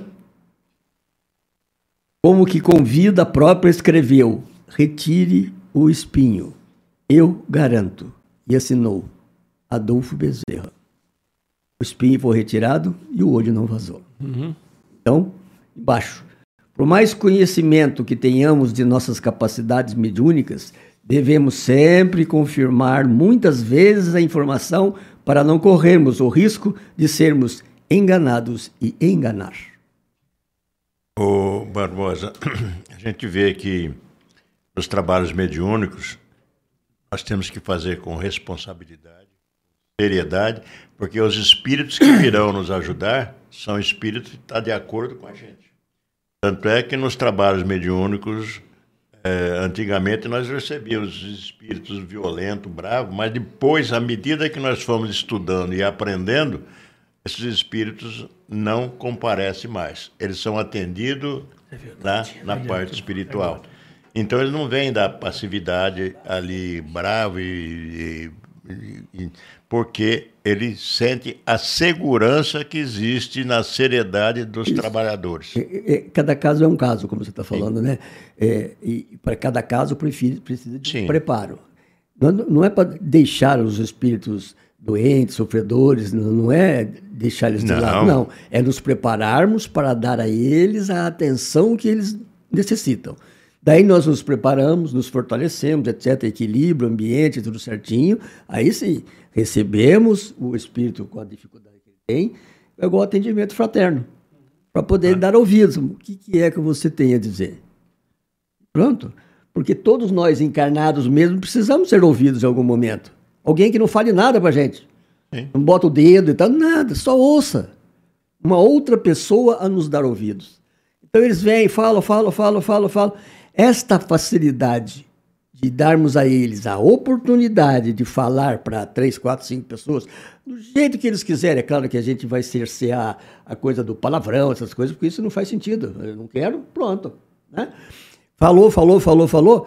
como que com vida própria, escreveu, retire o espinho, eu garanto, e assinou. Adolfo Bezerra. O espinho foi retirado e o olho não vazou. Uhum. Então, embaixo. Por mais conhecimento que tenhamos de nossas capacidades mediúnicas, devemos sempre confirmar muitas vezes a informação para não corrermos o risco de sermos enganados e enganar. Ô Barbosa, a gente vê que nos trabalhos mediúnicos nós temos que fazer com responsabilidade, seriedade, porque os espíritos que virão nos ajudar são espíritos que estão de acordo com a gente. Tanto é que nos trabalhos mediúnicos, é, antigamente nós recebíamos espíritos violentos, bravos, mas depois, à medida que nós fomos estudando e aprendendo, esses espíritos não comparecem mais. Eles são atendidos é na, na é parte espiritual. É então, eles não vêm da passividade ali, bravo, e, e, e, porque ele sente a segurança que existe na seriedade dos Isso. trabalhadores. É, é, cada caso é um caso, como você está falando, Sim. né? É, e para cada caso precisa de Sim. preparo. Não, não é para deixar os espíritos doentes, sofredores, não, não é deixar eles de não. lado, não. É nos prepararmos para dar a eles a atenção que eles necessitam. Daí nós nos preparamos, nos fortalecemos, etcétera, equilíbrio, ambiente, tudo certinho. Aí sim, recebemos o espírito com a dificuldade que ele tem, é igual atendimento fraterno, para poder ah. dar ouvidos. O que, que é que você tem a dizer? Pronto. Porque todos nós encarnados mesmo precisamos ser ouvidos em algum momento. Alguém que não fale nada pra gente. Sim. Não bota o dedo e tal, nada, só ouça. Uma outra pessoa a nos dar ouvidos. Então eles vêm, falam, falam, falam, falam, falam. Esta facilidade de darmos a eles a oportunidade de falar para três, quatro, cinco pessoas, do jeito que eles quiserem. É claro que a gente vai cercear a coisa do palavrão, essas coisas, porque isso não faz sentido. Eu não quero, pronto. Né? Falou, falou, falou, falou.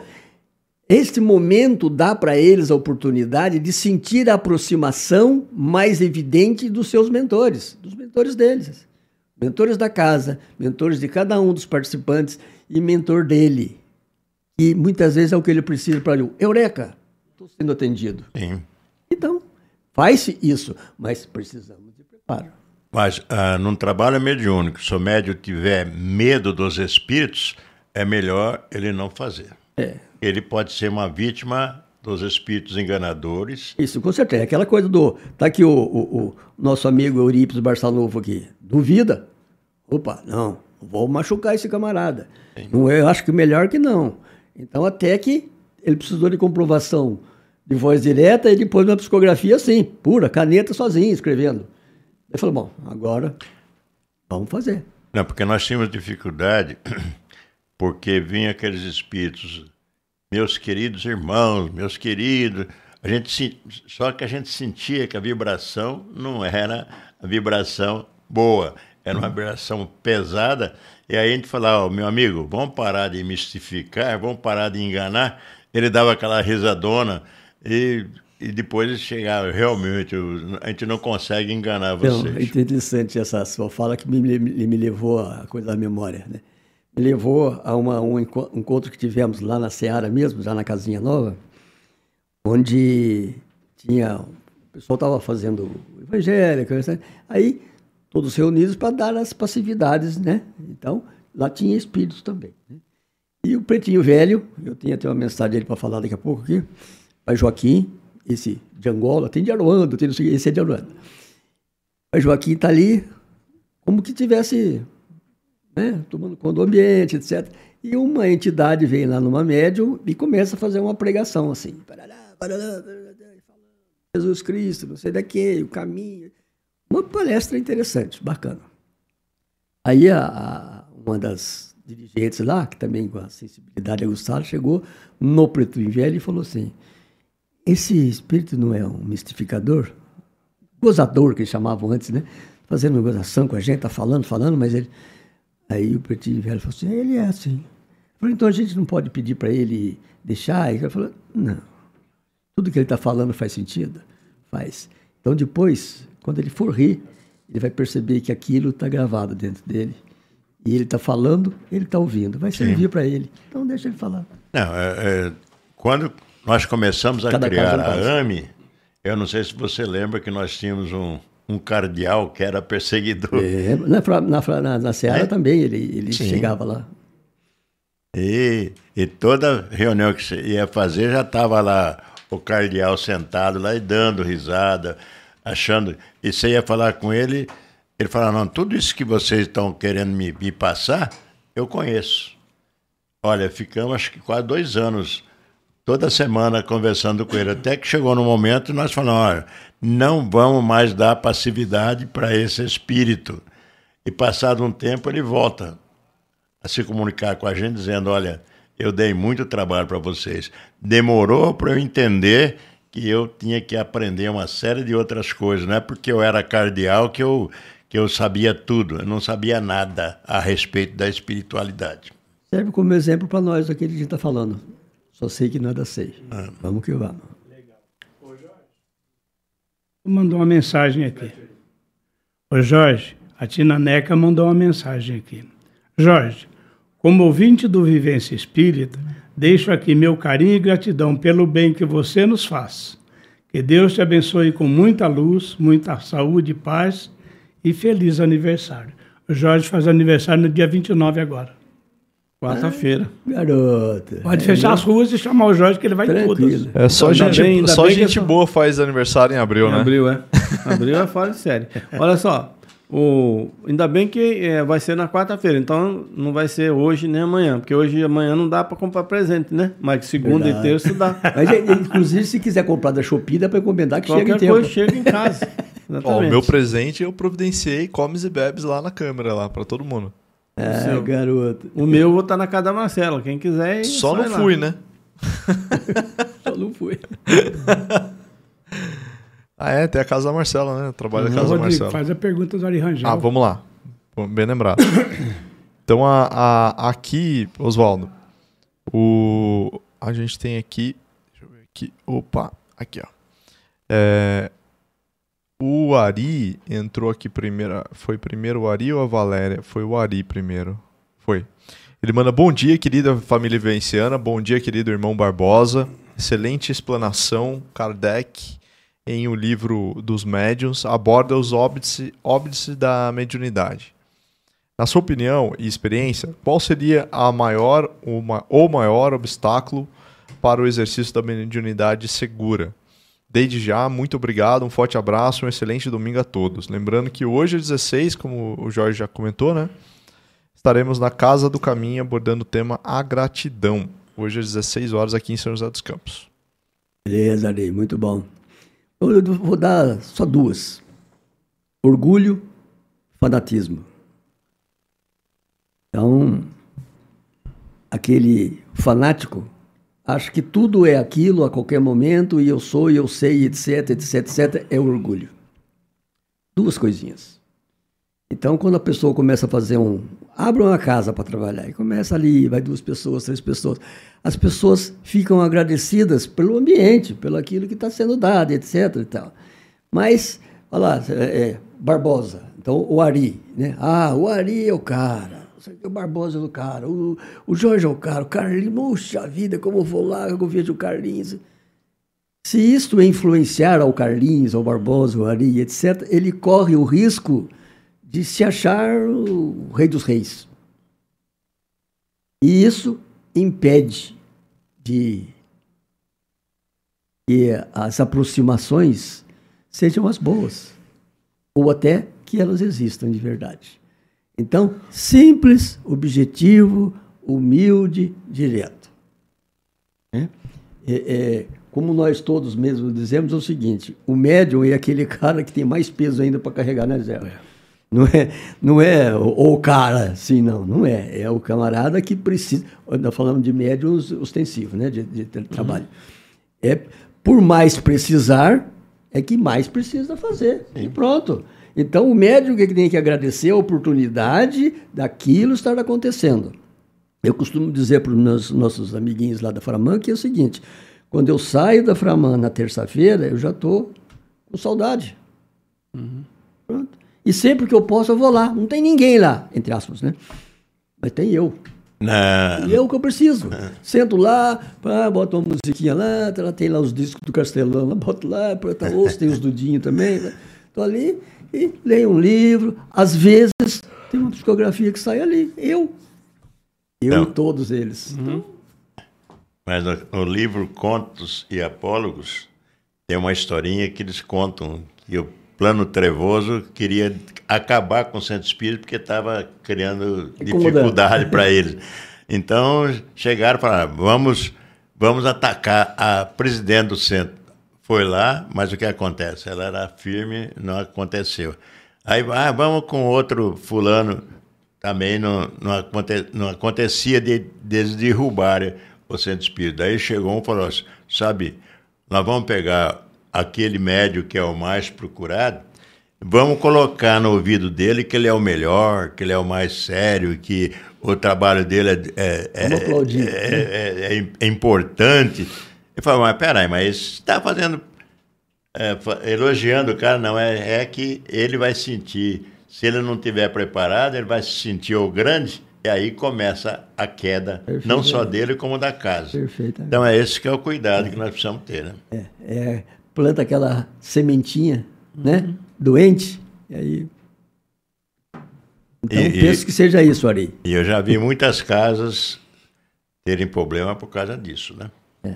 Este momento dá para eles a oportunidade de sentir a aproximação mais evidente dos seus mentores, dos mentores deles. Mentores da casa, mentores de cada um dos participantes e mentor dele. E muitas vezes é o que ele precisa para ele. Eureka! Estou sendo atendido. Sim. Então, faz-se isso, mas precisamos de preparo. Mas ah, num trabalho mediúnico, se o médium tiver medo dos espíritos, é melhor ele não fazer. É. Ele pode ser uma vítima dos espíritos enganadores. Isso, com certeza. Aquela coisa do... Tá aqui o, o, o nosso amigo Eurípides Barçanufo aqui. Duvida? Opa, não. Vou machucar esse camarada. Não, eu acho que melhor que não. Então, até que ele precisou de comprovação de voz direta e depois uma psicografia assim, pura, caneta sozinho, escrevendo. Ele falou, bom, agora vamos fazer. Não, porque nós tínhamos dificuldade, porque vinham aqueles espíritos... Meus queridos irmãos, meus queridos, a gente, só que a gente sentia que a vibração não era a vibração boa, era uma vibração pesada, e aí a gente falava, oh, meu amigo, vamos parar de mistificar, vamos parar de enganar. Ele dava aquela risadona e, e depois chegava, realmente, a gente não consegue enganar vocês. Então, é interessante essa sua fala que me, me, me levou a coisa da memória, né? Me levou a uma, um encontro que tivemos lá na Seara mesmo, já na Casinha Nova, onde tinha, o pessoal estava fazendo evangélico, aí todos reunidos para dar as passividades, né? Então, lá tinha espíritos também. Né? E o Pretinho Velho, eu tinha até uma mensagem dele para falar daqui a pouco aqui, Pai Joaquim, esse de Angola, tem de Aruanda, tem, esse é de Aruanda. Pai Joaquim está ali como que tivesse... Né, tomando conta do ambiente, etcétera. E uma entidade vem lá numa médium e começa a fazer uma pregação assim. Parará, parará, parará, Jesus Cristo, não sei daqui, o caminho. Uma palestra interessante, bacana. Aí a, a, uma das dirigentes lá, que também com a sensibilidade aguçada, chegou no Pretinho Velho e falou assim, esse espírito não é um mistificador? Gozador, que eles chamavam antes, né? Fazendo uma gozação com a gente, tá falando, falando, mas ele... Aí o Pretinho Velho falou assim, ele é assim. Eu falei, então a gente não pode pedir para ele deixar? E ele falou, não. Tudo que ele está falando faz sentido? Faz. Então depois, quando ele for rir, ele vai perceber que aquilo está gravado dentro dele. E ele está falando, ele está ouvindo. Vai servir para ele. Então deixa ele falar. Não, é, é, quando nós começamos a Cada criar a A M E, eu não sei se você lembra que nós tínhamos um... um cardeal que era perseguidor. É, na, na, na, na Seara é? também, ele, ele chegava lá. E, e toda reunião que você ia fazer, já estava lá o cardeal sentado lá e dando risada, achando... E você ia falar com ele, ele falava, não, tudo isso que vocês estão querendo me, me passar, eu conheço. Olha, ficamos acho que quase dois anos, toda semana conversando com ele, até que chegou no momento e nós falamos, olha, não vamos mais dar passividade para esse espírito. E passado um tempo ele volta a se comunicar com a gente dizendo, olha, eu dei muito trabalho para vocês. Demorou para eu entender que eu tinha que aprender uma série de outras coisas. Não é porque eu era cardeal que eu, que eu sabia tudo. Eu não sabia nada a respeito da espiritualidade. Serve como exemplo para nós daquilo que a gente está falando. Só sei que nada sei. Ah. Vamos que vamos. Legal. Ô, Jorge. Mandou uma mensagem aqui. Ô, Jorge, a Tina Neca mandou uma mensagem aqui. Jorge, como ouvinte do Vivência Espírita, deixo aqui meu carinho e gratidão pelo bem que você nos faz. Que Deus te abençoe com muita luz, muita saúde, paz e feliz aniversário. O Jorge faz aniversário no dia vinte e nove agora. Quarta-feira. Ah, garota. Pode é, fechar né? as ruas e chamar o Jorge que ele vai em todas. É só Ainda gente, bem, ainda só bem que gente é só- boa faz aniversário em abril, Em né? abril, é. Abril é fora de série. Olha só, o... ainda bem que é, vai ser na quarta-feira, então não vai ser hoje nem amanhã, porque hoje e amanhã não dá para comprar presente, né? Mas segunda Verdade. e terça dá. Mas, é, inclusive, se quiser comprar da Shopee, dá para encomendar que chega em Qualquer tempo. coisa chega em casa. Ó, o Exatamente. meu presente eu providenciei comes e bebes lá na câmera, lá, pra todo mundo. Ah, seu. garoto. O meu eu vou estar na casa da Marcela. Quem quiser. Só vai não lá. fui, né? Só não foi. Ah, é, tem a casa da Marcela, né? Eu trabalho na casa da Rodrigo, Marcela. faz a pergunta do Ari Rangel. Ah, vamos lá. Bem lembrado. Então, a, a- aqui, Oswaldo, o, a gente tem aqui... Deixa eu ver aqui. Opa, aqui, ó. É, o Ari entrou aqui primeiro. Foi primeiro o Ari ou a Valéria? Foi o Ari primeiro. Foi. Ele manda, bom dia, querida família vivenciana. Bom dia, querido irmão Barbosa. Excelente explanação, Kardec, em O Livro dos Médiuns, aborda os óbices, óbices da mediunidade. Na sua opinião e experiência, qual seria a maior, uma, o maior obstáculo para o exercício da mediunidade segura? Desde já, muito obrigado, um forte abraço, um excelente domingo a todos. Lembrando que hoje, às dezesseis, como o Jorge já comentou, né? Estaremos na Casa do Caminho abordando o tema A Gratidão. Hoje, às dezesseis horas, aqui em São José dos Campos. Beleza, Ari, muito bom. Eu vou dar só duas. Orgulho, fanatismo. Então, aquele fanático acha que tudo é aquilo a qualquer momento, e eu sou, e eu sei, etc, etc, etc, é orgulho. Duas coisinhas. Então, quando a pessoa começa a fazer um... Abre uma casa para trabalhar, e começa ali, vai duas pessoas, três pessoas. As pessoas ficam agradecidas pelo ambiente, pelo aquilo que está sendo dado, etc e tal. Mas, olha lá, é, é, Barbosa, então o Ari, né? Ah, o Ari é o cara. O Barbosa é o cara, o, o Jorge é o cara, o Carlinhos, puxa vida, como eu vou lá, eu vejo o Carlinhos. Se isto influenciar ao Carlinhos, ao Barbosa, ao Ari, etcétera, ele corre o risco de se achar o rei dos reis. E isso impede de que as aproximações sejam as boas, ou até que elas existam de verdade. Então, simples, objetivo, humilde, direto. É? É, é, como nós todos mesmos dizemos, é o seguinte, o médium é aquele cara que tem mais peso ainda para carregar, né, Zé? Não é, não é o, o cara, sim, não, não é. É o camarada que precisa... Nós falamos de médium ostensivo, né, de, de, de trabalho. Uhum. É, por mais precisar, é que mais precisa fazer. Sim. E pronto. Então, o médium que tem que agradecer a oportunidade daquilo estar acontecendo. Eu costumo dizer para os meus, nossos amiguinhos lá da Framan que é o seguinte, quando eu saio da Framan na terça-feira, eu já estou com saudade. Uhum. Pronto. E sempre que eu posso, eu vou lá. Não tem ninguém lá, entre aspas, né? Mas tem eu. Não. E é o que eu preciso. Não. Sento lá, pá, boto uma musiquinha lá, tem lá os discos do Castelão, lá, boto lá, tá, ouço, tem os Dudinho também. Né? Tô ali e leio um livro. Às vezes, tem uma psicografia que sai ali. Eu. Eu Não. e todos eles. Uhum. Então... Mas no, no livro Contos e Apólogos, tem uma historinha que eles contam que o Plano Trevoso queria acabar com o centro espírita porque estava criando dificuldade para eles. Então, chegaram e falaram, vamos, vamos atacar a presidente do centro. Foi lá, mas o que acontece? Ela era firme, não aconteceu. Aí ah, vamos com outro fulano, também não, não, aconte, não acontecia de, deles derrubarem o centro espírita. Daí chegou um e falou assim, sabe, nós vamos pegar aquele médium que é o mais procurado, vamos colocar no ouvido dele que ele é o melhor, que ele é o mais sério, que o trabalho dele é, é, é, é, é, é importante. Eu falei, mas peraí, mas você está fazendo, é, elogiando o cara, não, é, é que ele vai sentir, se ele não estiver preparado, ele vai se sentir o grande, e aí começa a queda, não só dele, como da casa. Perfeito. Então é esse que é o cuidado é. que nós precisamos ter, né? É, é, planta aquela sementinha, né? Uhum. Doente, e aí... Então, e, penso e, que seja isso, Ari. E eu já vi muitas casas terem problema por causa disso, né? É.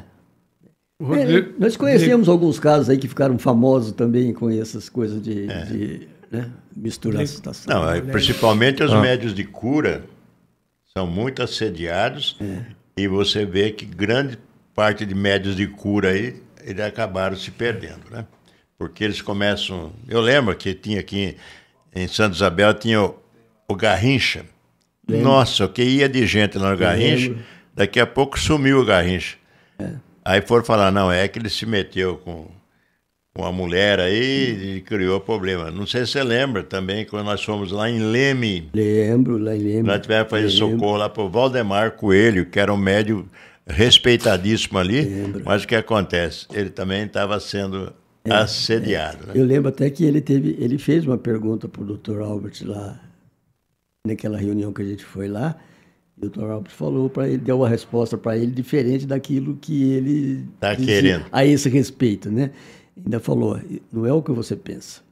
É, nós conhecemos alguns casos aí que ficaram famosos também com essas coisas de, é. de né, misturar a situação. Não, é, principalmente os ah. médios de cura são muito assediados é. e você vê que grande parte de médios de cura aí, eles acabaram se perdendo, né? Porque eles começam... Eu lembro que tinha aqui em Santa Isabel, tinha o, o Garrincha. Lembro. Nossa, o que ia de gente lá no Garrincha, Lembro. daqui a pouco sumiu o Garrincha. É. Aí foram falar, não, é que ele se meteu com, com a mulher aí e criou problema. Não sei se você lembra também, quando nós fomos lá em Leme. Lembro, lá em Leme. Nós tivemos que fazer socorro lá para o Valdemar Coelho, que era um médium respeitadíssimo ali. Lembro. Mas o que acontece? Ele também estava sendo... É, assediado, é. né? Eu lembro até que ele teve, ele fez uma pergunta para o doutor Albert lá, naquela reunião que a gente foi lá, e o doutor Albert falou para ele, deu uma resposta para ele diferente daquilo que ele tá querendo a esse respeito, né? Ainda falou, não é o que você pensa,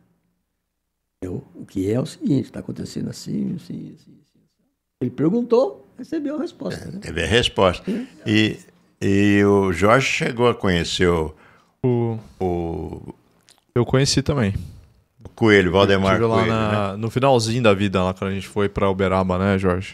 é o, o que é o seguinte, está acontecendo assim, assim, assim, assim. Ele perguntou, recebeu a resposta. É, né? Teve a resposta. É. E, e o Jorge chegou a conhecer o O... o... Eu conheci também. O Coelho, Valdemar Coelho. Lá na... né? No finalzinho da vida, lá quando a gente foi pra Uberaba, né, Jorge?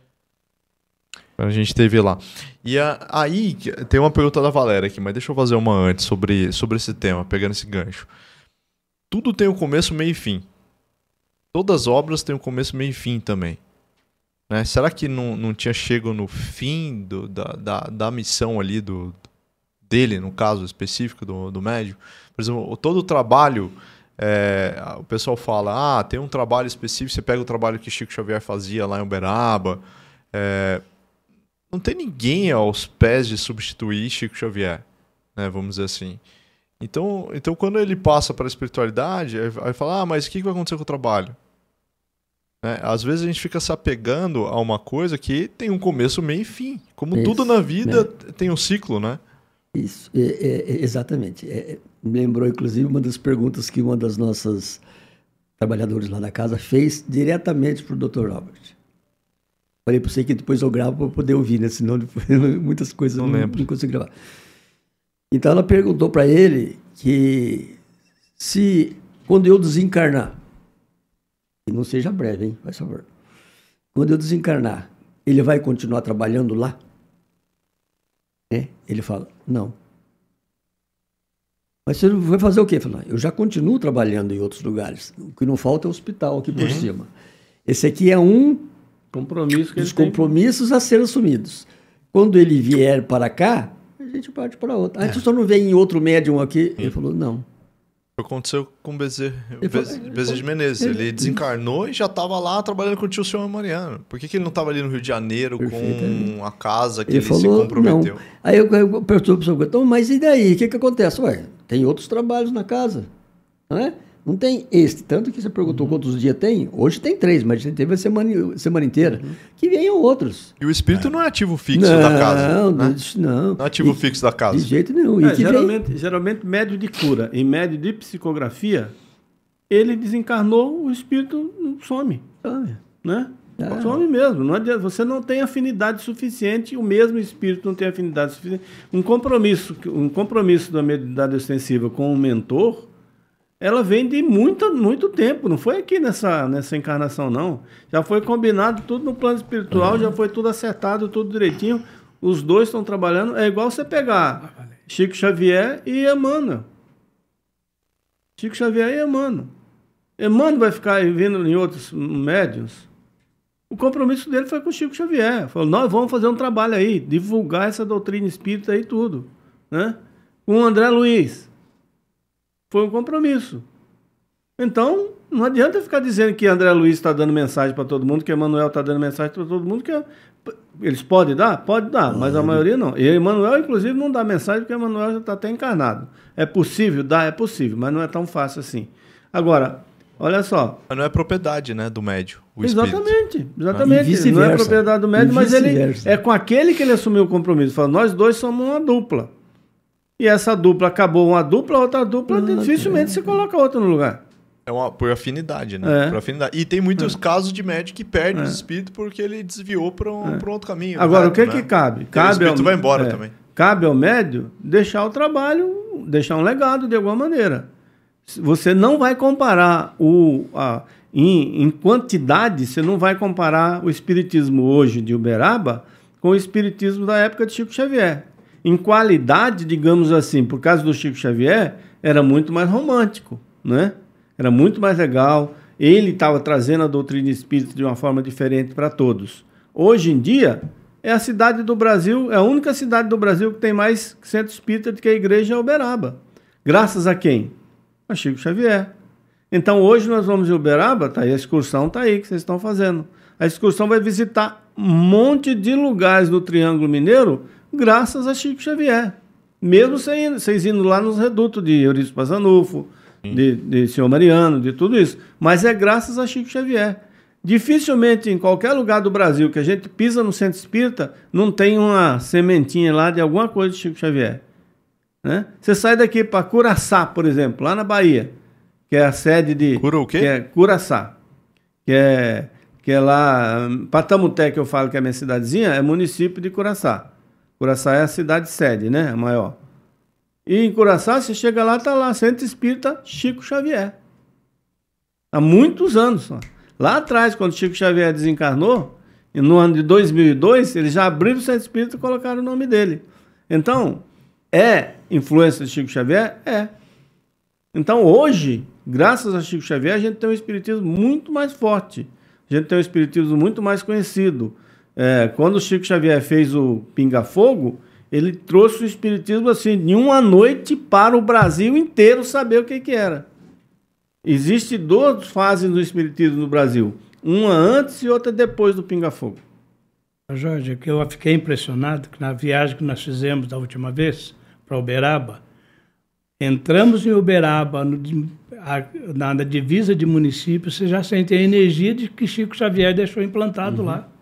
Quando a gente esteve lá. E a... aí, tem uma pergunta da Valéria aqui, mas deixa eu fazer uma antes sobre, sobre esse tema, pegando esse gancho. Tudo tem um começo, meio e fim. Todas as obras têm um começo, meio e fim também. Né? Será que não, não tinha chego no fim do, da, da, da missão ali do... dele, no caso específico do, do médium? Por exemplo, todo o trabalho, é, o pessoal fala, ah, tem um trabalho específico, você pega o trabalho que Chico Xavier fazia lá em Uberaba, é, não tem ninguém aos pés de substituir Chico Xavier, né, vamos dizer assim. Então, então quando ele passa para a espiritualidade, aí fala, ah, mas o que vai acontecer com o trabalho? Né? Às vezes a gente fica se apegando a uma coisa que tem um começo, meio e fim. Como Isso, tudo na vida né? tem um ciclo, né? Isso, é, é, exatamente. É, me lembrou, inclusive, uma das perguntas que uma das nossas trabalhadoras lá da casa fez diretamente para o doutor Albert. Falei para você que depois eu gravo para poder ouvir, né? Senão depois, muitas coisas não, não, não consigo gravar. Então ela perguntou para ele que se, quando eu desencarnar, e não seja breve, hein? Faz favor. Quando eu desencarnar, ele vai continuar trabalhando lá? É? Ele fala, não. Mas você vai fazer o quê? Fala, eu já continuo trabalhando em outros lugares. O que não falta é o hospital aqui por uhum. cima. Esse aqui é um compromisso que dos compromissos tem. a ser assumidos. Quando ele vier para cá, a gente parte para outro. Ah, é. Você só não vem em outro médium aqui? Ele falou, não. Aconteceu com o Bezerra de Menezes. Ele, ele desencarnou e já estava lá trabalhando com o tio Senhor Mariano. Por que, que ele não estava ali no Rio de Janeiro com a casa que ele, ele falou, se comprometeu? Não. Aí eu, eu pergunto para o pessoal, então, mas e daí? O que, que acontece? Ué, tem outros trabalhos na casa, não é? Não tem este. Tanto que você perguntou uhum. quantos dias tem. Hoje tem três, mas a gente teve a semana, semana inteira. Uhum. Que venham outros. E o espírito é. não é ativo fixo não, da casa. Não, né? não. Não é ativo e, fixo da casa. De jeito nenhum. É, geralmente, vem... geralmente, médio de cura e médio de psicografia, ele desencarnou, o espírito some. Some. Né? Ah. Some mesmo. Não adianta, você não tem afinidade suficiente, o mesmo espírito não tem afinidade suficiente. Um compromisso, um compromisso da mediunidade ostensiva com o mentor, ela vem de muito, muito tempo, não foi aqui nessa, nessa encarnação, não. Já foi combinado tudo no plano espiritual, uhum. já foi tudo acertado, tudo direitinho. Os dois estão trabalhando. É igual você pegar Chico Xavier e Emmanuel. Chico Xavier e Emmanuel. Emmanuel vai ficar vindo em outros médiuns. O compromisso dele foi com o Chico Xavier. Falou, nós vamos fazer um trabalho aí, divulgar essa doutrina espírita aí tudo. Né? Com o André Luiz. Foi um compromisso. Então, não adianta ficar dizendo que André Luiz está dando mensagem para todo mundo, que Emmanuel está dando mensagem para todo mundo, que eles podem dar? Pode dar, mas a maioria não. E Emmanuel, inclusive, não dá mensagem porque Emmanuel já está até encarnado. É possível? Dá, é possível, mas não é tão fácil assim. Agora, olha só. Mas não é propriedade, né, do médium. O exatamente, espírito. exatamente. Não é propriedade do médium, mas ele é com aquele que ele assumiu o compromisso. Fala, nós dois somos uma dupla. E essa dupla acabou uma dupla, outra dupla, não, dificilmente se coloca outra no lugar. É uma, por afinidade, né? É. Por afinidade. E tem muitos é. casos de médium que perde é. o espírito porque ele desviou para um, é. um outro caminho. Agora, reto, o que né? que cabe? cabe o espírito ao, vai embora é, também. Cabe ao médium deixar o trabalho, deixar um legado de alguma maneira. Você não vai comparar o... A, em, em quantidade, você não vai comparar o espiritismo hoje de Uberaba com o espiritismo da época de Chico Xavier. Em qualidade, digamos assim, por causa do Chico Xavier, era muito mais romântico, né? Era muito mais legal. Ele estava trazendo a doutrina espírita de uma forma diferente para todos. Hoje em dia, é a cidade do Brasil, é a única cidade do Brasil que tem mais centro espírita do que a igreja é Uberaba. Graças a quem? A Chico Xavier. Então, hoje nós vamos em Uberaba, tá aí, a excursão está aí que vocês estão fazendo. A excursão vai visitar um monte de lugares do Triângulo Mineiro graças a Chico Xavier. Mesmo vocês indo lá nos redutos de Eurípides Passanufo, de, de Senhor Mariano, de tudo isso. Mas é graças a Chico Xavier. Dificilmente em qualquer lugar do Brasil que a gente pisa no centro espírita, não tem uma sementinha lá de alguma coisa de Chico Xavier. Né? Você sai daqui para Curaçá, por exemplo, lá na Bahia, que é a sede de... Cura o quê? Que é Curaçá. Que é, que é lá... Patamuté, que eu falo que é a minha cidadezinha, é município de Curaçá. Curaçá é a cidade sede, né? A maior. E em Curaçá, você chega lá, está lá, Centro Espírita Chico Xavier. Há muitos anos. Ó. Lá atrás, quando Chico Xavier desencarnou, no ano de dois mil e dois, eles já abriram o Centro Espírita e colocaram o nome dele. Então, é influência de Chico Xavier? É. Então, hoje, graças a Chico Xavier, a gente tem um espiritismo muito mais forte. A gente tem um espiritismo muito mais conhecido. É, quando o Chico Xavier fez o Pinga Fogo, ele trouxe o espiritismo assim, de uma noite para o Brasil inteiro saber o que, que era. Existem duas fases do espiritismo no Brasil. Uma antes e outra depois do Pinga Fogo. Jorge, que eu fiquei impressionado que na viagem que nós fizemos da última vez, para Uberaba, entramos em Uberaba, no, a, na, na divisa de municípios, você já sente a energia de que Chico Xavier deixou implantado uhum. lá.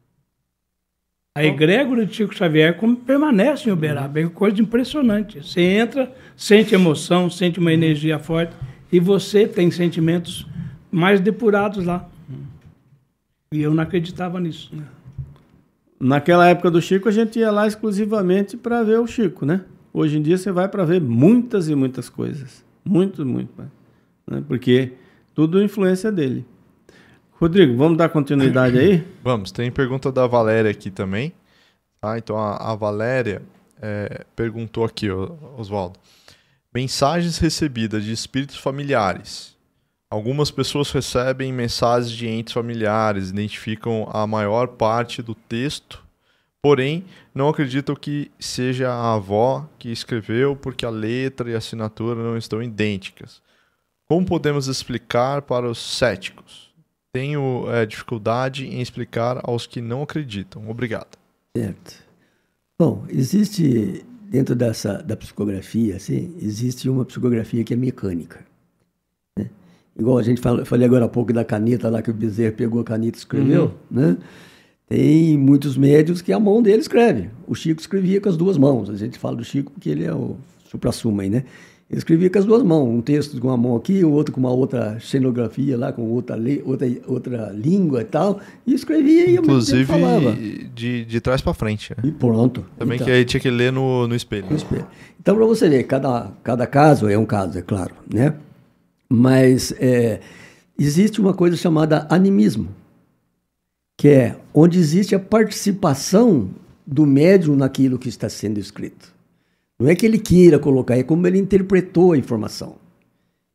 A egrégora de Chico Xavier como permanece em Uberaba, é coisa impressionante. Você entra, sente emoção, sente uma energia forte e você tem sentimentos mais depurados lá. E eu não acreditava nisso. Naquela época do Chico, a gente ia lá exclusivamente para ver o Chico, né? Hoje em dia você vai para ver muitas e muitas coisas. Muito, muito. Né? Porque tudo é influência dele. Rodrigo, vamos dar continuidade aí? Vamos, tem pergunta da Valéria aqui também. Tá? Então a, a Valéria é, perguntou aqui, Oswaldo. Mensagens recebidas de espíritos familiares. Algumas pessoas recebem mensagens de entes familiares, identificam a maior parte do texto, porém não acreditam que seja a avó que escreveu porque a letra e a assinatura não estão idênticas. Como podemos explicar para os céticos? Tenho é, dificuldade em explicar aos que não acreditam. Obrigado. Certo. Bom, existe, dentro dessa, da psicografia, assim, existe uma psicografia que é mecânica. Né? Igual a gente fala, falei agora há pouco da caneta lá, que o Bezerra pegou a caneta e escreveu, uhum. né? Tem muitos médios que a mão dele escreve. O Chico escrevia com as duas mãos. A gente fala do Chico porque ele é o supra-sumo aí, né? Ele escrevia com as duas mãos, um texto com uma mão aqui, o outro com uma outra cenografia lá, com outra, outra, outra língua e tal, e escrevia e inclusive falava. De, de trás para frente. Né? E pronto. Também então, que aí tinha que ler no, no espelho. No espelho. Então, para você ver, cada, cada caso é um caso, é claro, né? Mas é, existe uma coisa chamada animismo, que é onde existe a participação do médium naquilo que está sendo escrito. Não é que ele queira colocar, é como ele interpretou a informação.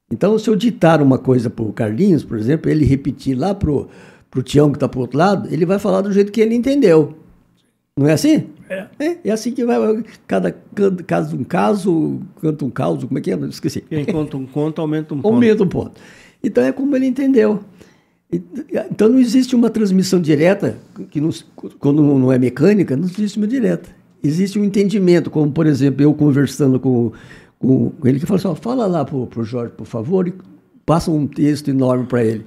Então, se eu ditar uma coisa para o Carlinhos, por exemplo, ele repetir lá para o Tião que está para o outro lado, ele vai falar do jeito que ele entendeu. Não é assim? É. É, é assim que vai. Cada caso um caso, canta um caos, como é que é? Não esqueci. Quem conta um conto, aumenta um ponto. Aumenta um ponto. Então é como ele entendeu. Então não existe uma transmissão direta, que não, quando não é mecânica, não existe uma direta. Existe um entendimento, como por exemplo, eu conversando com, com ele, que fala assim, ó, fala lá pro, pro Jorge, por favor, e passa um texto enorme para ele.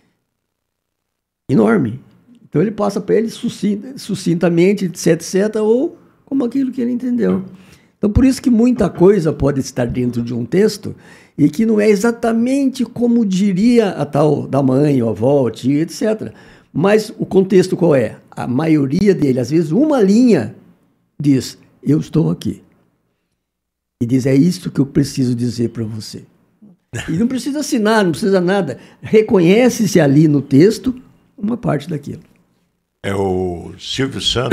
Enorme. Então ele passa para ele sucinta, sucintamente, etc, etc, ou como aquilo que ele entendeu. Então por isso que muita coisa pode estar dentro de um texto e que não é exatamente como diria a tal da mãe, ou avó, ou tia, etcétera. Mas o contexto qual é? A maioria dele, às vezes uma linha diz, eu estou aqui. E diz, é isso que eu preciso dizer para você. E não precisa assinar, não precisa nada. Reconhece-se ali no texto uma parte daquilo. É o Silvio Santos.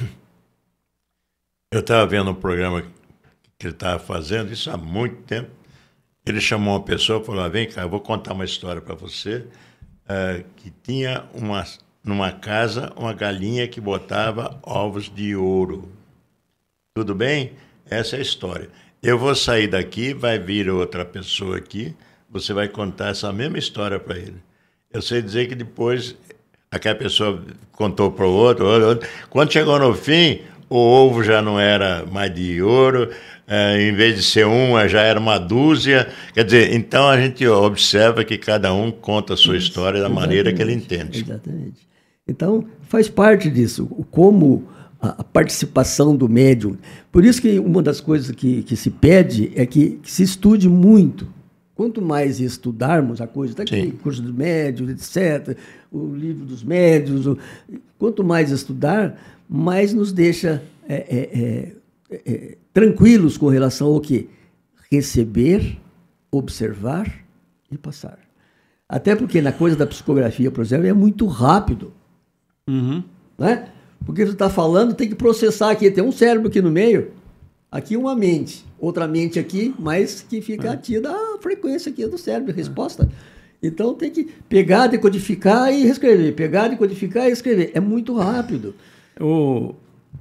Eu estava vendo um programa que ele estava fazendo, isso há muito tempo. Ele chamou uma pessoa e falou, vem cá, eu vou contar uma história para você, uh, que tinha uma, numa casa uma galinha que botava ovos de ouro. Tudo bem? Essa é a história. Eu vou sair daqui, vai vir outra pessoa aqui, você vai contar essa mesma história para ele. Eu sei dizer que depois aquela pessoa contou para o outro, outro, outro. Quando chegou no fim, o ovo já não era mais de ouro, é, em vez de ser uma, já era uma dúzia. Quer dizer, então a gente observa que cada um conta a sua Isso, história da maneira que ele entende. Exatamente. Então, faz parte disso, como a, a participação do médium. Por isso que uma das coisas que, que se pede é que, que se estude muito. Quanto mais estudarmos a coisa, está aqui, curso dos médios, etcétera, o livro dos médios, o, quanto mais estudar, mais nos deixa é, é, é, é, tranquilos com relação ao quê? Receber, observar e passar. Até porque na coisa da psicografia, por exemplo, é muito rápido. Uhum. Né? Porque você está falando, tem que processar aqui, tem um cérebro aqui no meio, aqui uma mente, outra mente aqui, mas que fica atida a frequência aqui do cérebro, a resposta. Então tem que pegar, decodificar e reescrever, pegar, decodificar e escrever. É muito rápido. O,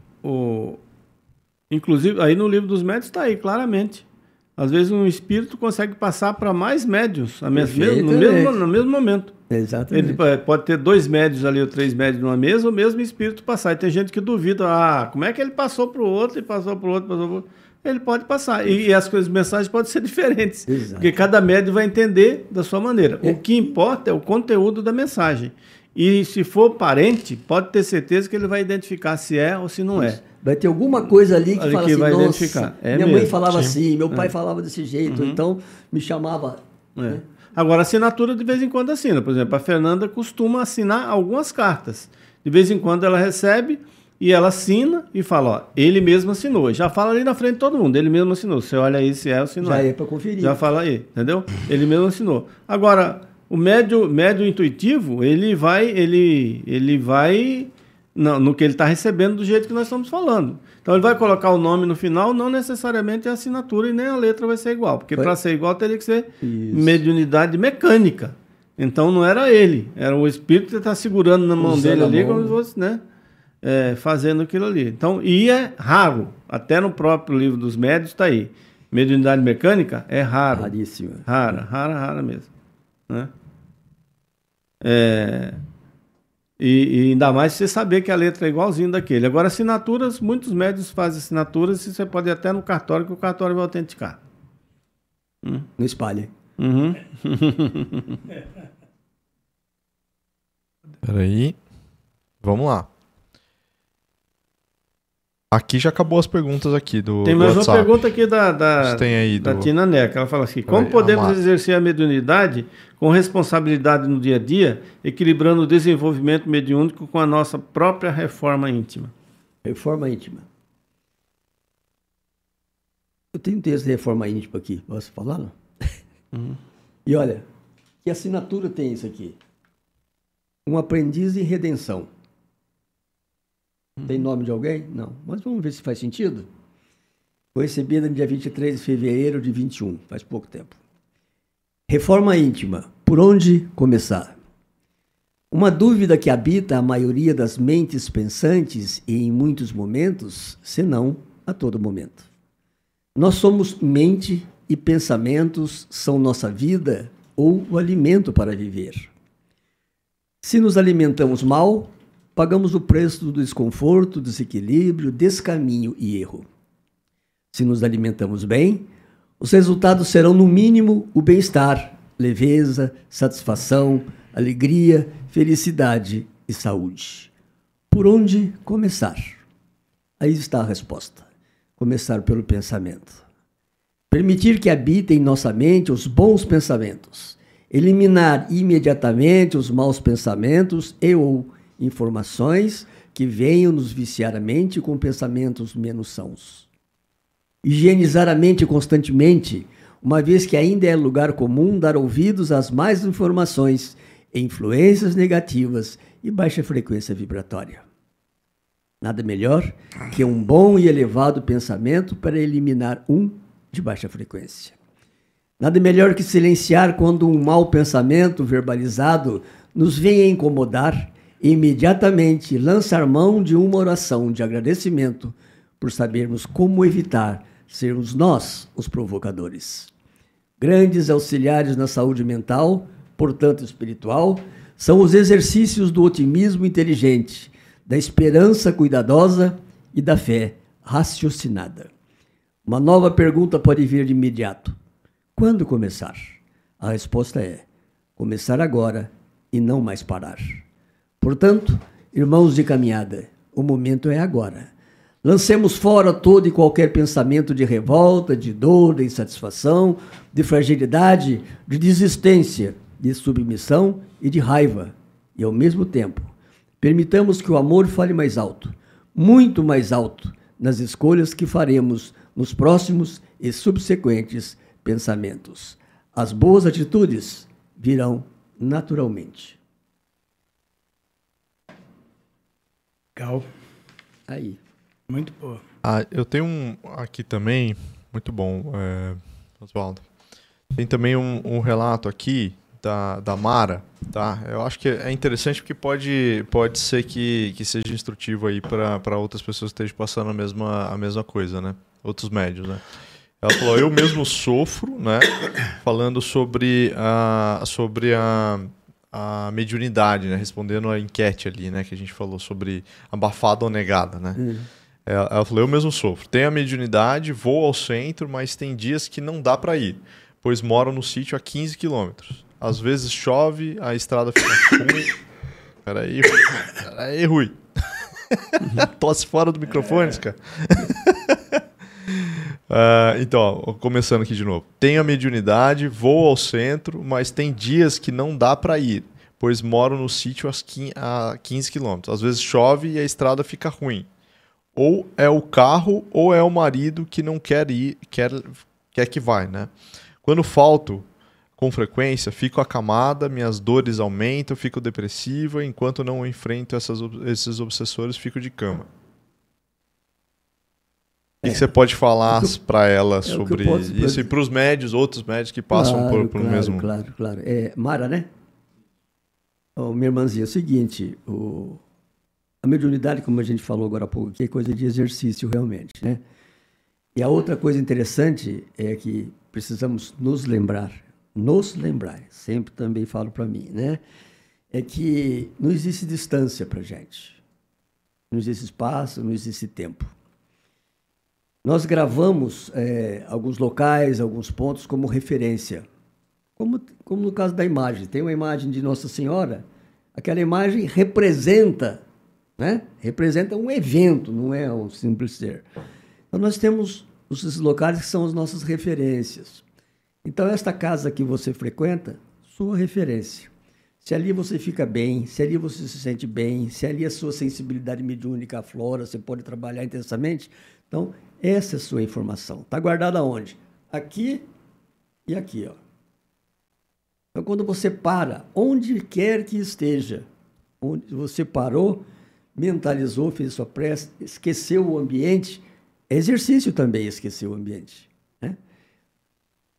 o, inclusive, aí no livro dos médios está aí, claramente. Às vezes um espírito consegue passar para mais médios a mesmo, no, mesmo, no mesmo momento. Exatamente. Ele pode ter dois médios ali ou três médios numa mesa, o mesmo espírito passar. E tem gente que duvida, ah, como é que ele passou para o outro e passou para o outro, passou para o outro. Ele pode passar. E, e as coisas, mensagens podem ser diferentes. Exato. Porque cada médium vai entender da sua maneira. É. O que importa é o conteúdo da mensagem. E se for parente, pode ter certeza que ele vai identificar se é ou se não é. Vai ter alguma coisa ali que ali fala que assim, vai nossa, identificar. É minha mesmo. mãe falava Sim. assim, meu pai é. falava desse jeito, Uhum. então me chamava... É. Né? Agora, a assinatura de vez em quando assina. Por exemplo, a Fernanda costuma assinar algumas cartas. De vez em quando ela recebe e ela assina e fala, ó, ele mesmo assinou. Já fala ali na frente de todo mundo, ele mesmo assinou. Você olha aí se é ou se não Já é. é para conferir. Já fala aí, entendeu? Ele mesmo assinou. Agora, o médio, médio intuitivo, ele vai, ele, ele vai no, no que ele está recebendo do jeito que nós estamos falando. Então, ele vai colocar o nome no final, não necessariamente a assinatura e nem a letra vai ser igual. Porque para ser igual teria que ser Isso. mediunidade mecânica. Então, não era ele. Era o espírito que está segurando na mão Usando dele ali, mão. Como se fosse, né? É, fazendo aquilo ali. Então, e é raro. Até no próprio livro dos médios está aí. Mediunidade mecânica é raro. Raríssima. Rara, rara, rara mesmo. Né? É... E, e ainda mais você saber que a letra é igualzinha daquele. Agora, assinaturas, muitos médios fazem assinaturas e você pode ir até no cartório, que o cartório vai autenticar. Hum. Não espalhe. Uhum. Peraí. Vamos lá. Aqui já acabou as perguntas aqui do Tem mais do uma pergunta aqui da, da, tem aí da do... Tina Neca. Ela fala assim, como Peraí, podemos amado. exercer a mediunidade com responsabilidade no dia a dia, equilibrando o desenvolvimento mediúnico com a nossa própria reforma íntima? Reforma íntima. Eu tenho um texto de reforma íntima aqui. Posso falar, não? Uhum. E olha, que assinatura tem isso aqui? Um aprendiz em redenção. Tem nome de alguém? Não. Mas vamos ver se faz sentido. Foi recebida no dia vinte e três de fevereiro de vinte e um, faz pouco tempo. Reforma íntima. Por onde começar? Uma dúvida que habita a maioria das mentes pensantes e em muitos momentos, se não a todo momento. Nós somos mente e pensamentos são nossa vida ou o alimento para viver. Se nos alimentamos mal, pagamos o preço do desconforto, desequilíbrio, descaminho e erro. Se nos alimentamos bem, os resultados serão, no mínimo, o bem-estar, leveza, satisfação, alegria, felicidade e saúde. Por onde começar? Aí está a resposta. Começar pelo pensamento. Permitir que habitem em nossa mente os bons pensamentos. Eliminar imediatamente os maus pensamentos e ou informações que venham nos viciar a mente com pensamentos menos sãos. Higienizar a mente constantemente, uma vez que ainda é lugar comum dar ouvidos às más informações e influências negativas e baixa frequência vibratória. Nada melhor que um bom e elevado pensamento para eliminar um de baixa frequência. Nada melhor que silenciar quando um mau pensamento verbalizado nos venha incomodar e imediatamente lançar mão de uma oração de agradecimento por sabermos como evitar sermos nós os provocadores. Grandes auxiliares na saúde mental, portanto espiritual, são os exercícios do otimismo inteligente, da esperança cuidadosa e da fé raciocinada. Uma nova pergunta pode vir de imediato. Quando começar? A resposta é: começar agora e não mais parar. Portanto, irmãos de caminhada, o momento é agora. Lancemos fora todo e qualquer pensamento de revolta, de dor, de insatisfação, de fragilidade, de desistência, de submissão e de raiva. E, ao mesmo tempo, permitamos que o amor fale mais alto, muito mais alto, nas escolhas que faremos nos próximos e subsequentes pensamentos. As boas atitudes virão naturalmente. Legal. Aí. Muito boa. Ah, eu tenho um aqui também, muito bom, é, Oswaldo. Tem também um, um relato aqui da, da Mara, tá? Eu acho que é interessante porque pode, pode ser que, que seja instrutivo aí para outras pessoas que estejam passando a mesma, a mesma coisa, né? Outros médios, né? Ela falou: eu mesmo sofro, né? Falando sobre a, sobre a, a mediunidade, né? Respondendo a enquete ali, né? Que a gente falou sobre abafada ou negada, né? Hum. Ela, ela falou: eu mesmo sofro. Tenho a mediunidade, vou ao centro, mas tem dias que não dá para ir, pois moro no sítio a quinze quilômetros. Às vezes chove, a estrada fica ruim. Peraí, peraí, Rui. Tosse fora do microfone, cara. Uh, então, ó, começando aqui de novo. Tenho a mediunidade, vou ao centro, mas tem dias que não dá para ir, pois moro no sítio a quinze quilômetros. Às vezes chove e a estrada fica ruim. Ou é o carro ou é o marido que não quer ir, quer, quer que vai, né? Quando falto com frequência, fico acamada, minhas dores aumentam, fico depressiva, enquanto não enfrento essas, esses obsessores, fico de cama. O que, é, que você pode falar para ela é sobre posso, isso? E para os médios, outros médios que passam claro, por, por claro, o mesmo... Claro, claro. É, Mara, né? Oh, minha irmãzinha, é o seguinte, o... a mediunidade, como a gente falou agora há pouco, que é coisa de exercício realmente, né? E a outra coisa interessante é que precisamos nos lembrar, nos lembrar, sempre também falo para mim, né? É que não existe distância para a gente. Não existe espaço, não existe tempo. Nós gravamos é, alguns locais, alguns pontos como referência. Como, como no caso da imagem. Tem uma imagem de Nossa Senhora, aquela imagem representa, né? Representa um evento, não é um simples ser. Então nós temos esses locais que são as nossas referências. Então esta casa que você frequenta, sua referência. Se ali você fica bem, se ali você se sente bem, se ali a sua sensibilidade mediúnica aflora, você pode trabalhar intensamente, então essa é a sua informação. Está guardada onde? Aqui e aqui, ó. Então quando você para, onde quer que esteja, onde você parou, mentalizou, fez sua prece, esqueceu o ambiente, é exercício também esquecer o ambiente, né?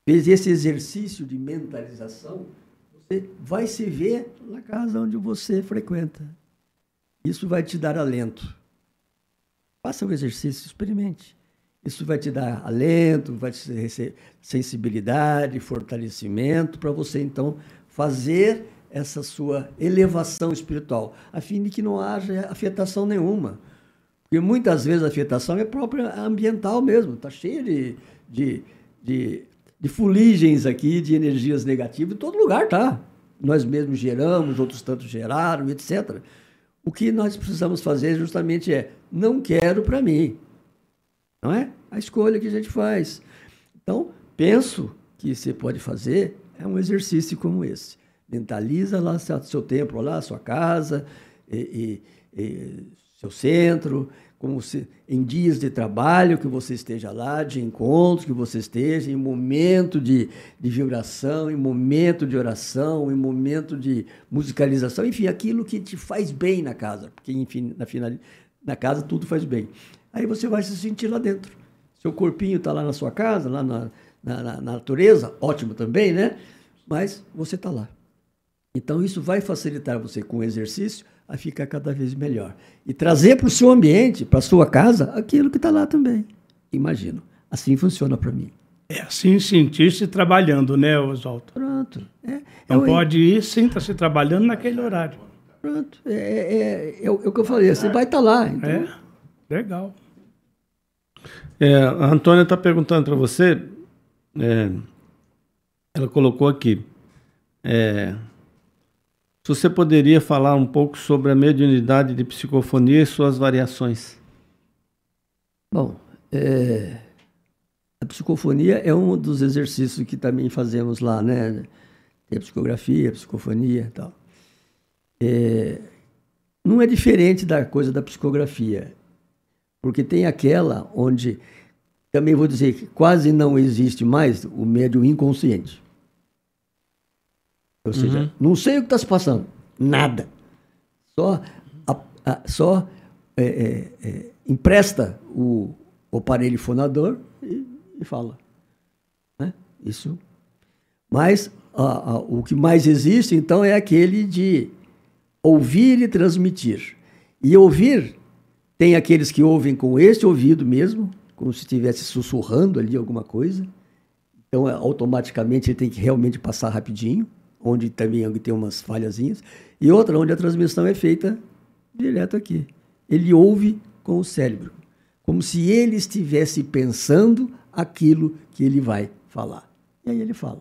fez esse exercício de mentalização, você vai se ver na casa onde você frequenta. Isso vai te dar alento. Faça o exercício, experimente. Isso vai te dar alento, vai te dar sensibilidade, fortalecimento, para você, então, fazer essa sua elevação espiritual, a fim de que não haja afetação nenhuma. Porque muitas vezes a afetação é própria ambiental mesmo, está cheia de, de, de, de fuligens aqui, de energias negativas, em todo lugar está. Nós mesmos geramos, outros tantos geraram, etcétera. O que nós precisamos fazer justamente é, não quero para mim. Não é? A escolha que a gente faz. Então, penso que você pode fazer é um exercício como esse. Mentaliza lá seu templo, lá, sua casa, e, e, e seu centro, como se, em dias de trabalho que você esteja lá, de encontros que você esteja, em momento de, de vibração, em momento de oração, em momento de musicalização, enfim, aquilo que te faz bem na casa, porque, enfim, na, final, na casa tudo faz bem. Aí você vai se sentir lá dentro. Seu corpinho está lá na sua casa, lá na, na, na natureza, ótimo também, né? Mas você está lá. Então, isso vai facilitar você, com o exercício, a ficar cada vez melhor. E trazer para o seu ambiente, para a sua casa, aquilo que está lá também. Imagino. Assim funciona para mim. É assim sentir-se trabalhando, né, Oswaldo? Pronto. É, Não é pode ir, sinta-se trabalhando naquele horário. Pronto. É, é, é, é o que eu falei, você vai estar tá lá. Então... É, legal. É, a Antônia está perguntando para você, é, ela colocou aqui, é, se você poderia falar um pouco sobre a mediunidade de psicofonia e suas variações. Bom, é, a psicofonia é um dos exercícios que também fazemos lá, né? Tem a psicografia, a psicofonia e tal. É, não é diferente da coisa da psicografia, porque tem aquela onde, também vou dizer que quase não existe mais o médium inconsciente. Ou seja, uhum. não sei o que está se passando, nada. Só, a, a, só é, é, é, empresta o, o aparelho fonador e, e fala. Né? Isso. Mas a, a, o que mais existe, então, é aquele de ouvir e transmitir. E ouvir, tem aqueles que ouvem com esse ouvido mesmo, como se estivesse sussurrando ali alguma coisa. Então, automaticamente, ele tem que realmente passar rapidinho, onde também tem umas falhazinhas, e outra onde a transmissão é feita direto aqui. Ele ouve com o cérebro, como se ele estivesse pensando aquilo que ele vai falar. E aí ele fala.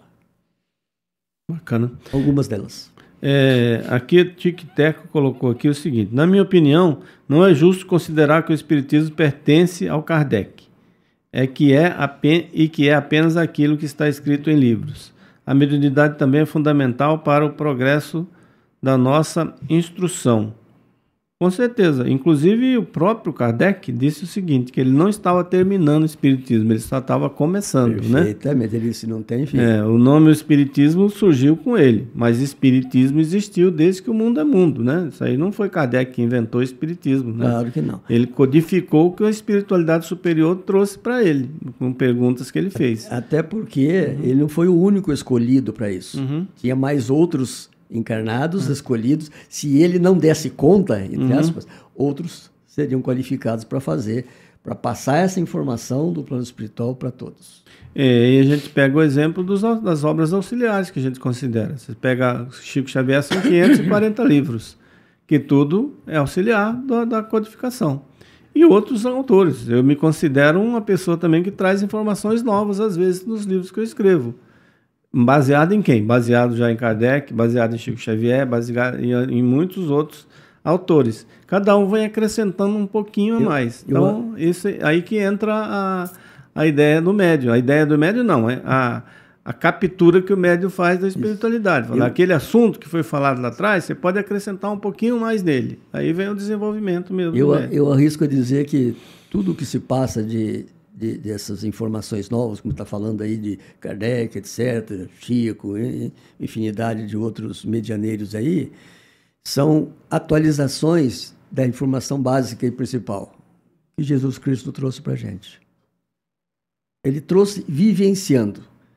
Bacana. Algumas delas. É, aqui o Tic Teco colocou aqui o seguinte: na minha opinião, não é justo considerar que o Espiritismo pertence ao Kardec, é que é e que é apenas aquilo que está escrito em livros. A mediunidade também é fundamental para o progresso da nossa instrução. Com certeza. Inclusive, o próprio Kardec disse o seguinte, que ele não estava terminando o Espiritismo, ele só estava começando. Perfeitamente, né? Ele disse, não tem fim. É, o nome Espiritismo surgiu com ele, mas Espiritismo existiu desde que o mundo é mundo, né? Isso aí não foi Kardec que inventou o Espiritismo, né? Claro que não. Ele codificou o que a espiritualidade superior trouxe para ele, com perguntas que ele fez. Até porque uhum. ele não foi o único escolhido para isso. Uhum. Tinha mais outros encarnados, uhum. escolhidos. Se ele não desse conta, entre uhum. aspas, outros seriam qualificados para fazer, para passar essa informação do plano espiritual para todos. É, e a gente pega o exemplo dos, das obras auxiliares que a gente considera. Você pega Chico Xavier, são quinhentos e quarenta livros, que tudo é auxiliar da, da codificação. E outros autores. Eu me considero uma pessoa também que traz informações novas, às vezes, nos livros que eu escrevo. Baseado em quem? Baseado já em Kardec, baseado em Chico Xavier, baseado em, em muitos outros autores. Cada um vem acrescentando um pouquinho a mais. Eu, então, eu... isso é aí que entra a, a ideia do médium. A ideia do médium não, é a, a captura que o médium faz da espiritualidade. Eu... Aquele assunto que foi falado lá atrás, você pode acrescentar um pouquinho mais nele. Aí vem o desenvolvimento mesmo. Eu, eu arrisco a dizer que tudo que se passa de... De, dessas informações novas, como está falando aí de Kardec, etcétera, Chico, e, infinidade de outros medianeiros aí, são atualizações da informação básica e principal que Jesus Cristo trouxe para a gente. Ele trouxe vivenciando.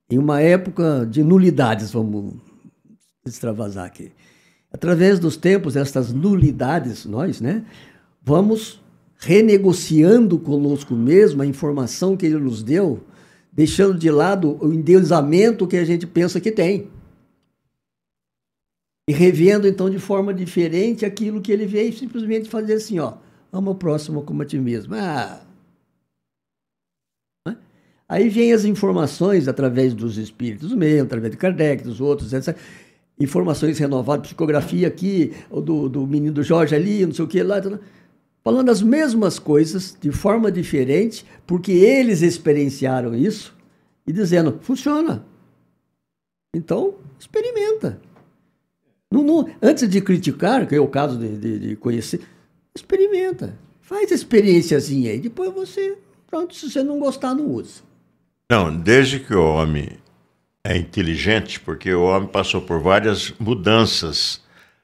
em uma época de nulidades, vamos extravasar aqui. Através dos tempos, essas nulidades, nós, né, vamos renegociando conosco mesmo a informação que ele nos deu, deixando de lado o endeusamento que a gente pensa que tem. E revendo, então, de forma diferente aquilo que ele veio simplesmente fazer assim, ó, ama o próximo como a ti mesmo. Ah... Aí vem as informações através dos espíritos mesmo, através de Kardec, dos outros, etcétera. Informações renovadas, psicografia aqui, do, do menino do Jorge ali, não sei o que lá, falando as mesmas coisas de forma diferente, porque eles experienciaram isso e dizendo, funciona. Então, experimenta. Não, não, antes de criticar, que é o caso de, de, de conhecer, experimenta. Faz a experiênciazinha aí, depois você, pronto, se você não gostar, não usa. Não, desde que o homem é inteligente, porque o homem passou por várias mudanças.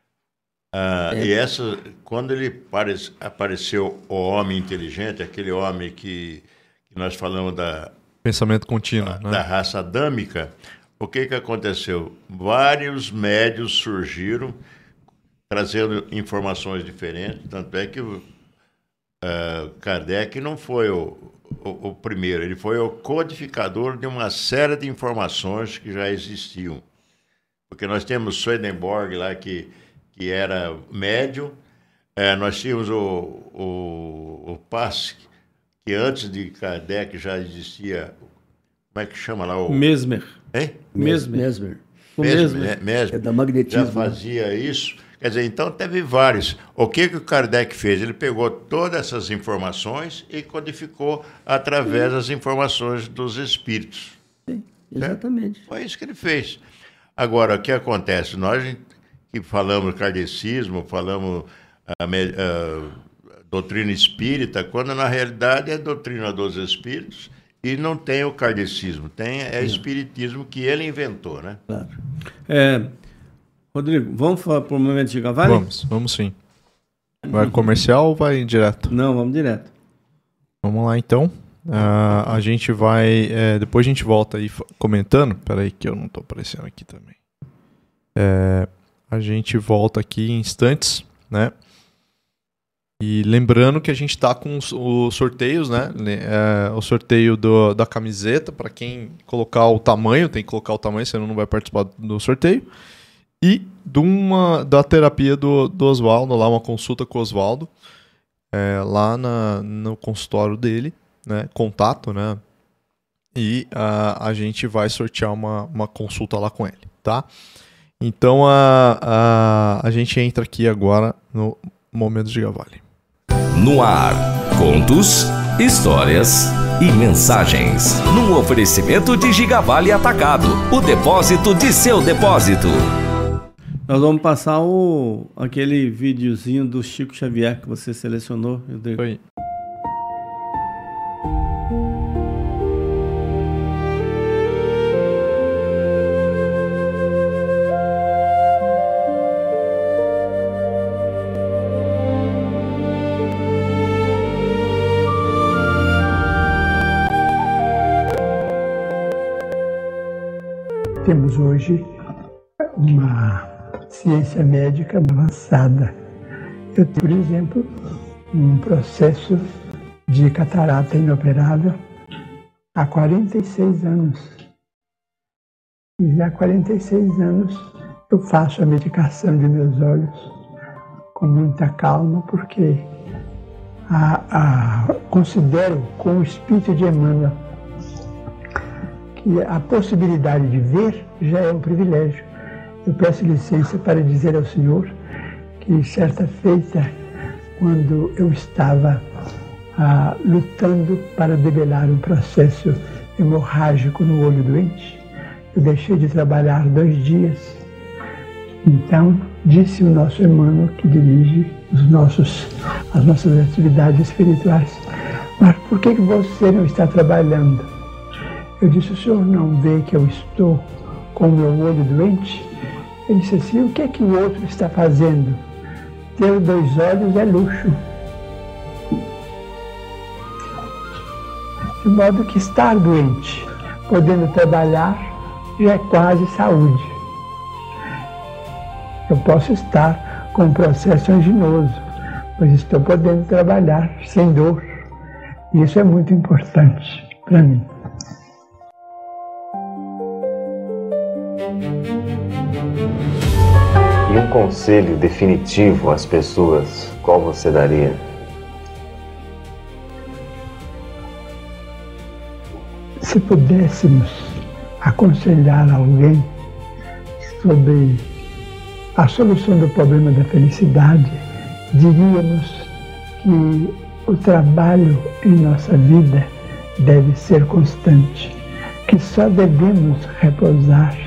Ah, é. E essa, quando ele apare, apareceu o homem inteligente, aquele homem que, que nós falamos da... Pensamento contínuo, da, né? Da raça adâmica, o que, que aconteceu? Vários médios surgiram, trazendo informações diferentes, tanto é que o uh, Kardec não foi o... O, o primeiro, ele foi o codificador de uma série de informações que já existiam. Porque nós temos Swedenborg lá, que, que era médium, é, nós tínhamos o, o, o Pasque, que antes de Kardec já existia, como é que chama lá? O... Mesmer. Hein? Mesmer. Mesmer. O Mesmer, Mesmer. Mesmer. É da magnetismo. Já fazia isso. Quer dizer, então teve vários. O que, que o Kardec fez? Ele pegou todas essas informações e codificou através das informações dos espíritos. Sim, exatamente. Certo? Foi isso que ele fez. Agora, o que acontece? Nós que falamos kardecismo, falamos a, a, a doutrina espírita, quando na realidade é a doutrina dos espíritos e não tem o kardecismo, tem é o espiritismo que ele inventou, né? Claro. É... Rodrigo, vamos falar por um momento de Gigavale? Vamos, vamos sim. Vai comercial ou vai direto? Não, vamos direto. Vamos lá então. Uh, a gente vai... É, depois a gente volta aí comentando. Peraí que eu não estou aparecendo aqui também. É, a gente volta aqui em instantes, né? E lembrando que a gente está com os, os sorteios, né? É, o sorteio do, da camiseta, para quem colocar o tamanho, tem que colocar o tamanho, senão não vai participar do sorteio. E de uma, da terapia do, do Oswaldo, lá uma consulta com o Oswaldo, é, lá na, no consultório dele, né, contato, né, e a, a gente vai sortear uma, uma consulta lá com ele, tá? Então a, a, a gente entra aqui agora no Momento de Gigavale. No ar, contos, histórias e mensagens. Num oferecimento de Gigavale Atacado, o depósito de seu depósito. Nós vamos passar o, aquele videozinho do Chico Xavier que você selecionou, Rodrigo. Oi. Temos hoje uma ciência médica avançada. Eu tenho, por exemplo, um processo de catarata inoperável há quarenta e seis anos. E há quarenta e seis anos eu faço a medicação de meus olhos com muita calma, porque a, a, considero com o espírito de Emmanuel que a possibilidade de ver já é um privilégio. Eu peço licença para dizer ao senhor que, certa feita, quando eu estava ah, lutando para debelar um processo hemorrágico no olho doente, eu deixei de trabalhar dois dias. Então, disse o nosso Emmanuel, que dirige os nossos, as nossas atividades espirituais: mas por que você não está trabalhando? Eu disse: o senhor não vê que eu estou com o meu olho doente? Ele disse assim: o que é que o outro está fazendo? Ter dois olhos é luxo. De modo que estar doente, podendo trabalhar, já é quase saúde. Eu posso estar com um processo anginoso, mas estou podendo trabalhar sem dor. Isso é muito importante para mim. E um conselho definitivo às pessoas, qual você daria? Se pudéssemos aconselhar alguém sobre a solução do problema da felicidade, diríamos que o trabalho em nossa vida deve ser constante, que só devemos repousar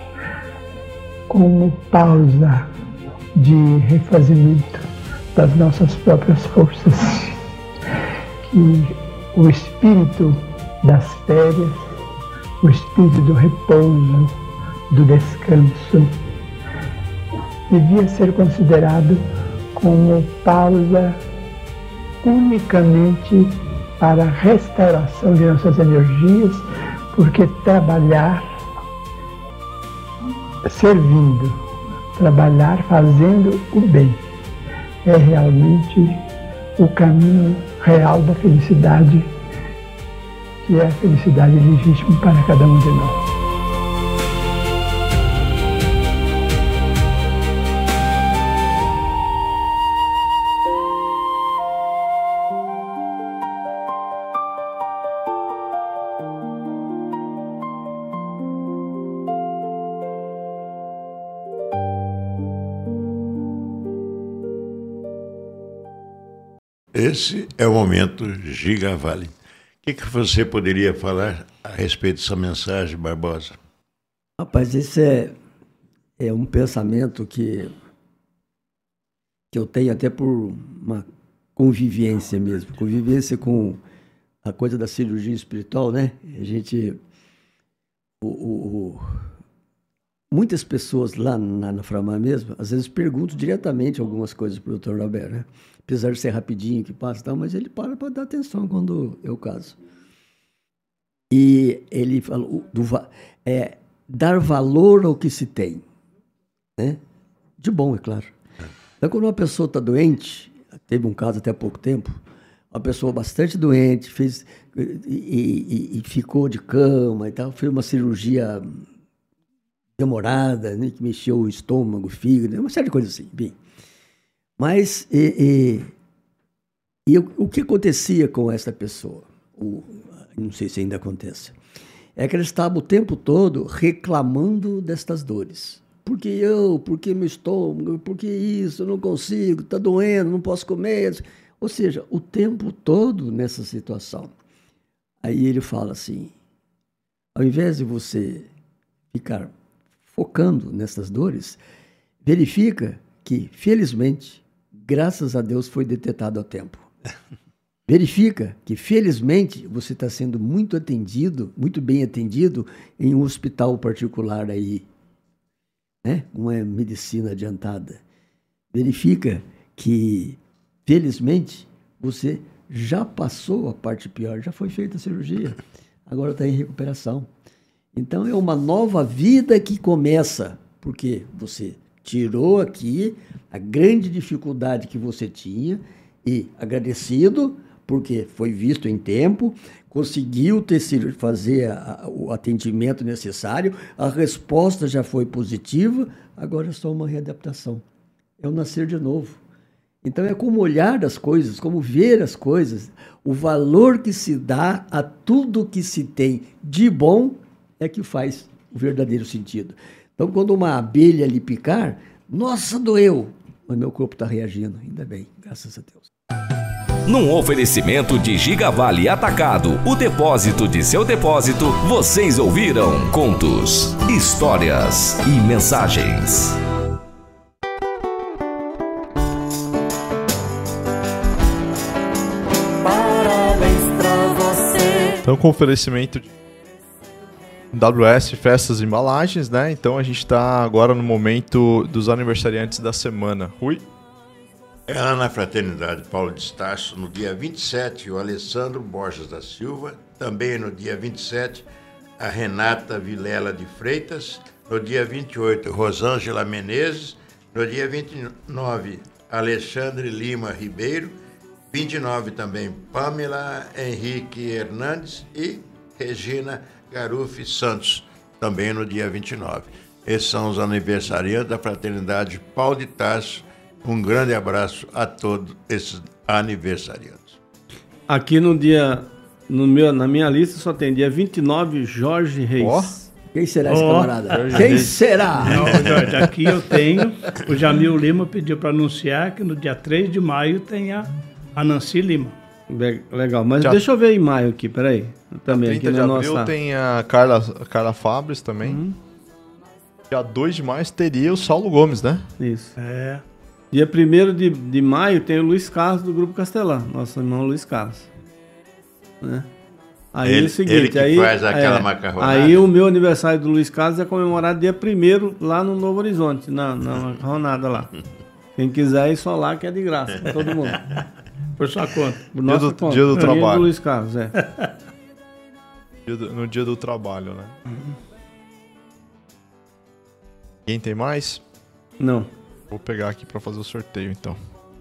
como pausa de refazimento das nossas próprias forças, que o espírito das férias, o espírito do repouso, do descanso, devia ser considerado como pausa unicamente para a restauração de nossas energias, porque trabalhar servindo, trabalhar fazendo o bem é realmente o caminho real da felicidade, que é a felicidade legítima para cada um de nós. Esse é o momento Giga Vale. O que, que você poderia falar a respeito dessa mensagem, Barbosa? Rapaz, esse é, é um pensamento que, que eu tenho até por uma convivência mesmo. Convivência com a coisa da cirurgia espiritual, né? A gente... O, o, o, muitas pessoas lá na, na Framar mesmo, às vezes perguntam diretamente algumas coisas para o doutor Roberto, né? Apesar de ser rapidinho que passa e tal, mas ele para para dar atenção quando eu caso. E ele falou do, é, dar valor ao que se tem, né? De bom, é claro. Então, quando uma pessoa está doente, teve um caso até há pouco tempo, uma pessoa bastante doente, fez e, e, e ficou de cama e tal, fez uma cirurgia demorada, né, que mexeu o estômago, o fígado, uma série de coisas assim, bem. Mas e, e, e o, o que acontecia com essa pessoa? O, não sei se ainda acontece. É que ela estava o tempo todo reclamando destas dores. Por que eu? Por que meu estômago? Por que isso? Eu não consigo, está doendo, não posso comer. Ou seja, o tempo todo nessa situação. Aí ele fala assim, ao invés de você ficar focando nessas dores, verifica que, felizmente, graças a Deus, foi detectado a tempo. Verifica que, felizmente, você está sendo muito atendido, muito bem atendido em um hospital particular aí, né? Uma medicina adiantada. Verifica que, felizmente, você já passou a parte pior, já foi feita a cirurgia, agora está em recuperação. Então, é uma nova vida que começa, porque você tirou aqui a grande dificuldade que você tinha e, agradecido, porque foi visto em tempo, conseguiu ter, fazer a, o atendimento necessário, a resposta já foi positiva, agora é só uma readaptação. É o nascer de novo. Então é como olhar as coisas, como ver as coisas, o valor que se dá a tudo que se tem de bom é que faz o verdadeiro sentido. Então, quando uma abelha lhe picar, nossa, doeu, mas meu corpo está reagindo, ainda bem, graças a Deus. Num oferecimento de Giga Vale Atacado, o depósito de seu depósito, vocês ouviram contos, histórias e mensagens. Parabéns pra você. Então, com oferecimento de W S Festas e Embalagens, né? Então a gente está agora no momento dos aniversariantes da semana. Rui? Ela na Fraternidade Paulo de Estácio, no dia vinte e sete, o Alessandro Borges da Silva. Também no dia vinte e sete, a Renata Vilela de Freitas. No dia vinte e oito, Rosângela Menezes. No dia vinte e nove, Alexandre Lima Ribeiro. vinte e nove também, Pamela Henrique Hernandes e Regina Garufi Santos, também no dia vinte e nove. Esses são os aniversariantes da Fraternidade Paulo de Tarso. Um grande abraço a todos esses aniversariantes. Aqui no dia, no meu, na minha lista só tem dia vinte e nove, Jorge Reis. Oh. Quem será esse Oh. camarada? Jorge Quem Reis. será? Não, Jorge, aqui eu tenho, o Jamil Lima pediu para anunciar que no dia três de maio tem a, a Nancy Lima. Le- Legal, mas Já- deixa eu ver em maio aqui, peraí. Também aqui trinta de na abril nossa... tem a Carla, a Carla Fabres também. Uhum. Dia dois de maio teria o Saulo Gomes, né? Isso. É. Dia primeiro de, de maio tem o Luiz Carlos do Grupo Castelã, nosso irmão Luiz Carlos. Né? Aí Ele- é o seguinte, ele que aí, faz aquela é, macarronada. aí o meu aniversário do Luiz Carlos é comemorado dia primeiro lá no Novo Horizonte, na, na macarronada lá. Quem quiser ir só lá que é de graça pra todo mundo. Por sua conta. Por nossa do- conta. dia do Dia trabalho. do Luiz Carlos, é. Dia do- no dia do trabalho, né? Quem tem mais? Não. Vou pegar aqui pra fazer o sorteio, então.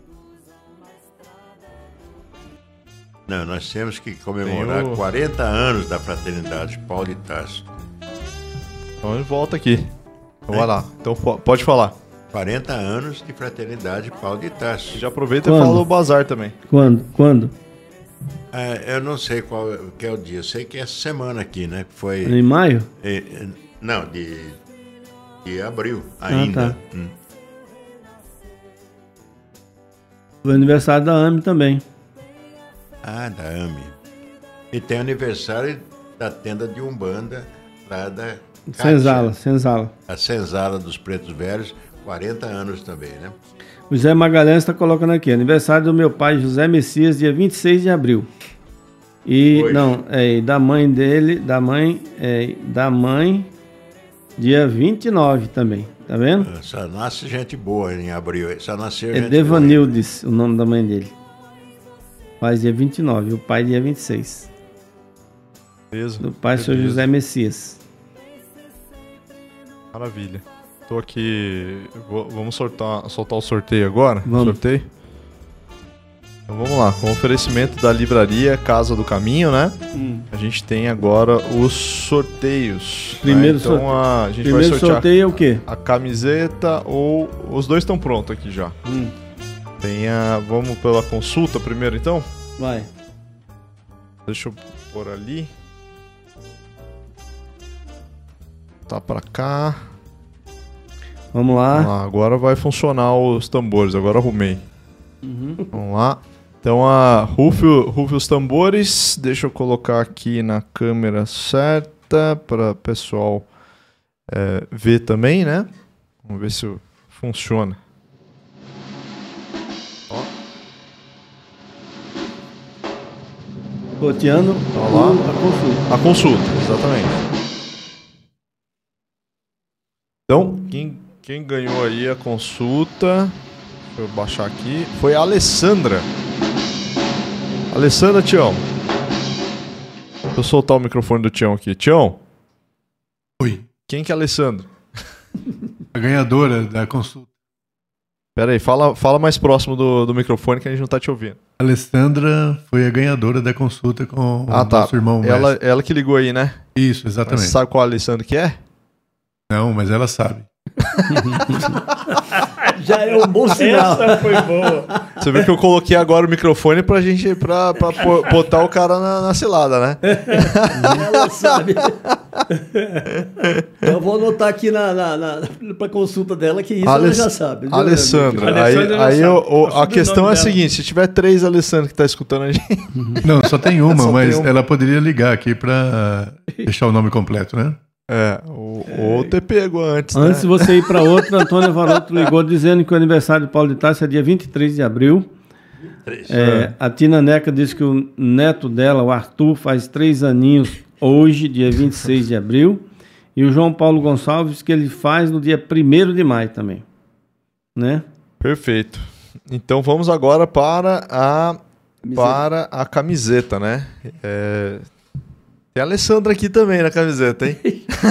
Não, nós temos que comemorar Tem o- quarenta anos da Fraternidade Paulo de Tarso. Então ele volta aqui. Então vai lá. Então po- pode falar. quarenta anos de Fraternidade Paulo de Tarso. Já aproveita Quando? e fala o bazar também. Quando? Quando? Ah, eu não sei qual é- que é o dia, eu sei que é essa semana aqui, né? Que foi. Em maio? eh, eh, não, de, de abril ainda. tá. Hum. O aniversário da A M também. Ah, da A M. E tem aniversário da tenda de Umbanda, lá da Cátia, Senzala, Senzala. a Senzala dos Pretos Velhos, quarenta anos também, né? O José Magalhães está colocando aqui. Aniversário do meu pai, José Messias, dia vinte e seis de abril. E, Hoje. não, é, e da mãe dele, da mãe, é, da mãe, dia vinte e nove também. Tá vendo? Só nasce gente boa em abril, só nasceu É gente Devanildes, o nome da mãe dele. Faz dia vinte e nove, o pai dia vinte e seis. Beleza? Do pai, seu Beleza. José Messias. Maravilha. Tô aqui. vou- vamos sortar, soltar o sorteio agora? Vamos. Sorteio? Então vamos lá. Com o oferecimento da livraria Casa do Caminho, né? Hum. A gente tem agora os sorteios. Primeiro né? Então sorteio. a gente Primeiro vai sortear sorteio é o quê? a camiseta ou. Os dois estão prontos aqui já. Hum. Tem a. Vamos pela consulta primeiro então? Vai. Deixa eu pôr ali. Tá pra cá. Vamos lá. Vamos lá, agora vai funcionar os tambores, agora arrumei. Uhum. Vamos lá. Então a rufe, rufe os tambores. Deixa eu colocar aqui na câmera certa para o pessoal é, ver também, né? Vamos ver se funciona. Ó. Roteando Ó lá. a consulta. A consulta, exatamente. Então, quem, quem ganhou aí a consulta, deixa eu baixar aqui, foi a Alessandra. Alessandra, Tião. Deixa eu soltar o microfone do Tião aqui. Tião, Oi. quem que é a Alessandra? A ganhadora da consulta. Pera aí, fala, fala mais próximo do, do microfone que a gente não tá te ouvindo. A Alessandra foi a ganhadora da consulta com Ah, o tá. nosso irmão Ela, mestre. ela que ligou aí, né? Isso, Mas exatamente. você sabe qual a Alessandra que é? Não, mas ela sabe. Já é um bom sinal. Essa foi boa. Você vê que eu coloquei agora o microfone pra gente, pra, pra pô- botar o cara na, na cilada, né? Ela sabe. Eu vou anotar aqui na, na, na, pra consulta dela que isso ela Aless- já sabe. viu, Alessandra. amigo? Aí, Alessandra já aí sabe. eu- o- O a sobrenome questão é a dela. seguinte: se tiver três Alessandro que tá escutando a gente. Não, só tem uma, Só mas tem uma. ela poderia ligar aqui pra deixar o nome completo, né? É, ou, ou ter pego antes. Antes de né? você ir para outra, Antônio Varoto ligou dizendo que o aniversário de Paulo de Tarso é dia vinte e três de abril. Três. É, a Tina Neca disse que o neto dela, o Arthur, faz três aninhos hoje, dia vinte e seis de abril. E o João Paulo Gonçalves que ele faz no dia primeiro de maio também. Né? Perfeito. Então vamos agora para a, Camiseta. para a camiseta, né? É, Tem a Alessandra aqui também na camiseta, hein?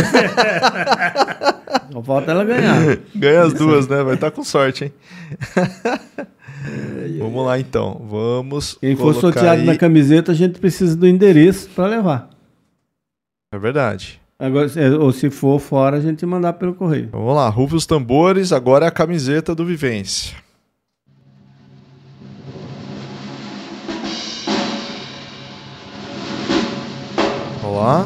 Só falta ela ganhar. Ganha as duas, né? Vai estar com sorte, hein? Vamos lá, então. Vamos Quem for sorteado aí... na camiseta, a gente precisa do endereço para levar. É verdade. Agora, ou se for fora, a gente mandar pelo correio. Vamos lá, rufe os tambores. Agora é a camiseta do Vivência. Vamos lá.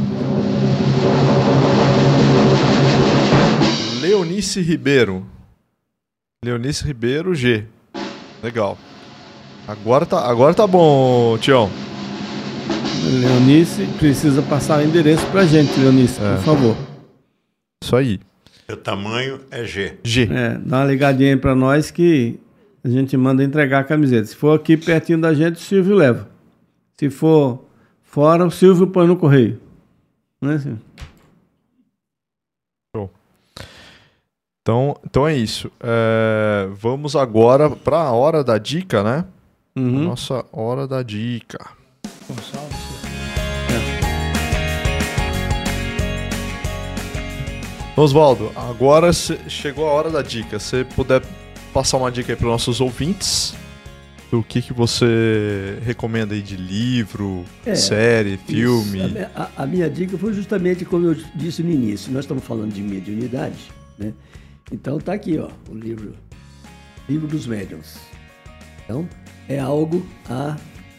Leonice Ribeiro. Leonice Ribeiro G. Legal. Agora tá, agora tá bom, Tião. Leonice, precisa passar o endereço pra gente, Leonice, é. por favor. Isso aí. O tamanho é G. G. É, dá uma ligadinha aí pra nós que a gente manda entregar a camiseta. Se for aqui pertinho da gente, o Silvio leva. Se for fora, o Silvio põe no correio. Não é, Silvio? Show. Então, então é isso. É, vamos agora para a hora da dica, né? Uhum. Nossa hora da dica. Gonçalves. Oswaldo, agora chegou a hora da dica. Se puder passar uma dica aí para os nossos ouvintes, do que, que você recomenda aí de livro, é, série, filme? Isso. A, a, a minha dica foi justamente como eu disse no início. Nós estamos falando de mediunidade, né? Então tá aqui, ó, o livro, livro dos médiuns. Então é algo a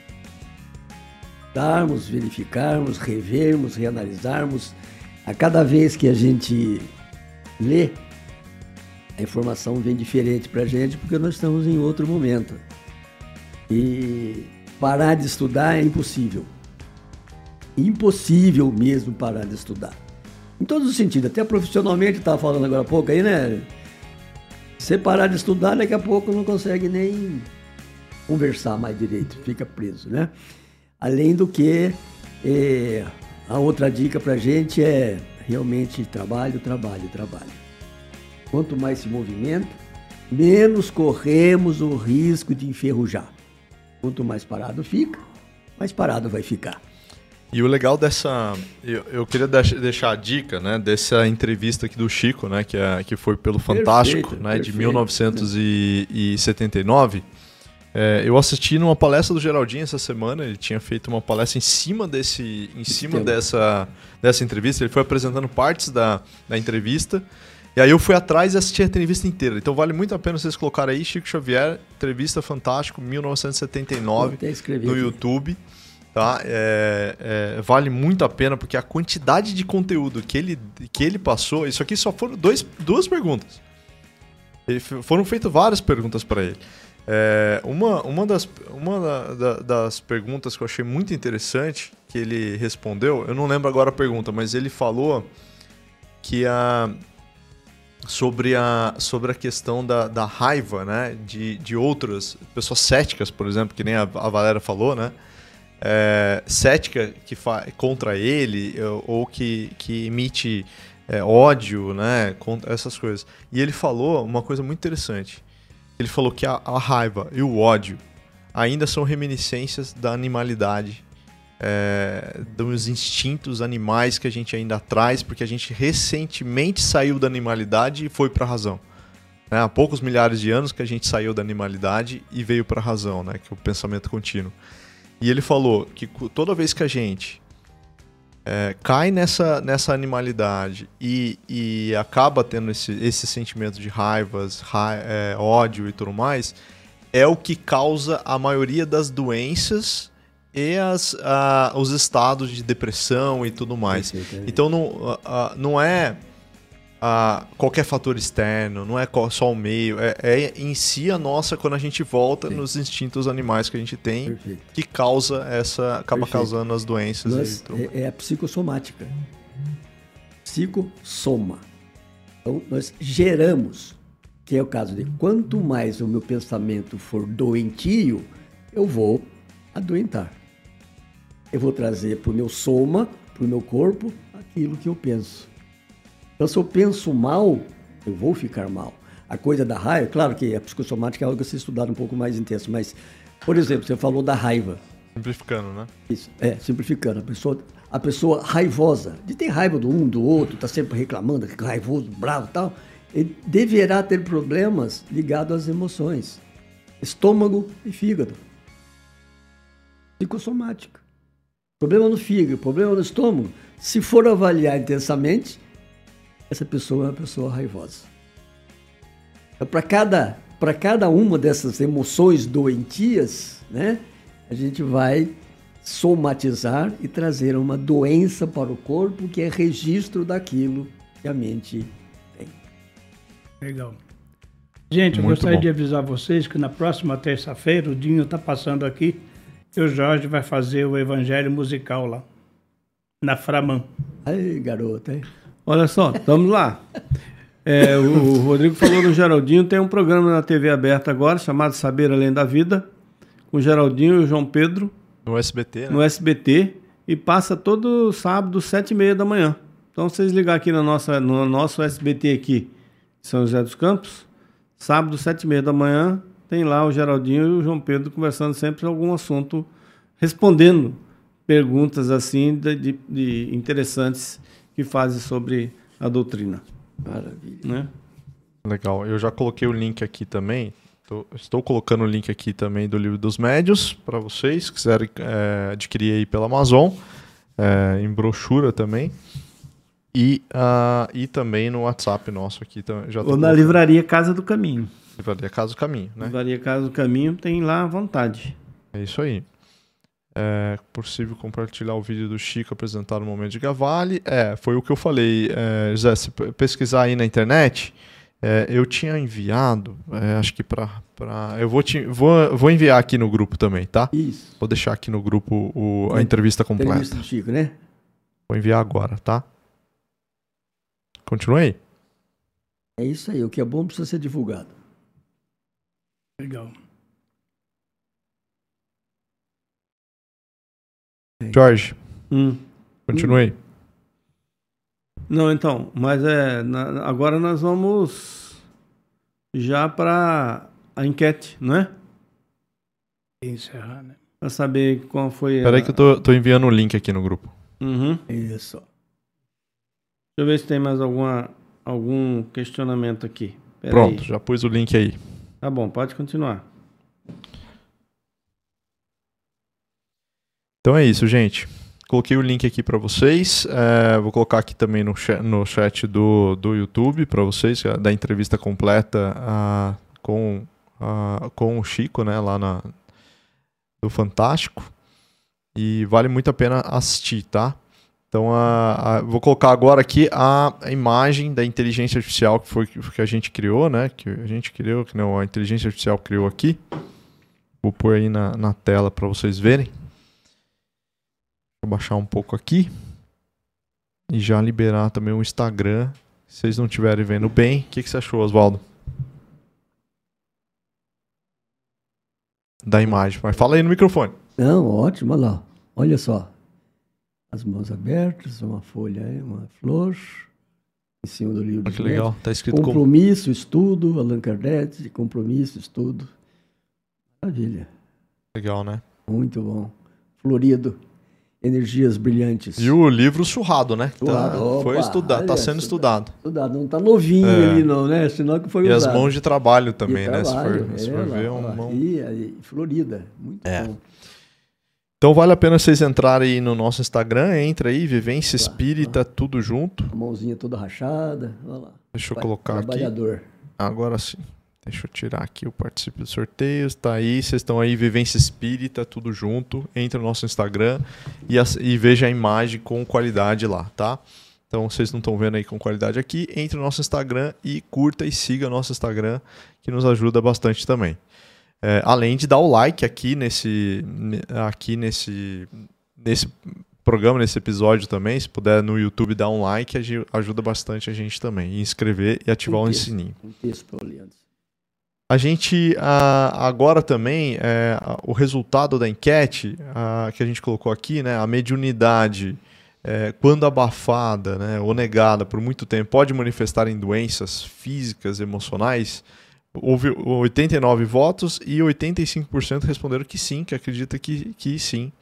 darmos, verificarmos, revermos, reanalisarmos. A cada vez que a gente lê, a informação vem diferente para a gente, porque nós estamos em outro momento. E parar de estudar é impossível. Impossível mesmo parar de estudar. Em todos os sentidos, até profissionalmente, estava falando agora há pouco aí, né? Você parar de estudar, daqui a pouco não consegue nem conversar mais direito, fica preso, né? Além do que... É, a outra dica pra gente é realmente trabalho, trabalho, trabalho. Quanto mais se movimenta, menos corremos o risco de enferrujar. Quanto mais parado fica, mais parado vai ficar. E o legal dessa... Eu, eu queria deixar a dica, né, dessa entrevista aqui do Chico, né, que, é, que foi pelo Fantástico, perfeito, né, perfeito, de mil novecentos e setenta e nove. É, eu assisti numa palestra do Geraldinho essa semana. Ele tinha feito uma palestra em cima, desse, em cima dessa, dessa entrevista. Ele foi apresentando partes da, da entrevista. E aí eu fui atrás e assisti a entrevista inteira. Então vale muito a pena vocês colocarem aí Chico Xavier, entrevista Fantástico, mil novecentos e setenta e nove, no aqui. YouTube. Tá? É, é, vale muito a pena, porque a quantidade de conteúdo que ele, que ele passou... Isso aqui só foram dois, duas perguntas. Ele, foram feitas várias perguntas para ele. É, uma uma, das, uma da, da, das perguntas que eu achei muito interessante, que ele respondeu, eu não lembro agora a pergunta, mas ele falou que a, sobre, a, sobre a questão da, da raiva, né, de, de outras pessoas céticas, por exemplo, que nem a, a Valéria falou, né, é, cética que fa, contra ele, ou que, que emite é, ódio, né, contra essas coisas. E ele falou uma coisa muito interessante. Ele falou que a, a raiva e o ódio ainda são reminiscências da animalidade, é, dos instintos animais que a gente ainda traz, porque a gente recentemente saiu da animalidade e foi para a razão. Né? Há poucos milhares de anos que a gente saiu da animalidade e veio para a razão, né? Que é o pensamento contínuo. E ele falou que toda vez que a gente é, cai nessa, nessa animalidade e, e acaba tendo esse, esse sentimento de raivas, ra, é, ódio e tudo mais, é o que causa a maioria das doenças e as, a, os estados de depressão e tudo mais. Então não, a, não é a, qualquer fator externo, não é só o meio, é, é em si a nossa, quando a gente volta Sim. nos instintos animais que a gente tem, Perfeito. que causa essa, acaba Perfeito. causando as doenças. Nós, é, é a psicossomática. Psicossoma. Então nós geramos, que é o caso de quanto mais o meu pensamento for doentio, eu vou adoentar. Eu vou trazer para o meu soma, para o meu corpo, aquilo que eu penso. Então, se eu penso mal, eu vou ficar mal. A coisa da raiva, claro que a psicossomática é algo a ser estudado um pouco mais intenso, mas, por exemplo, você falou da raiva. Simplificando, né? Isso, é, simplificando. A pessoa a pessoa raivosa, de ter raiva do um, do outro, está sempre reclamando, raivoso, bravo e tal, ele deverá ter problemas ligados às emoções, estômago e fígado. Psicossomática. Problema no fígado, problema no estômago. Se for avaliar intensamente, essa pessoa é uma pessoa raivosa. Então, para cada, para cada uma dessas emoções doentias, né, a gente vai somatizar e trazer uma doença para o corpo que é registro daquilo que a mente tem. Legal. Gente, eu Muito gostaria bom. de avisar vocês que na próxima terça-feira, o Dinho está passando aqui, e o Jorge vai fazer o evangelho musical lá, na Framam. Ai, garota, hein? Olha só, estamos lá. É, o Rodrigo falou do Geraldinho, tem um programa na T V aberta agora, chamado Saber Além da Vida, com o Geraldinho e o João Pedro. No S B T, né? No S B T, e passa todo sábado, sete e meia da manhã. Então, vocês ligar aqui na nossa, no nosso S B T aqui, São José dos Campos, sábado, sete e meia da manhã, tem lá o Geraldinho e o João Pedro conversando sempre algum assunto, respondendo perguntas assim de, de, de interessantes que fazem sobre a doutrina. Maravilha. Né? Legal. Eu já coloquei o link aqui também. Tô, estou colocando o link aqui também do Livro dos Médios para vocês, se quiserem é, adquirir aí pela Amazon, é, em brochura também. E, uh, e também no WhatsApp nosso aqui. Já Ou na colocando. livraria Casa do Caminho. Livraria Casa do Caminho, né? Livraria Casa do Caminho tem lá à vontade. É isso aí. É possível compartilhar o vídeo do Chico apresentar o momento de Gavale. É, foi o que eu falei, é, José, se pesquisar aí na internet, é, eu tinha enviado, é, acho que para... Eu vou, te, vou, vou enviar aqui no grupo também, tá? Isso. Vou deixar aqui no grupo o, a entrevista completa. Entrevista do Chico, né? Vou enviar agora, tá? Continua aí. É isso aí, o que é bom precisa ser divulgado. Legal. Jorge, Hum. continue aí. Não, então, mas é, na- agora nós vamos já para a enquete, não é? Encerrar, né? Para saber qual foi a... Espera aí que eu tô, tô enviando o link aqui no grupo. Uhum. Isso. Deixa eu ver se tem mais alguma, algum questionamento aqui. Pera Pronto, aí. já pus o link aí. Tá bom, pode continuar. Então é isso, gente. Coloquei o link aqui para vocês. É, vou colocar aqui também no chat, no chat do, do YouTube para vocês, da entrevista completa uh, com, uh, com o Chico, né, lá na, do Fantástico. E vale muito a pena assistir, tá? Então, a, a, vou colocar agora aqui a, a imagem da inteligência artificial que foi que a gente criou, né? Que a gente criou, que não, a inteligência artificial criou aqui. Vou pôr aí na, na tela para vocês verem. Vou baixar um pouco aqui. E já liberar também o Instagram. Se vocês não estiverem vendo bem, o que, que você achou, Oswaldo? Da imagem. Mas fala aí no microfone. Não, ótimo, olha lá. Olha só. As mãos abertas, uma folha aí, uma flor, em cima do livro. Olha que legal, tá escrito compromisso, como... estudo, Allan Kardec, compromisso, estudo. Maravilha. Legal, né? Muito bom. Florido, energias brilhantes. E o livro surrado, né? Surrado. Tá, Opa, foi estudado, tá sendo estudado. Estudado, não tá novinho É. ali não, né? Senão que foi E usado. as mãos de trabalho também, de né? trabalho, Se for, se é, for lá, ver, lá. uma mão... E, e Florida, muito É. bom. Então vale a pena vocês entrarem aí no nosso Instagram, entra aí, Vivência Lá, Espírita, tudo junto. A mãozinha toda rachada, olha lá. Deixa eu Tra- colocar aqui. Trabalhador. Agora sim. Deixa eu tirar aqui o participe dos sorteios. Tá aí, vocês estão aí, Vivência Espírita, tudo junto. Entra no nosso Instagram e, as- e veja a imagem com qualidade lá, tá? Então, vocês não estão vendo aí com qualidade aqui, entre no nosso Instagram e curta e siga nosso Instagram, que nos ajuda bastante também. É, além de dar o like aqui nesse, ne- aqui nesse, nesse programa, nesse episódio também. Se puder no YouTube dar um like, agi- ajuda bastante a gente também. E inscrever e ativar Um o texto, sininho. Um texto para o Leandro. A gente, ah, agora também, é, o resultado da enquete ah, que a gente colocou aqui, né, a mediunidade, é, quando abafada, né, ou negada por muito tempo, pode manifestar em doenças físicas, emocionais. Houve oitenta e nove votos e oitenta e cinco por cento responderam que sim, que acredita que, que sim,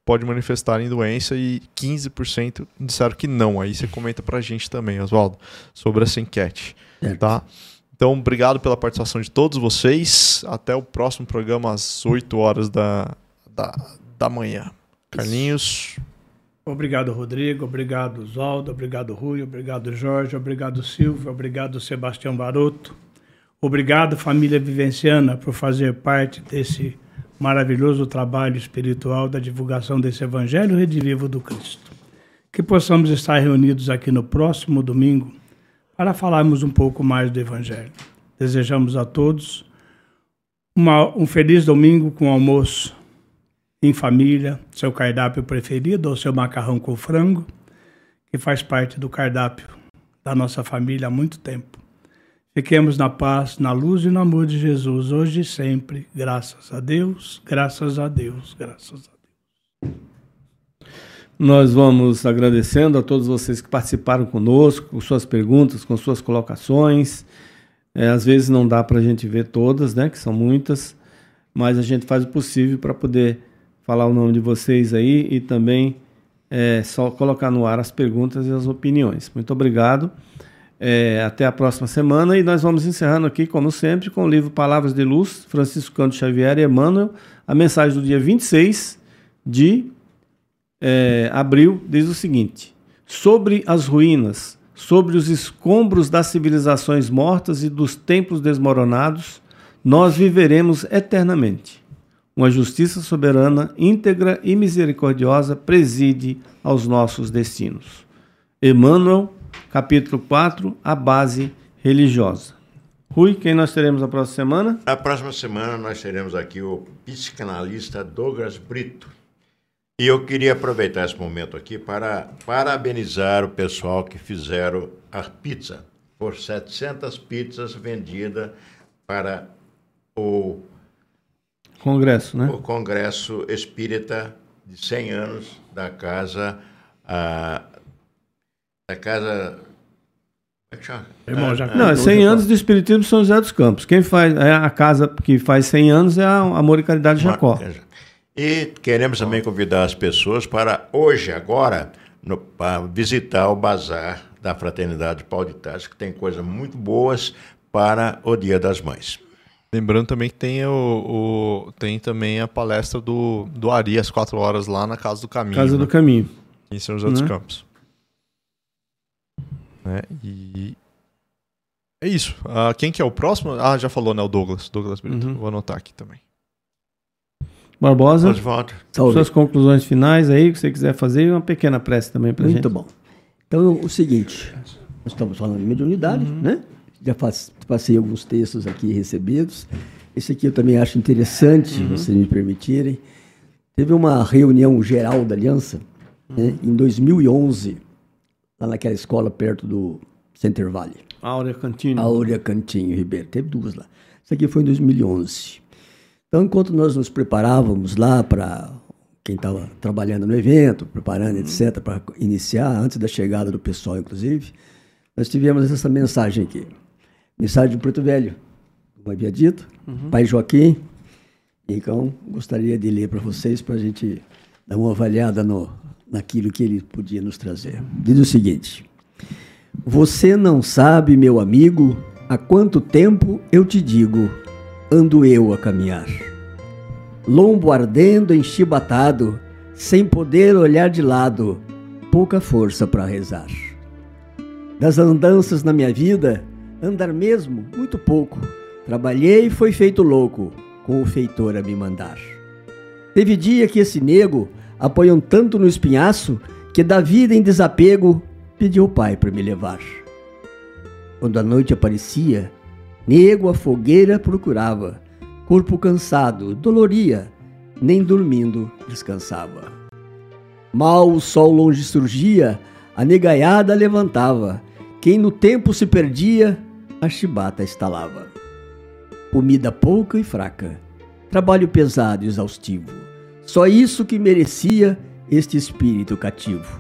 pode manifestar em doença e quinze por cento disseram que não. Aí você comenta pra gente também, Oswaldo, sobre essa enquete, certo. Tá? Então, obrigado pela participação de todos vocês. Até o próximo programa às oito horas da, da, da manhã. Carlinhos. Obrigado, Rodrigo. Obrigado, Oswaldo. Obrigado, Rui. Obrigado, Jorge. Obrigado, Silvio. Obrigado, Sebastião Baroto. Obrigado, família vivenciana, por fazer parte desse maravilhoso trabalho espiritual da divulgação desse Evangelho redivivo do Cristo. Que possamos estar reunidos aqui no próximo domingo para falarmos um pouco mais do Evangelho. Desejamos a todos uma, um feliz domingo com almoço em família, seu cardápio preferido ou seu macarrão com frango, que faz parte do cardápio da nossa família há muito tempo. Fiquemos na paz, na luz e no amor de Jesus, hoje e sempre. Graças a Deus, graças a Deus, graças a Deus. Nós vamos agradecendo a todos vocês que participaram conosco, com suas perguntas, com suas colocações. É, às vezes não dá para a gente ver todas, né, que são muitas, mas a gente faz o possível para poder falar o nome de vocês aí e também é, só colocar no ar as perguntas e as opiniões. Muito obrigado. É, até a próxima semana e nós vamos encerrando aqui, como sempre, com o livro Palavras de Luz, Francisco Cândido Xavier e Emmanuel, a mensagem do dia vinte e seis de É, abril, diz o seguinte: sobre as ruínas, sobre os escombros das civilizações mortas e dos templos desmoronados, nós viveremos eternamente. Uma justiça soberana, íntegra e misericordiosa preside aos nossos destinos. Emmanuel, capítulo quatro, a base religiosa. Rui, quem nós teremos a próxima semana? Na próxima semana nós teremos aqui o psicanalista Douglas Brito. E eu queria aproveitar esse momento aqui para parabenizar o pessoal que fizeram a pizza. Por setecentas pizzas vendidas para o Congresso, né? O Congresso Espírita de cem anos da casa... A, da casa... Como é que chama? Irmão, já... Não, é cem anos do Espiritismo de São José dos Campos. Quem faz... É a casa que faz cem anos é a Amor e Caridade Jacó. E queremos também convidar as pessoas para hoje, agora, no, para visitar o Bazar da Fraternidade Pau de Tarso, que tem coisas muito boas para o Dia das Mães. Lembrando também que tem, o, o, tem também a palestra do, do Ari, às quatro horas, lá na Casa do Caminho. Casa né? do Caminho. Em São José dos né? Campos. É, e... É isso. Uh, quem que é o próximo? Ah, já falou, né? O Douglas. Douglas Brito. Uhum. Vou anotar aqui também. Barbosa, Salve. Suas conclusões finais aí, que você quiser fazer, e uma pequena prece também pra Muito gente. Muito bom. Então, o seguinte, nós estamos falando de mediunidade, uhum. né? Já faz, passei alguns textos aqui recebidos. Esse aqui eu também acho interessante, uhum. se me permitirem. Teve uma reunião geral da Aliança, uhum. né, em dois mil e onze, lá naquela escola perto do Center Valley. Áurea Cantinho. Áurea Cantinho Ribeiro. Teve duas lá. Isso aqui foi em dois mil e onze. Então, enquanto nós nos preparávamos lá para quem estava trabalhando no evento, preparando, etcétera, para iniciar, antes da chegada do pessoal, inclusive, nós tivemos essa mensagem aqui. Mensagem do Preto Velho, como havia dito, uhum. Pai Joaquim. Então, gostaria de ler para vocês, para a gente dar uma avaliada no, naquilo que ele podia nos trazer. Diz o seguinte: você não sabe, meu amigo, há quanto tempo eu te digo, ando eu a caminhar. Lombo ardendo, enchibatado, sem poder olhar de lado, pouca força para rezar. Das andanças na minha vida, andar mesmo, muito pouco. Trabalhei e foi feito louco, com o feitor a me mandar. Teve dia que esse nego, apoiam tanto no espinhaço, que da vida em desapego, pediu o pai para me levar. Quando a noite aparecia, nego a fogueira procurava, corpo cansado, doloria, nem dormindo descansava. Mal o sol longe surgia, a negaiada levantava, quem no tempo se perdia, a chibata estalava. Comida pouca e fraca, trabalho pesado e exaustivo, só isso que merecia este espírito cativo.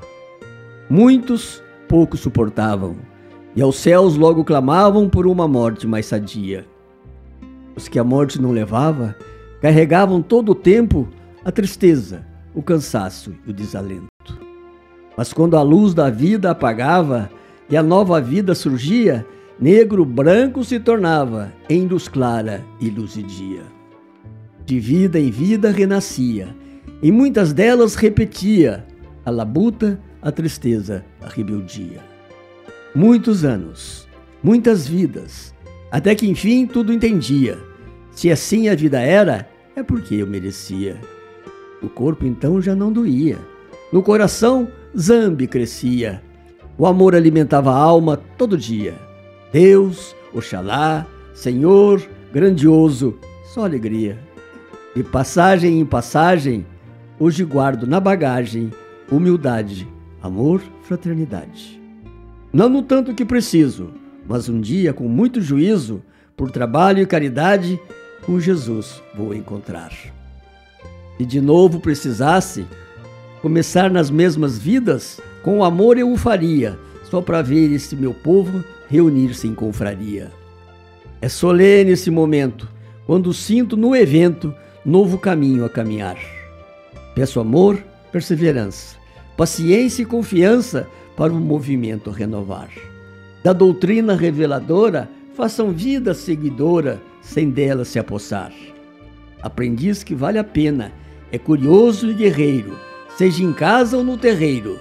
Muitos pouco suportavam, e aos céus logo clamavam por uma morte mais sadia. Os que a morte não levava, carregavam todo o tempo a tristeza, o cansaço e o desalento. Mas quando a luz da vida apagava e a nova vida surgia, negro branco se tornava, em luz clara e luz de dia. De vida em vida renascia, em muitas delas repetia a labuta, a tristeza, a rebeldia. Muitos anos, muitas vidas, até que enfim tudo entendia. Se assim a vida era, é porque eu merecia. O corpo então já não doía. No coração, Zambi crescia. O amor alimentava a alma todo dia. Deus, Oxalá, Senhor, grandioso, só alegria. De passagem em passagem, hoje guardo na bagagem humildade, amor, fraternidade. Não no tanto que preciso, mas um dia com muito juízo, por trabalho e caridade, com Jesus vou encontrar. Se de novo precisasse começar nas mesmas vidas, com amor eu o faria, só para ver esse meu povo reunir-se em confraria. É solene esse momento, quando sinto no evento novo caminho a caminhar. Peço amor, perseverança, paciência e confiança para o movimento renovar. Da doutrina reveladora, façam vida seguidora, sem dela se apossar. Aprendiz que vale a pena, é curioso e guerreiro, seja em casa ou no terreiro.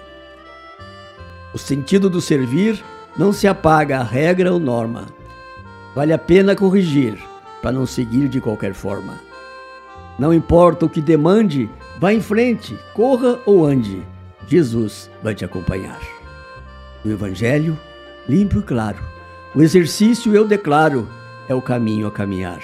O sentido do servir não se apaga a regra ou norma. Vale a pena corrigir, para não seguir de qualquer forma. Não importa o que demande, vá em frente, corra ou ande, Jesus vai te acompanhar. O Evangelho, limpo e claro, o exercício eu declaro, é o caminho a caminhar.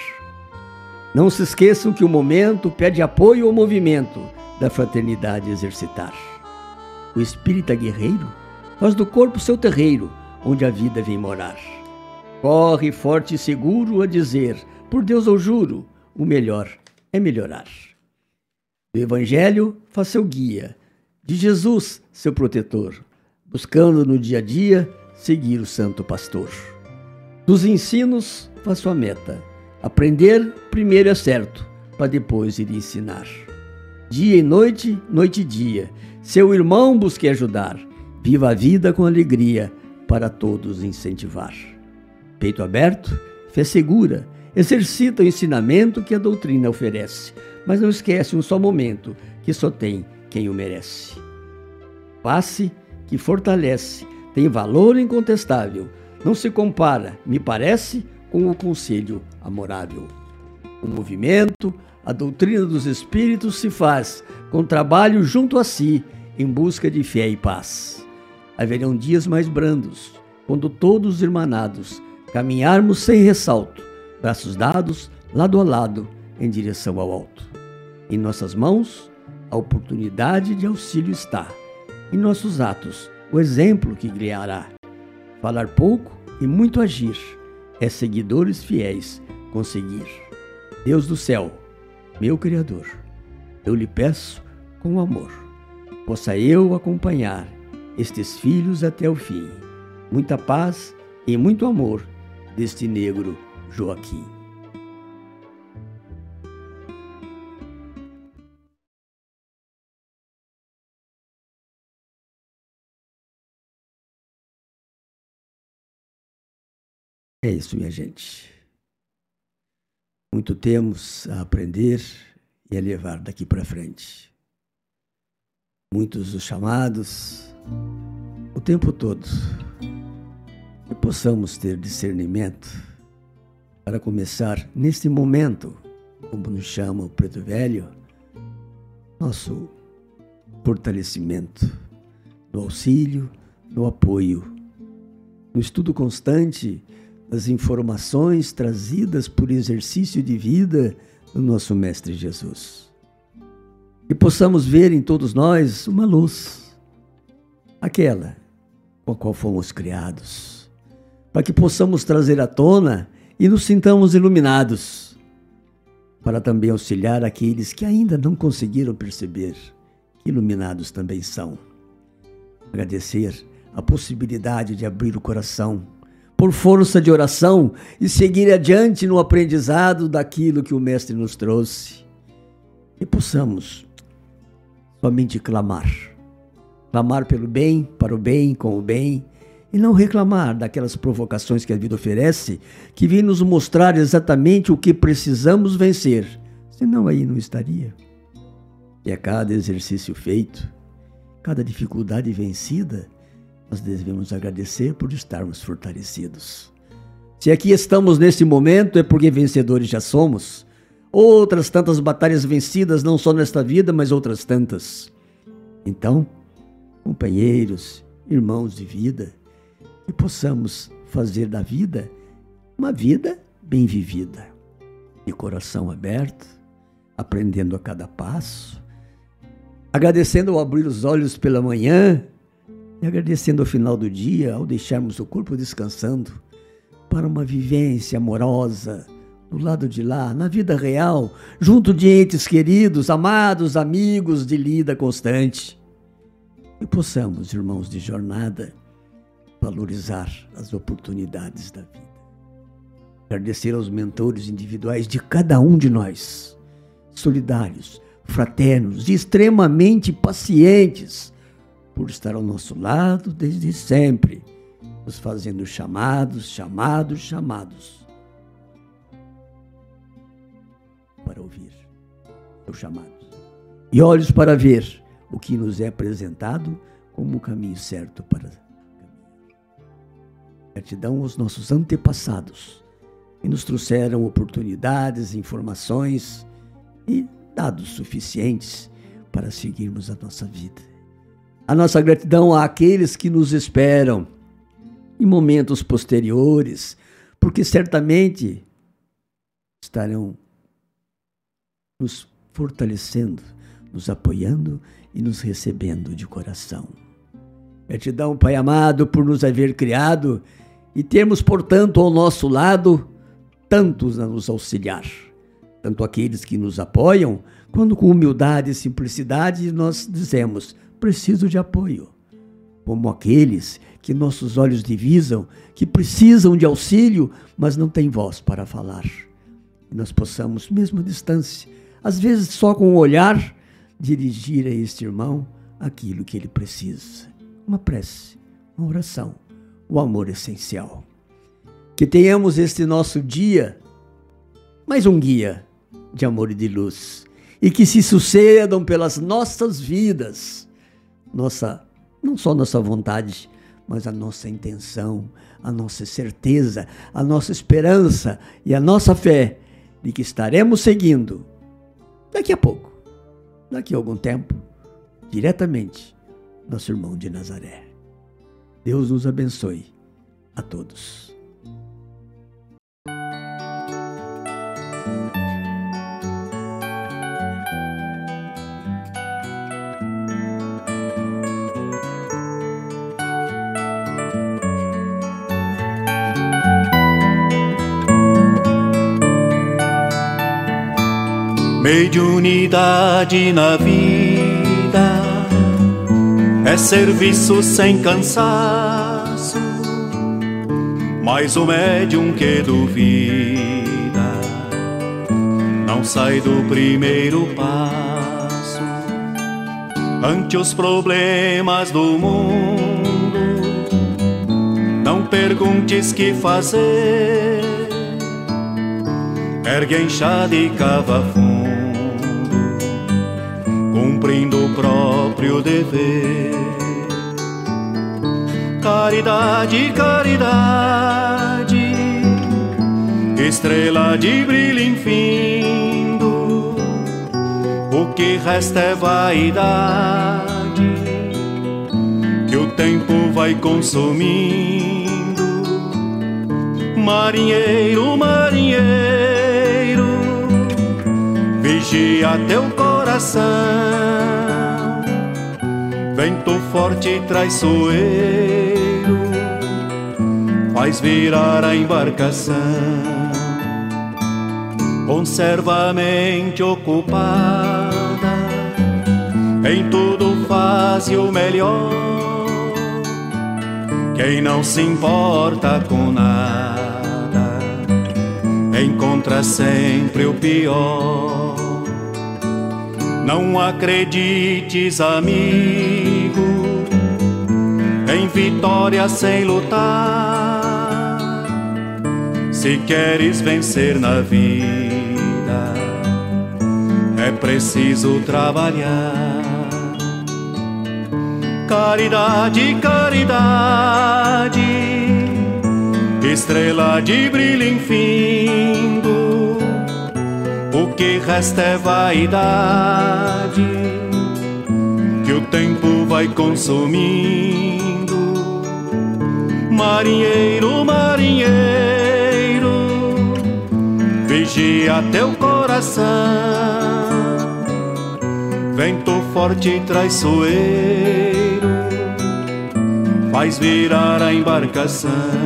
Não se esqueçam que o momento pede apoio ao movimento da fraternidade exercitar. O espírita guerreiro faz do corpo seu terreiro, onde a vida vem morar. Corre forte e seguro a dizer, por Deus eu juro, o melhor é melhorar. O Evangelho faz seu guia, de Jesus seu protetor, buscando no dia a dia seguir o santo pastor. Dos ensinos faz sua meta, aprender primeiro é certo, para depois ir ensinar. Dia e noite, noite e dia, seu irmão busque ajudar, viva a vida com alegria, para todos incentivar. Peito aberto, fé segura, exercita o ensinamento que a doutrina oferece, mas não esquece um só momento, que só tem quem o merece. Passe que fortalece, tem valor incontestável, não se compara, me parece, com o conselho amorável. O movimento, a doutrina dos espíritos se faz, com trabalho junto a si, em busca de fé e paz. Haverão dias mais brandos, quando todos irmanados, caminharmos sem ressalto, braços dados, lado a lado, em direção ao alto. Em nossas mãos, a oportunidade de auxílio está. Em nossos atos, o exemplo que guiará. Falar pouco e muito agir, é seguidores fiéis conseguir. Deus do céu, meu Criador, eu lhe peço com amor, possa eu acompanhar estes filhos até o fim. Muita paz e muito amor deste negro Joaquim. É isso, minha gente. Muito temos a aprender e a levar daqui para frente. Muitos os chamados, o tempo todo. Que possamos ter discernimento para começar neste momento, como nos chama o Preto Velho, nosso fortalecimento, no auxílio, no apoio, no estudo constante das informações trazidas por exercício de vida do nosso Mestre Jesus. Que possamos ver em todos nós uma luz, aquela com a qual fomos criados, para que possamos trazer à tona e nos sintamos iluminados, para também auxiliar aqueles que ainda não conseguiram perceber que iluminados também são. Agradecer a possibilidade de abrir o coração, por força de oração, e seguir adiante no aprendizado daquilo que o Mestre nos trouxe. E possamos somente clamar. Clamar pelo bem, para o bem, com o bem, e não reclamar daquelas provocações que a vida oferece, que vem nos mostrar exatamente o que precisamos vencer, senão aí não estaria. E a cada exercício feito, cada dificuldade vencida, nós devemos agradecer por estarmos fortalecidos. Se aqui estamos nesse momento, é porque vencedores já somos. Outras tantas batalhas vencidas, não só nesta vida, mas outras tantas. Então, companheiros, irmãos de vida, que possamos fazer da vida uma vida bem vivida, de coração aberto, aprendendo a cada passo, agradecendo ao abrir os olhos pela manhã e agradecendo ao final do dia, ao deixarmos o corpo descansando, para uma vivência amorosa, do lado de lá, na vida real, junto de entes queridos, amados, amigos de lida constante. E possamos, irmãos de jornada, valorizar as oportunidades da vida. Agradecer aos mentores individuais de cada um de nós, solidários, fraternos e extremamente pacientes, por estar ao nosso lado desde sempre, nos fazendo chamados, chamados, chamados, para ouvir os chamados, e olhos para ver o que nos é apresentado como o caminho certo para caminhar. Gratidão aos nossos antepassados, que nos trouxeram oportunidades, informações e dados suficientes para seguirmos a nossa vida. A nossa gratidão àqueles que nos esperam em momentos posteriores, porque certamente estarão nos fortalecendo, nos apoiando e nos recebendo de coração. Gratidão, Pai amado, por nos haver criado e termos, portanto, ao nosso lado tantos a nos auxiliar. Tanto aqueles que nos apoiam, quando com humildade e simplicidade nós dizemos, preciso de apoio. Como aqueles que nossos olhos divisam, que precisam de auxílio, mas não têm voz para falar. E nós possamos, mesmo à distância, às vezes só com o olhar, dirigir a este irmão aquilo que ele precisa. Uma prece, uma oração, o amor essencial. Que tenhamos este nosso dia, mais um guia de amor e de luz, e que se sucedam pelas nossas vidas, nossa, não só nossa vontade, mas a nossa intenção, a nossa certeza, a nossa esperança e a nossa fé de que estaremos seguindo, daqui a pouco, daqui a algum tempo, diretamente, nosso irmão de Nazaré. Deus nos abençoe a todos. Mediunidade na vida é serviço sem cansaço, mas o médium que duvida não sai do primeiro passo. Ante os problemas do mundo, não perguntes que fazer, ergue a enxada e cava fundo, cumprindo o próprio dever. Caridade, caridade, estrela de brilho infindo, o que resta é vaidade, que o tempo vai consumindo. Marinheiro, marinheiro, vigia teu coração, vento forte e traiçoeiro faz virar a embarcação. Conserva a mente ocupada, em tudo faz o melhor. Quem não se importa com nada, encontra sempre o pior. Não acredites, amigo, em vitória sem lutar. Se queres vencer na vida, é preciso trabalhar. Caridade, caridade, estrela de brilho infindo, o que resta é vaidade, que o tempo vai consumindo. Marinheiro, marinheiro, vigia teu coração. Vento forte e traiçoeiro faz virar a embarcação.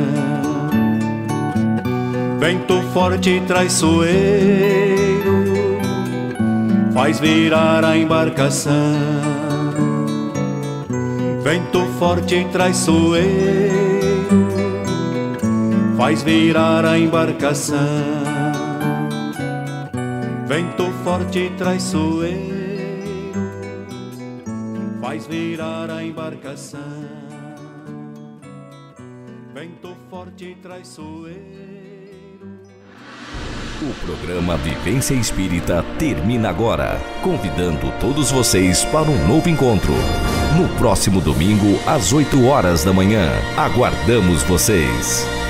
Vento forte e traiçoeiro faz virar a embarcação. Vento forte e traiçoeiro faz virar a embarcação. Vento forte e traiçoeiro faz virar a embarcação. Vento forte e traiçoeiro. O programa Vivência Espírita termina agora, convidando todos vocês para um novo encontro. No próximo domingo, às oito horas da manhã. Aguardamos vocês.